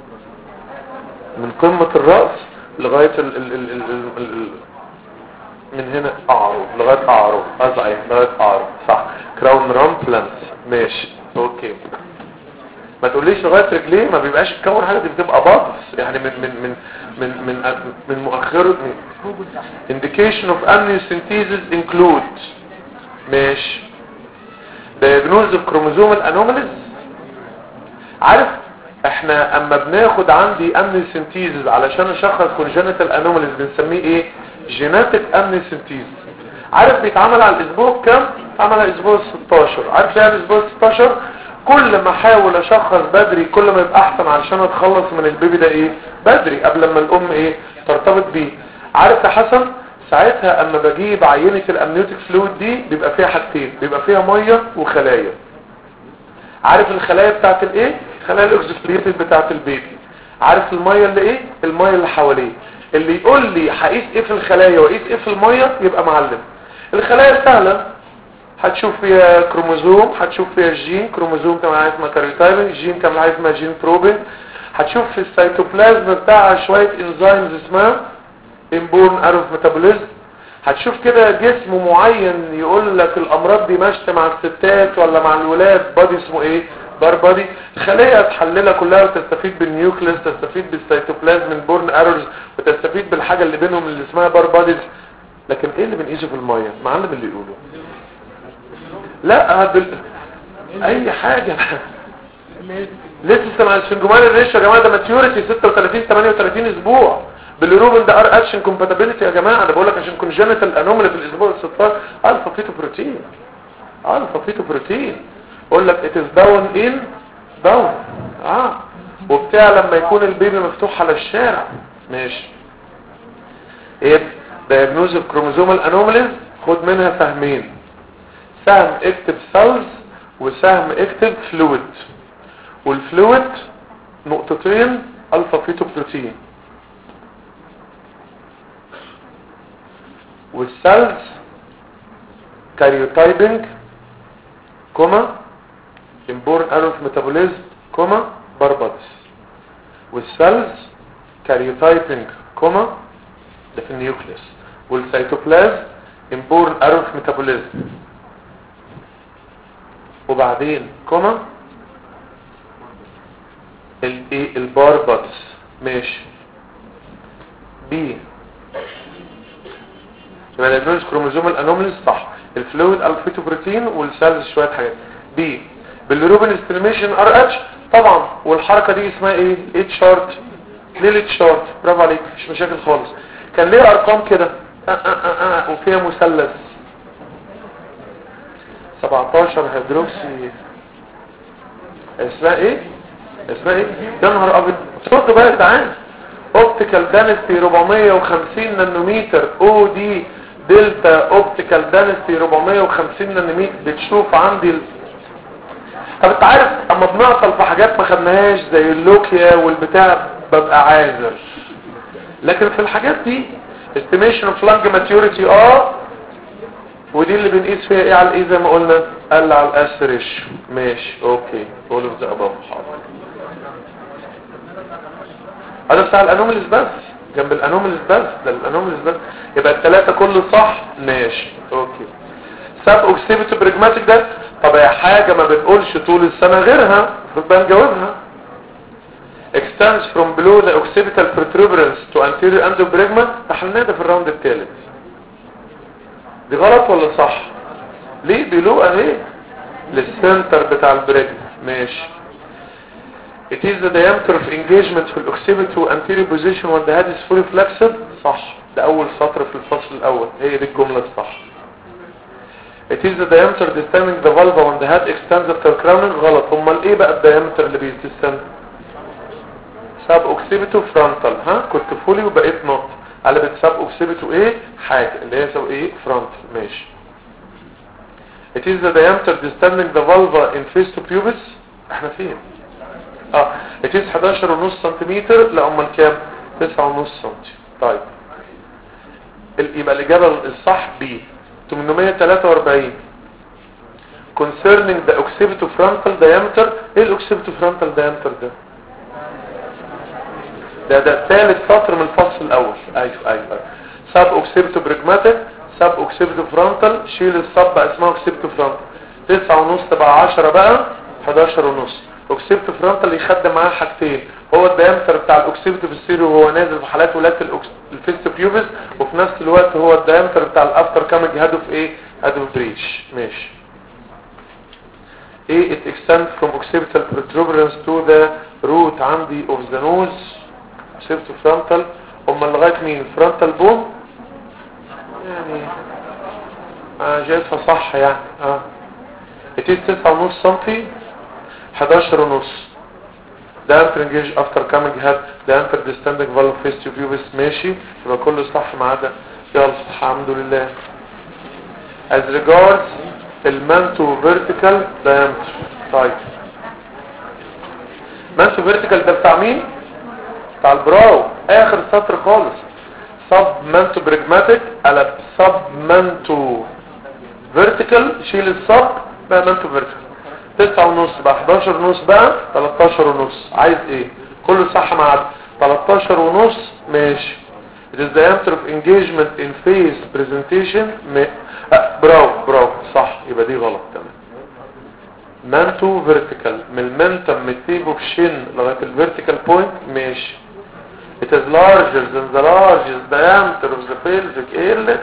من قمة الرأس لغاية ال ال ال ال ال ال من هنا اعرض لغاية اعرض ازعي لغاية اعرض صح. كراون رامبلانس ماشي اوكي. ما تقوليش لغايه رجليه، ما بيبقاش تكون حاجه، دي بتبقى باطس يعني من من من من من من مؤخره. indication of amniocentesis include ماشي diagnose of chromosomal anomalies. عارف احنا اما بناخد عندي amniocentesis علشان اشخص congenital anomalies بنسميه ايه؟ genetic amniocentesis. عارف بيتعمل على الاسبوع كام؟ عمل على الاسبوع ستاشر. عارف يعني الاسبوع ستاشر كل ما احاول اشخص بدري كل ما يبقى احسن علشان اتخلص من البيبي ده ايه بدري قبل ما الام ايه ترتبط بيه. عارف يا حسن ساعتها اما بجيب عينة الامنيوتيك فلويد دي بيبقى فيها حاجتين، بيبقى فيها مية وخلايا. عارف الخلايا بتاعت الايه؟ خلايا الاكزوسكليتد بتاعت البيبي. عارف المية اللي ايه؟ المية اللي حواليه. اللي يقول لي هقيس ايه في الخلايا واقيس ايه في المية يبقى معلم. الخلايا سهلة، هتشوف فيها كروموزوم، هتشوف فيها الجين، كروموزوم كمان عايز اسمها كاريوتايبنج، جين كمان عايز اسمها جين بروبنج. هتشوف في السيتوبلازم بتاعها شوية انزيمز اسمها انبورن اروف ميتابوليزم. هتشوف كده جسم معين يقول لك الامراض دي ماشيه مع الستات ولا مع الولاد، بادي اسمه ايه؟ بار بادي. خلية تحللها كلها وتستفيد بالنيوكليس، تستفيد بالسيتوبلازم انبورن اروز، وتستفيد بالحاجه اللي بينهم اللي اسمها بار باديز. لكن ايه اللي بنقيسه في الميه؟ معلم اللي يقوله لا بال... اي حاجة لسه سمع السنجومان الريش يا جماعة ده ماتيوريتي ستة وتلاتين تمانية وتلاتين اسبوع. بالروبن ده ار اكشن كومباتيبيليتي يا جماعة. انا بقول لك عشان كونجنتال انومالي في الاسبوع الستاشر الفا فيتو بروتين الفا فيتو بروتين اقول لك ات از داون ان داون اه وبتاع لما يكون البيبي مفتوح على الشارع. ماشي. ايه diagnosis of chromosomal anomalies؟ خد منها فهمين، سهم اكتب سيلز وسهم اكتب فلويد. والفلويد نقطتين الفا فيتو بروتين، والسيلز كاريوتايبنج كوما انبورن اروف ميتابوليزم كوما باربادس. والسيلز كاريوتايبنج كوما ده في النيوكليس، والسيتوبلازم انبورن اروف ميتابوليزم، وبعدين كوما الايه الباربادس. ماشي. بي يبقى الادينوز كروموزومال انوماليز صح. الفلويد الفيتوبروتين والسيلز شويه حاجات. بي بالروبين استريميشن ار اتش طبعا، والحركه دي اسمها ايه؟ اتش شارت. ليه الاتش شارت؟ برافو عليك، مش مشاكل خالص. كان ليه ارقام كده أه أه أه أه وفيها مثلث سبعتاشر هيدروكسي. اسمها ايه؟ اسمها ايه؟ يا نهار ابيض، صوت بقى تعال. اوبتيكال دانستي أربعمية وخمسين نانومتر او دي دلتا اوبتيكال دانستي أربعمية وخمسين نانومتر. بتشوف عندي ال... طب انت عارف اما بنعطل في حاجات ما خدناهاش زي اللوكيا والبتاع ببقى عاذر، لكن في الحاجات دي estimation of lung maturity اه، ودي اللي بنقيس فيها ايه على الايه زي ما قلنا؟ قال على الاسرش. ماشي اوكي all of the above. حاضر. هذا بتاع الانوماليز بس، جنب الانوماليز بس، ده الانوماليز بس. يبقى الثلاثه كله صح. ماشي اوكي. سب اوكسيبيتو بريجماتيك ده طب هي حاجه ما بتقولش طول السنه غيرها، فبقى نجاوبها. extends from below the occipital protuberance to anterior endobrygma. تحلنا ده في الراوند الثالث. دي غلط ولا صح؟ ليه بيلو اهي للسنتر بتاع البريجما. ماشي. It is the diameter of engagement في الاوكسيبيت to anterior position when the head is fully flexed. صح، ده اول سطر في الفصل الاول، هي دي الجملة الصح. It is the diameter descending the vulva when the head extends after crowning. غلط. امال ايه بقى الديامتر اللي بيتستند؟ سب اوكسيبيتو فرونتال. ها كنت فولي وبقيت نوت على بت سب اوكسيبيتو ايه حاجة اللي هي سو ايه فرونتال. ماشي. It is the diameter descending the vulva in face to pubis. احنا فين؟ اه it is حداشر ونص سنتيمتر. لا امال كام؟ تسعة ونص سنتي. طيب يبقى الاجابة الصح بي ثمانمية وتلاتة واربعين. concerning the occipitofrontal diameter. ايه الاوكسيبيتوفرونتال diameter ده؟ ده ده ثالث سطر من الفصل الاول. ايوه ايوه سب اوكسيبيتو بريجماتيك سب اوكسيبيتو فرونتال. شيل السب بقى اسمها اوكسيبيتو فرونتال. تسعة ونص تبقى عشرة بقى حداشر ونص. اوكسيبيتو فرونتال يخدم معاه حاجتين، هو الديامتر بتاع الاوكسيبيتو في السيرو وهو نازل في حالات ولاده الفيستو بيوبس، وفي نفس الوقت هو الديامتر بتاع الافتر كامينج هادو في ايه؟ هادو بريش. ماشي. ايه it extends from occipital protuberance to the root عندي of the nose اوكسيبيتو فرونتال. امال لغايه مين؟ فرونتال بون يعني اه جايبها صح يعني. اه it is تسعة ونص سنتي حداشر ونص. diameter engage after coming head diameter descending valve face to pubis. ماشي يبقى كله صح ما عدا. يلا الحمد لله. as regards المانتو vertical diameter. طيب مانتو vertical ده بتاع مين؟ بتاع البراو، اخر سطر خالص. sub manto pragmatic على sub manto vertical. شيل السب بقى manto vertical. تسعة ونص بقى حداشر ونص بقى تلاتاشر ونص. عايز ايه؟ كله صح ما عدا تلاتاشر ونص. ماشي. it is the diameter of engagement in face presentation. م... أه براو براو صح، يبقى دي غلط. تمام. مانتو فيرتيكال من المنتم من التيبو بشين لغايه الفيرتيكال بوينت. ماشي. it is larger than the largest diameter of the pelvic inlet.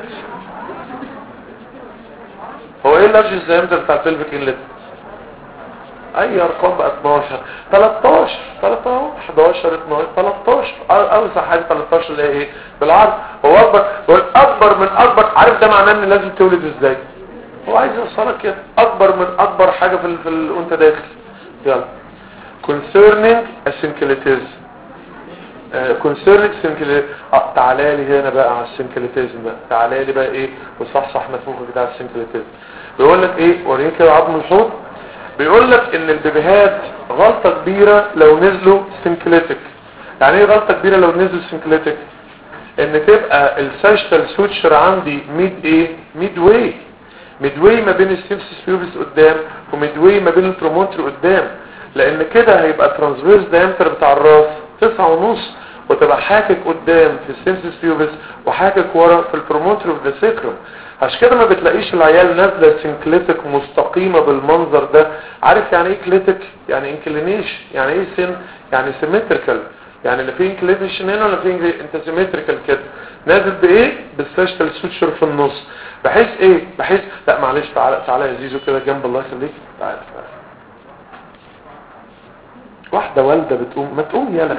هو ايه largest diameter بتاع pelvic inlet؟ اي ارقام بقى اتناشر تلاتاشر تلاتاشر حداشر اتناشر تلاتاشر اوسع حاجه تلاتاشر اللي هي ايه بالعرض. هو اكبر اكبر من اكبر. عارف ده معناه ان لازم تولد ازاي؟ هو عايز يوصلك كده اكبر من اكبر حاجه في في ال... وانت داخل. يلا concerning asynchronism. concerning synchronism. اه تعالى لي هنا بقى على السynchronism بقى. تعالى لي بقى ايه وصحصح مفهومك كده على السynchronism. بيقول لك ايه؟ وريني كده عظم الحوض. بيقول لك ان البيبيهات غلطه كبيره لو نزلوا سينكليتك. يعني ايه غلطه كبيره لو نزلوا سينكليتك؟ ان تبقى الساشتال سوتشر عندي ميد ايه؟ ميد واي. ميد واي ما بين السيمسيس بيوبس قدام وميد واي ما بين البرومونتري قدام، لان كده هيبقى ترانسفيرس دايمتر بتاع الراس تسعة ونص، وتبقى حاكك قدام في السيمسيس بيوبس وحاكك ورا في البرومونتري اوف ذا سيكروم. عشان كده ما بتلاقيش العيال نازله سينكليتك مستقيمه بالمنظر ده. عارف يعني ايه كليتك؟ يعني انكلينيش. يعني ايه سن؟ يعني سيمتريكال. يعني لا في انكليفيشن هنا ولا في انكليفيشن، انت سيمتريكال كده نازل بايه بالساشتال سوتشر في النص، بحيث ايه بحيث لا معلش تعالى تعالى يا زيزو كده جنب، الله يخليك تعالى تعالى. واحدة والدة بتقوم، ما تقوم يلا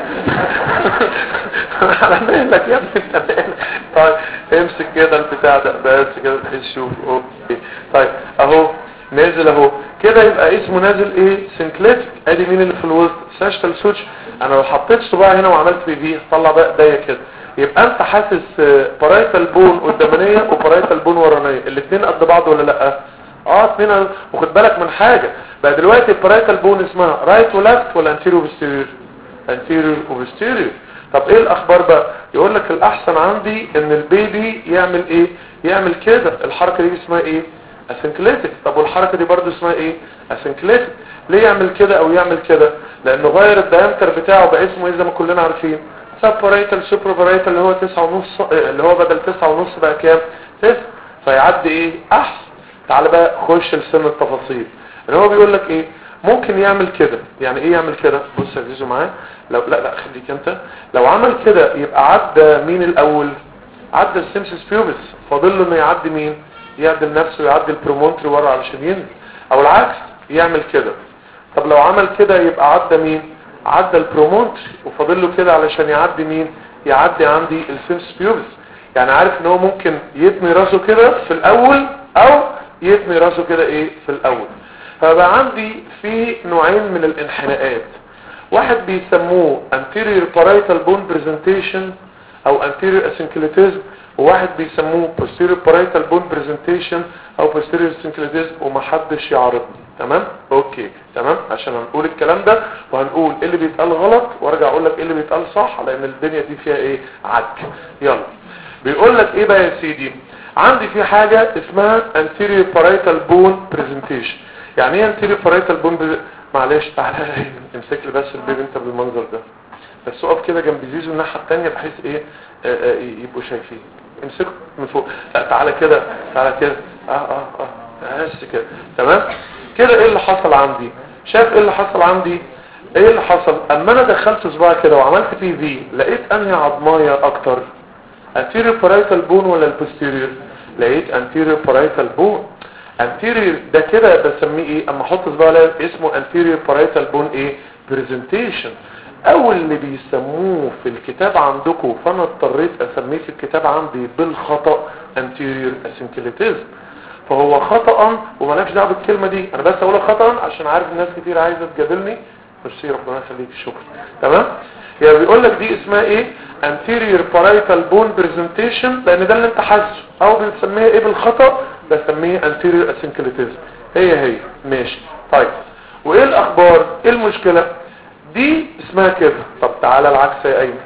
على مهلك يا ابني انت مالك. طيب امسك كده البتاع ده بس كده تحس شوف اوكي. طيب اهو نازل اهو كده، يبقى اسمه نازل ايه سنكليتك. ادي مين اللي في الوسط ساشتال سوتش. انا لو حطيت صباعي هنا وعملت بي في هطلع بقى ايديا كده، يبقى انت حاسس بارايتال بون قدامانيه وبارايتال بون ورانيه، الاثنين قد بعض ولا لا؟ اه اثنين. وخد بالك من حاجه بقى دلوقتي البارايتال بون اسمها رايت ولافت ولا انتيريور وبوستيريور؟ انتيريور وبوستيريور. طب ايه الاخبار بقى؟ يقول لك الاحسن عندي ان البيبي يعمل ايه؟ يعمل كده، الحركه دي اسمها ايه؟ اسنكليتك. طب والحركه دي برضو اسمها ايه؟ اسنكليتك. ليه يعمل كده او يعمل كده؟ لانه غير الدايمتر بتاعه بقى اسمه ايه زي ما كلنا عارفين؟ سبارايتال سوبرارايتال اللي هو تسعة ونص، اللي هو بدل تسعة ونص بقى كام؟ تسعة. فيعدي ايه؟ احسن. تعال بقى خش لسن التفاصيل. اللي هو بيقول لك ايه؟ ممكن يعمل كده. يعني ايه يعمل كده؟ بص يا زيزو معايا، لو لا لا خليك انت، لو عمل كده يبقى عدى مين الاول؟ عدى السيمسس بيوبس، فاضل له انه يعدي مين؟ يعدل نفسه ويعدي البرومونتري ورا علشان ينزل، او العكس يعمل كده. طب لو عمل كده يبقى عدى مين؟ عدى البرومونتري وفاضل له كده علشان يعدي مين؟ يعدي عندي السيمسس بيوبس. يعني عارف ان هو ممكن يتني راسه كده في الاول او يتني راسه كده ايه في الاول. فبقى عندي في نوعين من الانحناءات، واحد بيسموه anterior parietal bone presentation او anterior asynclitism، وواحد بيسموه posterior parietal bone presentation او posterior asynclitism، ومحدش يعارضني. تمام اوكي تمام، عشان هنقول الكلام ده وهنقول ايه اللي بيتقال غلط وارجع اقول لك ايه اللي بيتقال صح، لان الدنيا دي فيها ايه عك. يلا بيقول لك ايه بقى يا سيدي؟ عندي في حاجة اسمها anterior parietal bone presentation. يعني ايه anterior parietal bone presentation؟ معلش تعالى امسك لي بس البيبي انت بالمنظر ده، بس اقف كده جنب زيزو الناحيه الثانيه بحيث ايه آآ آآ يبقوا شايفين. امسكه من فوق، لا تعالى كده تعالى كده اه اه اه بس كده تمام كده. ايه اللي حصل عندي؟ شايف ايه اللي حصل عندي؟ ايه اللي حصل اما انا دخلت صباعي كده وعملت بي في؟ لقيت انهي عظمايه اكتر؟ anterior parietal bone ولا البوستيريور؟ لقيت anterior parietal bone. anterior ده كده بسميه ايه اما احط صباعي؟ اسمه anterior parietal bone ايه presentation، او اللي بيسموه في الكتاب عندكم فانا اضطريت اسميه في الكتاب عندي بالخطأ anterior asynclitism. فهو خطأ ومالكش دعوه بالكلمه دي، انا بس اقولها خطأ عشان عارف الناس كتير عايزه تجادلني. ميرسي ربنا يخليك الشكر. تمام يعني بيقول لك دي اسمها ايه anterior parietal bone presentation لان ده اللي انت حاسه، او بنسميها ايه بالخطأ؟ بسميه anterior asynclitism. هي هي ماشي. طيب وايه الاخبار؟ ايه المشكله؟ دي اسمها كده. طب تعالى العكس يا ايمن.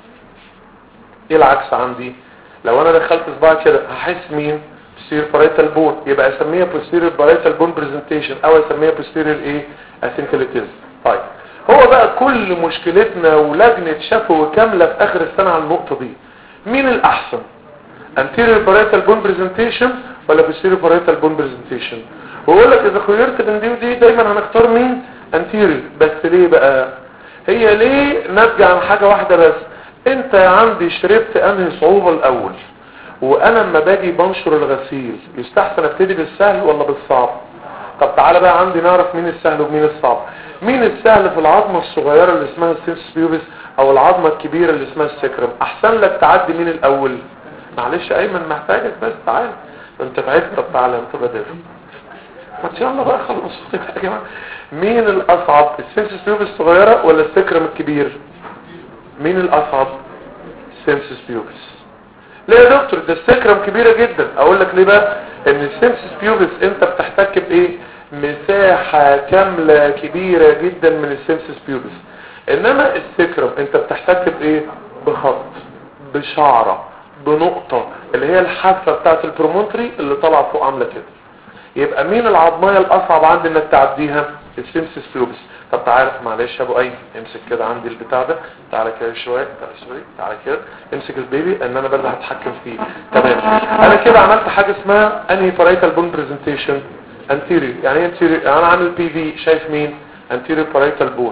ايه العكس عندي؟ لو انا دخلت صباعي كده هحس مين؟ posterior parietal bone، يبقى اسميها posterior parietal bone presentation او اسميها posterior ايه asynclitism. طيب هو بقى كل مشكلتنا ولجنة شفوي كاملة في اخر السنة على النقطة دي، مين الاحسن؟ anterior parietal bone presentation ولا posterior parietal bone presentation؟ ويقول لك اذا خيرت بين دي ودي دايما هنختار مين؟ anterior. بس ليه بقى؟ هي ليه ناتجة عن حاجة واحدة بس؟ انت عندي شربت انهي صعوبة الاول، وانا لما باجي بنشر الغسيل يستحسن ابتدي بالسهل ولا بالصعب؟ طب تعالى بقى عندي نعرف مين السهل ومين الصعب. مين السهل في العظمة الصغيرة اللي اسمها السيمسس بيوبس او العظمة الكبيرة اللي اسمها السكرم؟ احسن لك تعدي مين الاول؟ معلش ايمن محتاجك بس تعالى انت تعبت. طب تعالى انت بدل ما ان شاء الله بقى خلص يا جماعه. مين الاصعب السيمسس بيوبس الصغيرة ولا السكرم الكبير؟ مين الاصعب؟ السيمسس بيوبس. ليه يا دكتور؟ ده السكرم كبيرة جدا. اقول لك ليه بقى؟ ان السيمسس بيوبس انت بتحتك بايه؟ مساحة كاملة كبيرة جدا من السيمسس بيوبس، انما السكرم انت بتحتك بايه؟ بخط، بشعرة، بنقطة اللي هي الحافة بتاعت البرومونتري اللي طالعه فوق عاملة كده. يبقى مين العظمية الاصعب عندي انك تعديها؟ السيمسس بيوبس. طب تعالى معلش يا ابو ايمن امسك كده عندي البتاع ده، تعالى كده شويه، تعالى سوري تعالى كده امسك البيبي ان انا بقى هتحكم فيه. تمام انا كده عملت حاجه اسمها انهي بارايتال بون برزنتيشن؟ انتيريور. يعني ايه انتيريور؟ يعني انا عامل بي في شايف مين؟ انتيريور بارايتال بون.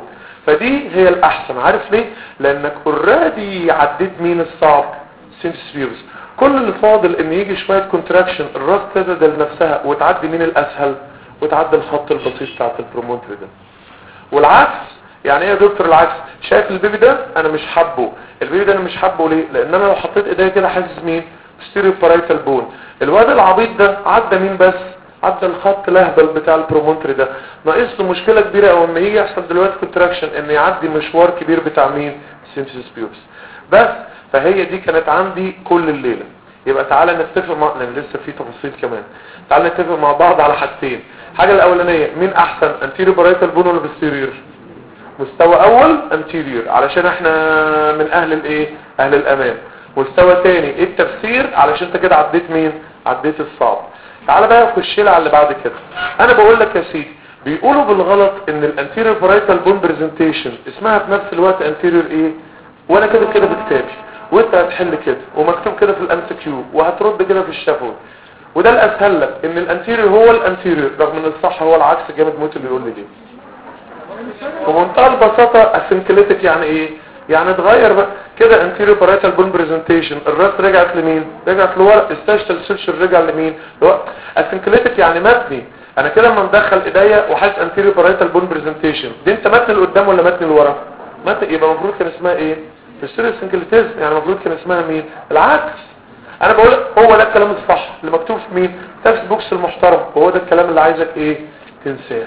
فدي هي الاحسن. عارف ليه؟ لانك اوريدي عديت مين الصعب؟ سيمفيسيس بيوبس. كل اللي فاضل ان يجي شويه كونتراكشن، الراس تزدل نفسها وتعدي مين الاسهل؟ وتعدي الخط البسيط بتاعت البرومونتري ده. والعكس. يعني ايه يا دكتور العكس؟ شايف البيبي ده انا مش حابه، البيبي ده انا مش حابه ليه؟ لان انا لو حطيت ايديا كده حاسس مين؟ ستيريو بارايتال بون. الواد العبيط ده عدى مين بس؟ عدى الخط الاهبل بتاع البرومونتري ده. ناقص له مشكله كبيره قوي اما يجي يحصل دلوقتي كونتراكشن ان يعدي مشوار كبير بتاع مين؟ سيمفيسيس بيوبس. بس فهي دي كانت عندي كل الليله. يبقى تعالى نتفق مع لان لسه في تفاصيل كمان. تعالى نتفق مع بعض على حاجتين. الحاجه الاولانيه مين احسن؟ انتيريور بارايتال بون ولا بوستيريور؟ مستوى اول انتيريور علشان احنا من اهل الايه؟ اهل الامان. مستوى تاني ايه التفسير؟ علشان انت كده عديت مين؟ عديت الصعب. تعال بقى خش لي على اللي بعد كده. انا بقول لك يا سيدي بيقولوا بالغلط ان الانتيريور بارايتال بون بريزنتيشن اسمها في نفس الوقت انتيريور ايه؟ وانا كده كده بكتابي وانت هتحل كده ومكتوب كده في الام سي كيو وهترد كده في الشفوي. وده الاسهل لك ان الانتيريور هو الانتيريور رغم ان الصح هو العكس. جامد موت اللي يقول لي ليه. بمنتهى البساطه اسنكليتك يعني ايه؟ يعني اتغير بقى كده انتيريور بارايتال بون بريزنتيشن الراس رجعت لمين؟ رجعت لورا. استاشتال سيلشر رجع لمين؟ اسنكليتك يعني متني. انا كده لما مدخل ايديا وحاسس انتيريور بارايتال بون بريزنتيشن دي انت متني لقدام ولا متني لورا؟ متني. يبقى المفروض كان اسمها ايه؟ فيستيريو سنكليتيزم. يعني المفروض كان اسمها مين؟ العكس. انا بقول هو ده الكلام الصح اللي مكتوب في مين؟ تكست بوكس المحترم. وهو ده الكلام اللي عايزك ايه؟ تنساه.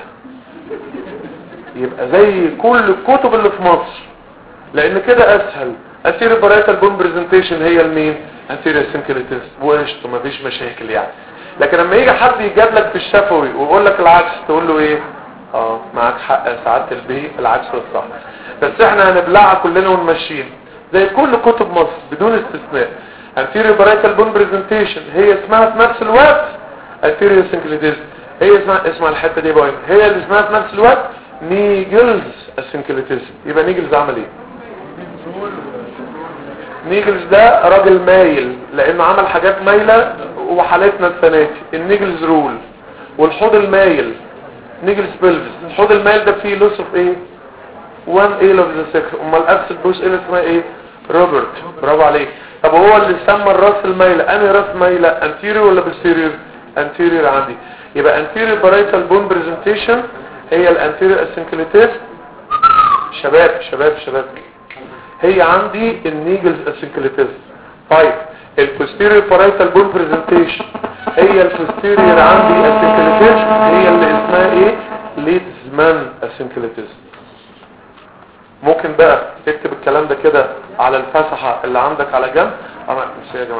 يبقى زي كل الكتب اللي في مصر. لان كده اسهل. انتيريور بارايتال بون بريزنتيشن هي المين؟ انتيريور سنكليتيزم. وقشطه مفيش مشاكل يعني. لكن لما يجي حد يجاب لك في الشفوي ويقول لك العكس تقول له ايه؟ اه معاك حق يا سعاده البيه العكس الصح. بس احنا هنبلعها كلنا ونمشيها زي كل كتب مصر بدون استثناء. anterior parietal bone presentation هي اسمها في نفس الوقت anterior synclitism. هي اسمها اسمها الحته دي بقى هي اللي اسمها في نفس الوقت نيجلز synclitism. يبقى نيجلز عمل ايه؟ نيجلز ده راجل مايل لانه عمل حاجات مايله وحالتنا السنه دي النيجلز رول. والحوض المايل نيجلز بلفس. الحوض المايل ده فيه لوس اوف ايه؟ وان ايه اوف ذا سكس. امال ابسل بوش ايه اسمها ايه؟ روبرت. برافو عليك. طب هو اللي سمى الراس المايله انهي راس مايله؟ انتيريور ولا بوستيريور؟ انتيريور عندي. يبقى انتيريور بارايتال بون بريزنتيشن هي الانتيريور اسنكليتيز. شباب شباب شباب هي عندي النيجلز اسنكليتيز. طيب البوستيريور بارايتال بون بريزنتيشن هي البوستيريور عندي اسنكليتيز هي اللي اسمها ايه؟ ليدزمان اسنكليتيز. ممكن بقى تكتب الكلام ده كده على الفسحة اللي عندك على جنب. انا مش يا جماعة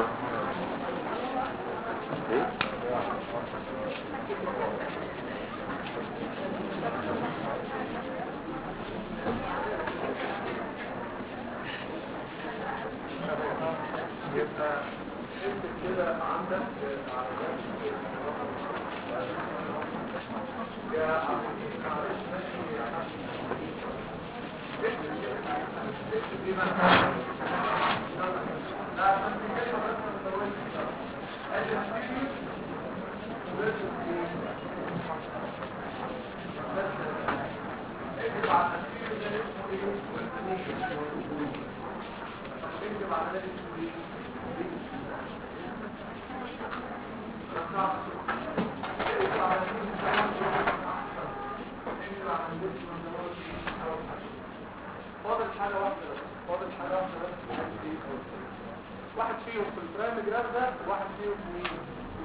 واحد فيهم في البرايم جراف ده وواحد فيهم في مين؟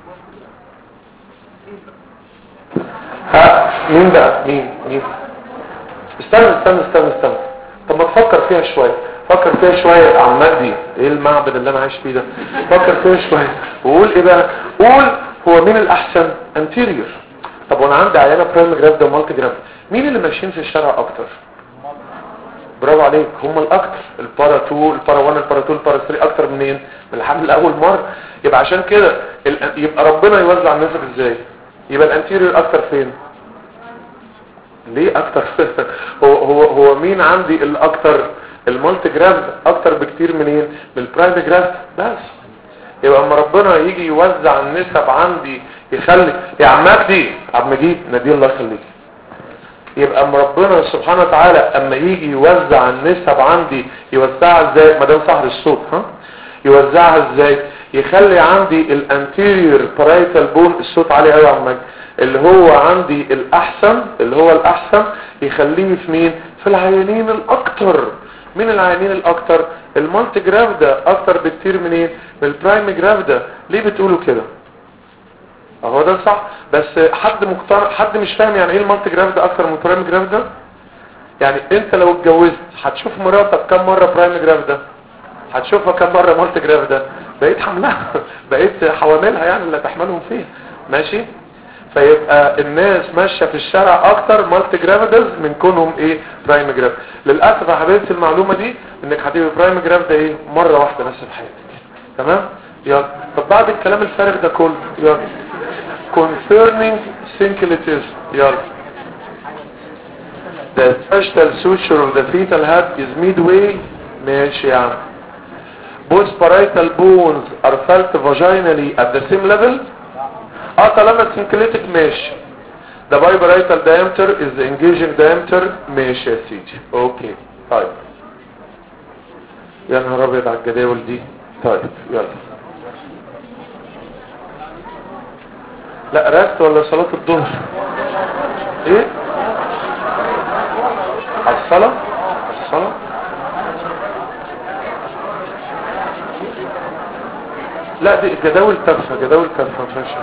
ها مين بقى؟ مين؟ مين؟ استنى استنى استنى استنى. طب ما تفكر فيها شوية. فكر فيها شوية على المادي. ايه المعبد اللي انا عايش فيه ده؟ فكر فيها شوية وقول ايه بقى؟ قول هو مين الاحسن؟ انتيريور. طب وانا عندي عيانة برايم جراف ده ومالتي جراف مين اللي ماشيين في الشارع اكتر؟ برافو عليك. هم الاكتر البارا اتنين البارا واحد البارا اتنين البارا تلاتة اكتر منين؟ من الحمل الاول مرة. يبقى عشان كده يبقى ربنا يوزع النسب ازاي؟ يبقى الانتيريور اكتر فين؟ ليه اكتر؟ هو هو هو مين عندي الاكتر؟ المالتي جراف اكتر بكتير منين؟ من البرايم جراف. بس يبقى اما ربنا يجي يوزع النسب عندي يخلي يا عم مجدي عبد المجيد نادي الله يخليك يبقى أما ربنا سبحانه وتعالى اما يجي يوزع النسب عندي يوزعها ازاي؟ ما ده سحر الصوت ها، يوزعها ازاي؟ يخلي عندي الانتيريور بارايتال بون، الصوت عالي قوي يا عم مجدي، اللي هو عندي الاحسن، اللي هو الاحسن يخليه في مين؟ في العيانين الاكتر. من العيانين الاكتر؟ المالتي جرافدا اكتر بكتير من ايه؟ من البرايم جرافدا. ليه بتقولوا كده؟ اهو ده صح، بس حد مقتنع، حد مش فاهم يعني ايه المالتي جرافدا اكتر من البرايم جرافدا؟ يعني انت لو اتجوزت هتشوف مراتك كم مره برايم جرافدا؟ هتشوفها كم مره مالتي جرافدا؟ بقيت حملها بقيت حواملها يعني اللي تحملهم فيها. ماشي؟ فيبقى الناس ماشيه في الشارع اكتر مالتي جرافيدز من كونهم ايه؟ برايم جرافيد. للاسف يا حبيبتي المعلومه دي انك هتبقى برايم جرافيد ايه؟ مره واحده بس في حياتك. تمام؟ يلا. طب بعد الكلام الفارغ ده كله يلا concerning synclitism يلا. The sagittal suture of the fetal head is midway. ماشي يا عم. Both parietal bones are felt vaginally at the same level. اه طالما synclitic ماشي. The biparietal diameter is the engaging diameter. ماشي يا سيدي. اوكي. طيب. يا نهار ابيض على الجداول دي. طيب يلا. لا رست ولا صلاة الظهر؟ ايه؟ الصلاة؟ الصلاة؟ لا دي جداول تافهة، جداول تافهة ما فيهاش.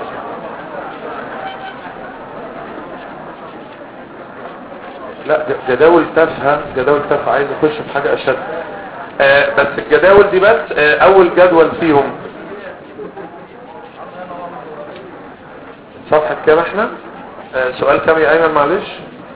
لا جداول تافهة، جداول تافهة، عايز اخش في حاجة اشد. آه بس الجداول دي بس آه اول جدول فيهم صفحة كام احنا؟ آه سؤال كام يا ايمن معلش؟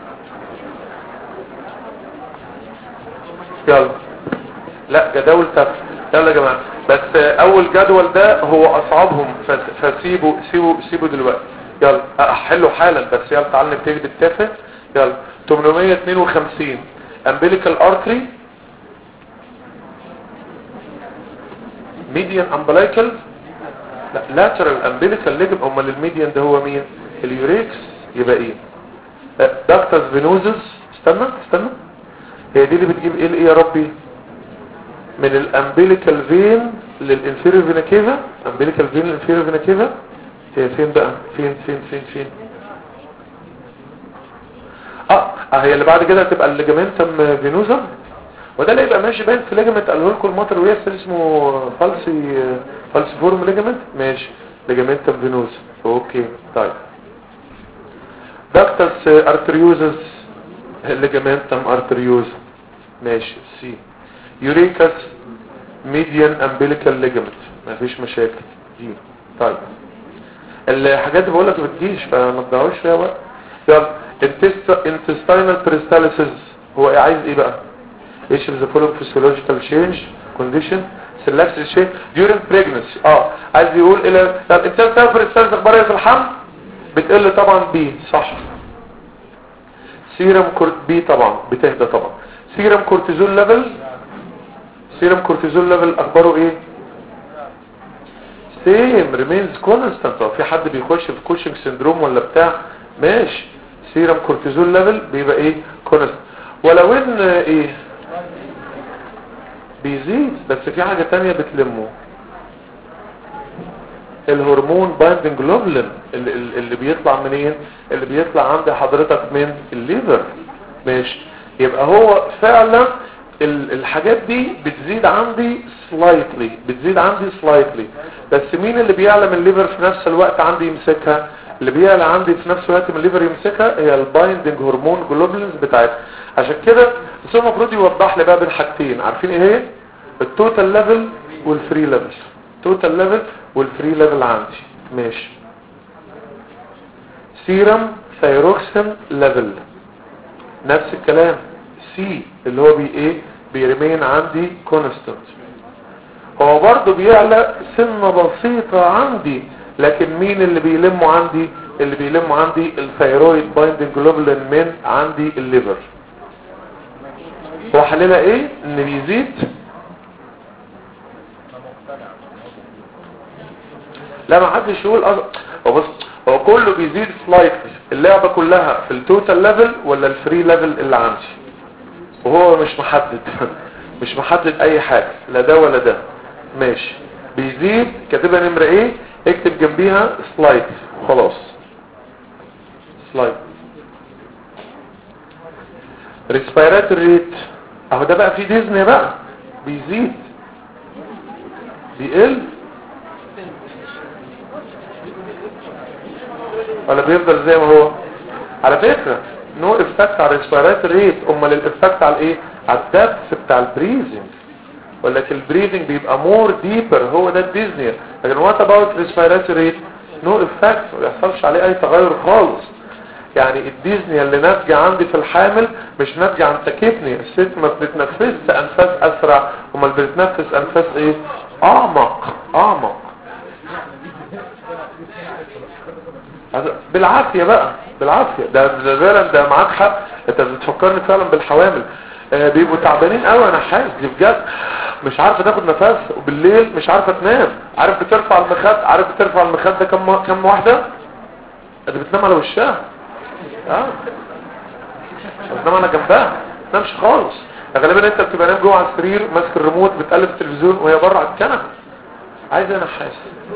يلا. لا جداول تافهة. يلا يا جماعة. بس آه اول جدول ده هو اصعبهم، فسيبوا سيبوا سيبوا دلوقتي. يلا احله حالا، بس يلا تعال نبتدي بالتافه. يلا. ثمانمية واثنين وخمسين umbilical artery median umbilical لا lateral umbilical ligament. امال الميديان ده هو مين؟ اليوريكس. يبقى ايه؟ ductus venosus. استنى استنى هي دي اللي بتجيب ايه الايه يا ربي؟ من الامبليكال فين للانفيريور فينا كيفا. امبليكال فين للانفيريور فينا كيفا. هي فين بقى؟ فين فين فين فين اه هي اللي بعد كده هتبقى الليجامنتم فينوزم، وده اللي يبقى ماشي باين في ليجامنت قاله لكم المطر وياسر اسمه فالسي فالسي فورم ليجامنت. ماشي ليجامنتم فينوزم. اوكي طيب. داكتس ارتريوزس ليجامنتم ارتريوزم. ماشي. سي يوريكاس ميديان امبليكال ليجامنت. مفيش مشاكل دي. طيب الحاجات دي بقول لك ما بتجيش فما تضيعوش فيها وقت. يلا. intestinal peristalsis هو ايه؟ عايز ايه بقى؟ ايش the following physiological change condition selected change during pregnancy. اه عايز يقول الى intestinal peristalsis اخبار ايه في الحمل؟ بتقل طبعا. بي صح. سيرم كورت بي طبعا بتهدى طبعا. سيرم كورتيزول ليفل، سيرم كورتيزول ليفل اخباره ايه؟ سيم ريمينز كونستانت. في حد بيخش في كوشنج سيندروم ولا بتاع؟ ماشي. سيرم كورتيزول ليفل بيبقى ايه؟ كونستانت. ولو ان ايه بيزيد بس في حاجة تانية بتلمه، الهرمون بايندنج جلوبولين اللي, اللي بيطلع من ايه؟ اللي بيطلع عند حضرتك من الليفر. ماشي. يبقى هو فعلا الحاجات دي بتزيد عندي سلايتلي، بتزيد عندي سلايتلي. بس مين اللي بيعلى من الليفر في نفس الوقت عندي يمسكها؟ اللي بيعلى عندي في نفس الوقت من الليفر يمسكها هي البايندنج هرمون جلوبولينز بتاعتها. عشان كده بس هو المفروض يوضح لي بقى بين حاجتين، عارفين ايه هي؟ التوتال ليفل والفري ليفل. التوتال ليفل والفري ليفل عندي. ماشي. سيرم ثايروكسين ليفل نفس الكلام. سي اللي هو بي ايه؟ بيرمين عندي كونستانت. هو برضو بيعلى سنة بسيطة عندي، لكن مين اللي بيلمه عندي؟ اللي بيلمه عندي الثايرويد بايندنج جلوبولين من عندي الليفر. هو حلنا ايه؟ ان بيزيد. لا ما حدش يقول أص... وبص هو كله بيزيد سلايتلي، اللعبة كلها في التوتال ليفل ولا الفري ليفل اللي عندي، وهو مش محدد مش محدد اي حاجة، لا ده ولا ده. ماشي بيزيد، كاتبها نمرة ايه، اكتب جنبيها سلايد خلاص. سلايد ريسبيرات الريت اهو ده بقى في ديزني بقى، بيزيد بيقل ولا بيفضل زي ما هو؟ على فكرة نو افكت على الريسبيرات الريت، امال الافكت على ايه؟ على الدبس بتاع البريزنج، ولكن البريدنج بيبقى مور ديبر، هو ده الديزني. لكن وات اباوت ريسبيراتوري ريت نو افكت، ما بيحصلش عليه اي تغير خالص. يعني الديزني اللي ناتجه عندي في الحامل مش ناتجه عن تكيفني، الست ما بتتنفسش انفاس اسرع، امال بتتنفس انفاس ايه؟ اعمق اعمق بالعافيه بقى بالعافيه. ده ده فعلا ده معاك حق، انت بتفكرني فعلا بالحوامل آه بيبقوا تعبانين قوي، انا حاسس بجد مش عارفه تاخد نفس، وبالليل مش عارفه تنام. عارف بترفع المخد، عارف بترفع المخد ده كم كم واحده؟ انت بتنام على وشها اه بتنام على جنبها، ما تنامش خالص. غالبا انت بتبقى نايم جوه على السرير ماسك الريموت بتقلب التلفزيون وهي بره على الكنبه. عايز انا حاسس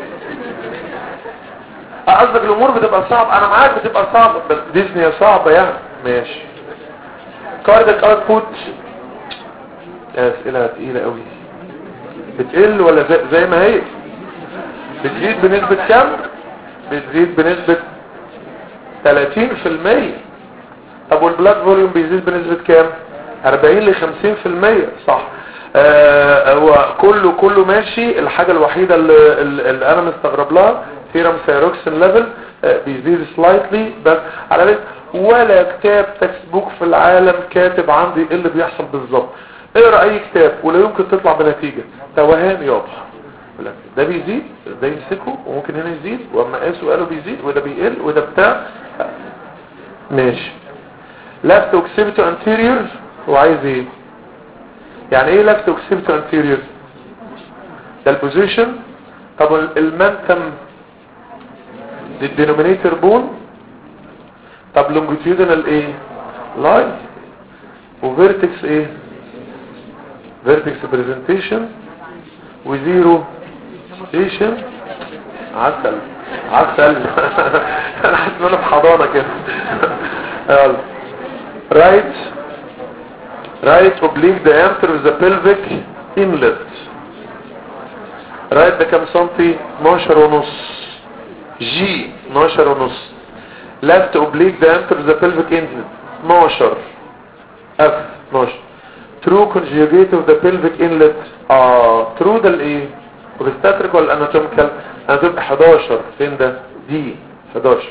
قصدك الامور بتبقى صعبه، انا معاك بتبقى صعبه، بس ديزني صعبه يعني. ماشي كاردياك اوتبوت اسئله تقيله قوي. بتقل ولا زي, زي ما هي؟ بتزيد بنسبه كام؟ بتزيد بنسبه ثلاثين في المية. طب والبلاد فوليوم بيزيد بنسبه كام؟ أربعين لخمسين في المية صح. آه هو كله كله ماشي. الحاجه الوحيده اللي, اللي انا مستغرب لها سيرم ثايروكسين ليفل آه بيزيد سلايتلي، بس على فكره ولا كتاب تكست بوك في العالم كاتب عندي ايه اللي بيحصل بالظبط. اقرا اي كتاب ولا يمكن تطلع بنتيجه، توهان يابا. ده بيزيد ده يمسكه وممكن هنا يزيد، واما قاسوا قالوا بيزيد وده بيقل وده بتاع. ماشي left occipital anterior هو عايز ايه؟ يعني ايه left occipital anterior؟ ده البوزيشن. طب المنتم دي الدينومينيتور بون. طب longitudinal ايه؟ لاين. وفيرتكس ايه؟ فيرتكس بريزنتيشن وزيرو ستيشن. عسل عسل انا حاسس ان انا في حضانه كده. يلا رايت رايت اوبليك diameter of the pelvic inlet. رايت ده كام سنتي؟ اتناشر ونص. جي اتناشر ونص. left oblique diameter of the pelvic inlet اتناشر. اف اتناشر. true conjugate of the pelvic inlet اه true ده الايه؟ obstetric ولا anatomical؟ هتبقى حداشر. فين ده؟ دي حداشر.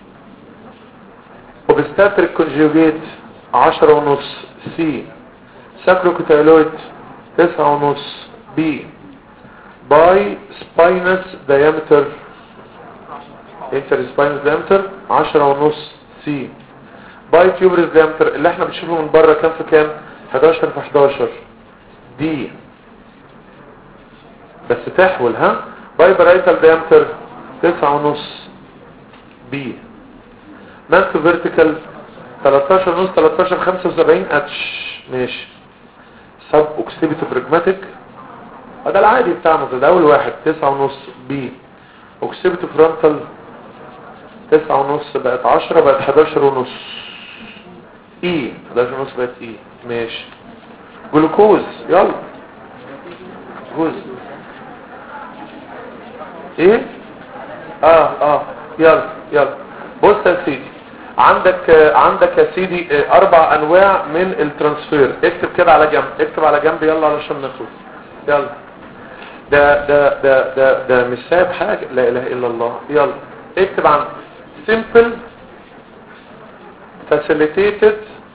obstetric conjugate عشرة ونص. سي sacrocotyloid تسعة ونص. بي باي spinous diameter interspinous diameter عشرة ونص. سي باي tuberous diameter اللي احنا بنشوفه من بره كام في كام؟ حداشر في حداشر. دي بس تحول ها. باي برايتال diameter تسعة ونص. بي مانتو فيرتيكال تلتاشر ونص. تلتاشر خمسة وسبعين اتش. ماشي سب اوكسيبيتو برجماتيك ده العادي بتاعنا ده اول واحد تسعة ونص. بي اوكسيبيتو فرونتال تسعة ونص بقت عشرة بقت حداشر ونص. اي حداشر ونص بقت اي. ماشي جلوكوز يلا جلوكوز ايه اه اه يلا يلا بص يا سيدي عندك عندك يا سيدي اربع انواع من الترانسفير. اكتب كده على جنب اكتب على جنب يلا علشان نخلص. يلا ده ده ده ده ده مش سايب حاجه. لا اله الا الله. يلا اكتب عن simple facilitated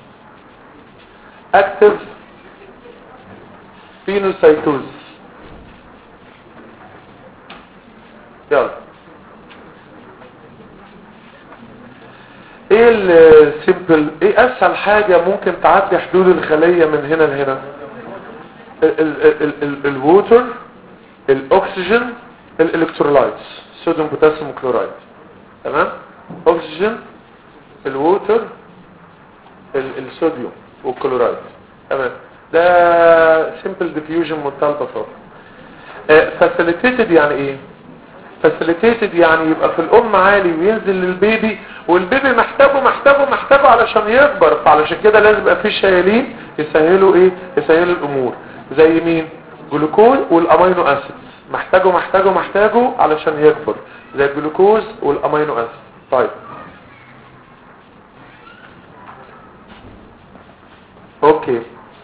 active pinocytosis. يلا ايه السيمبل؟ ايه اسهل حاجة ممكن تعدي حدود الخلية من هنا لهنا؟ الووتر الاكسجين الالكترولايتس صوديوم بوتاسيوم كلورايد. تمام. اكسجين، الووتر، ال- الصوديوم والكلورايد. تمام. ده سيمبل ديفيوجن منتهى البساطه. فاسيليتيتد يعني ايه؟ فاسيليتيتد يعني يبقى في الام عالي وينزل للبيبي، والبيبي محتاجه محتاجه محتاجه علشان يكبر، فعلشان كده لازم يبقى فيه شايلين يسهلوا ايه؟ يسهلوا الامور. زي مين؟ جلوكوز والامينو اسيد، محتاجه محتاجه محتاجه علشان يكبر، زي الجلوكوز والامينو اسيد. طيب اوكي،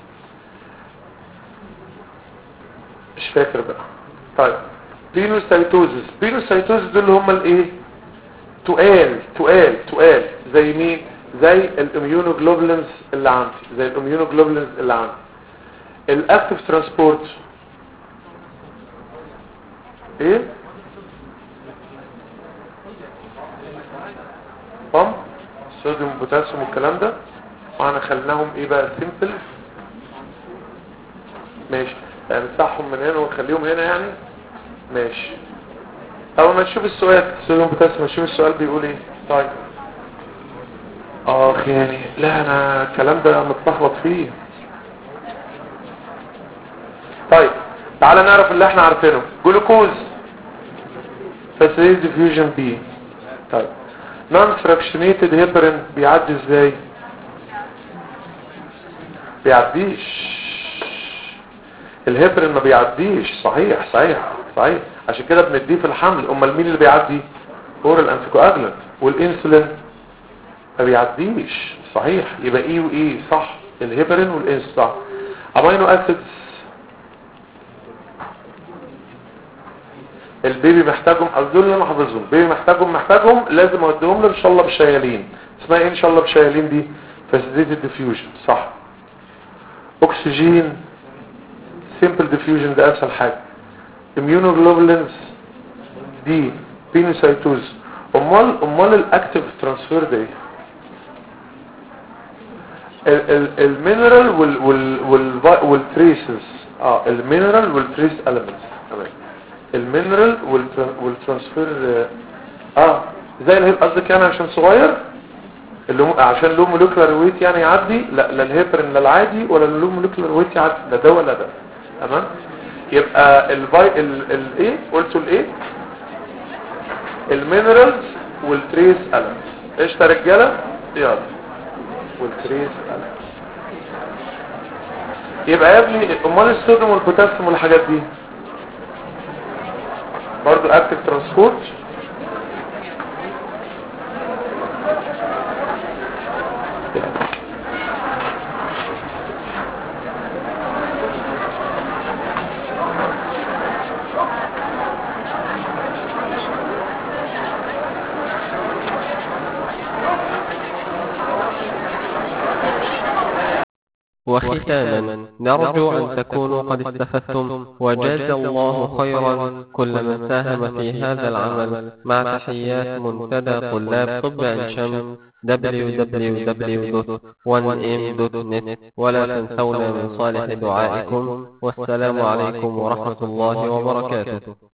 مش فاكر بقى. طيب بينوسايتوزس، بينوسايتوزس دول هم الايه؟ تقال تقال تقال زي مين؟ زي الاميونوجلوبولينز اللي عندي، زي الاميونوجلوبولينز اللي عندي. الاكتيف ترانسبورت ايه؟ بام صوديوم بوتاسيوم والكلام ده، وانا خلناهم ايه بقى؟ سيمبل. ماشي، امسحهم من هنا ونخليهم هنا يعني. ماشي. اول ما تشوف السؤال صوديوم بوتاسيوم تشوف السؤال بيقول ايه. طيب اخ يعني لا انا الكلام ده متلخبط فيه. طيب تعالى نعرف اللي احنا عارفينه. جلوكوز فاسيليز ديفيوجن بي. طيب نون فراكشنيتد هيبرين بيعدي ازاي؟ بيعديش الهيبرين، ما بيعديش. صحيح صحيح صحيح، عشان كده بنديه في الحمل. امال مين اللي بيعدي؟ اورال انتيكواجلانت. والانسولين ما بيعديش. صحيح، يبقى ايه وايه؟ صح، الهيبرين والانسولين. صح. امينو اسيدز البيبي محتاجهم، دول اللي انا حافظهم. البيبي محتاجهم محتاجهم لازم اوديهم له ان شاء الله بشيالين. اسمها ايه ان شاء الله بشيالين دي؟ فاسيليتد ديفيوجن. صح. اكسجين سيمبل ديفيوجن، ده اسهل حاجه. اميونوجلوبولينز دي بينوسايتوز. امال امال الاكتيف ترانسفير ده ايه؟ المينرال وال وال والتريسز. اه المينرال والتريس اليمنتس. تمام. المينرال والترانسفير. اه زي اللي قصدك يعني عشان صغير، اللي هو عشان له مولكيولار ويت يعني يعدي. لا لا الهيبرين لا العادي ولا له مولكيولار ويت يعدي، لا ده ولا ده. تمام. يبقى الفاي الايه قلتوا الايه؟ المينرالز والتريس اليمنتس. ايش يا رجاله؟ يلا والتريس اليمنتس. يبقى يا ابني امال الصوديوم والبوتاسيوم والحاجات دي برضو اكتيف ترانسبورت. وختاما نرجو أن تكونوا قد استفدتم وجاز الله خيرا كل من ساهم في هذا العمل، مع تحيات منتدى طلاب طب عين شمس دبليو دبليو دبليو دوت وان ام دوت نت. ولا تنسونا من صالح دعائكم، والسلام عليكم ورحمة الله وبركاته.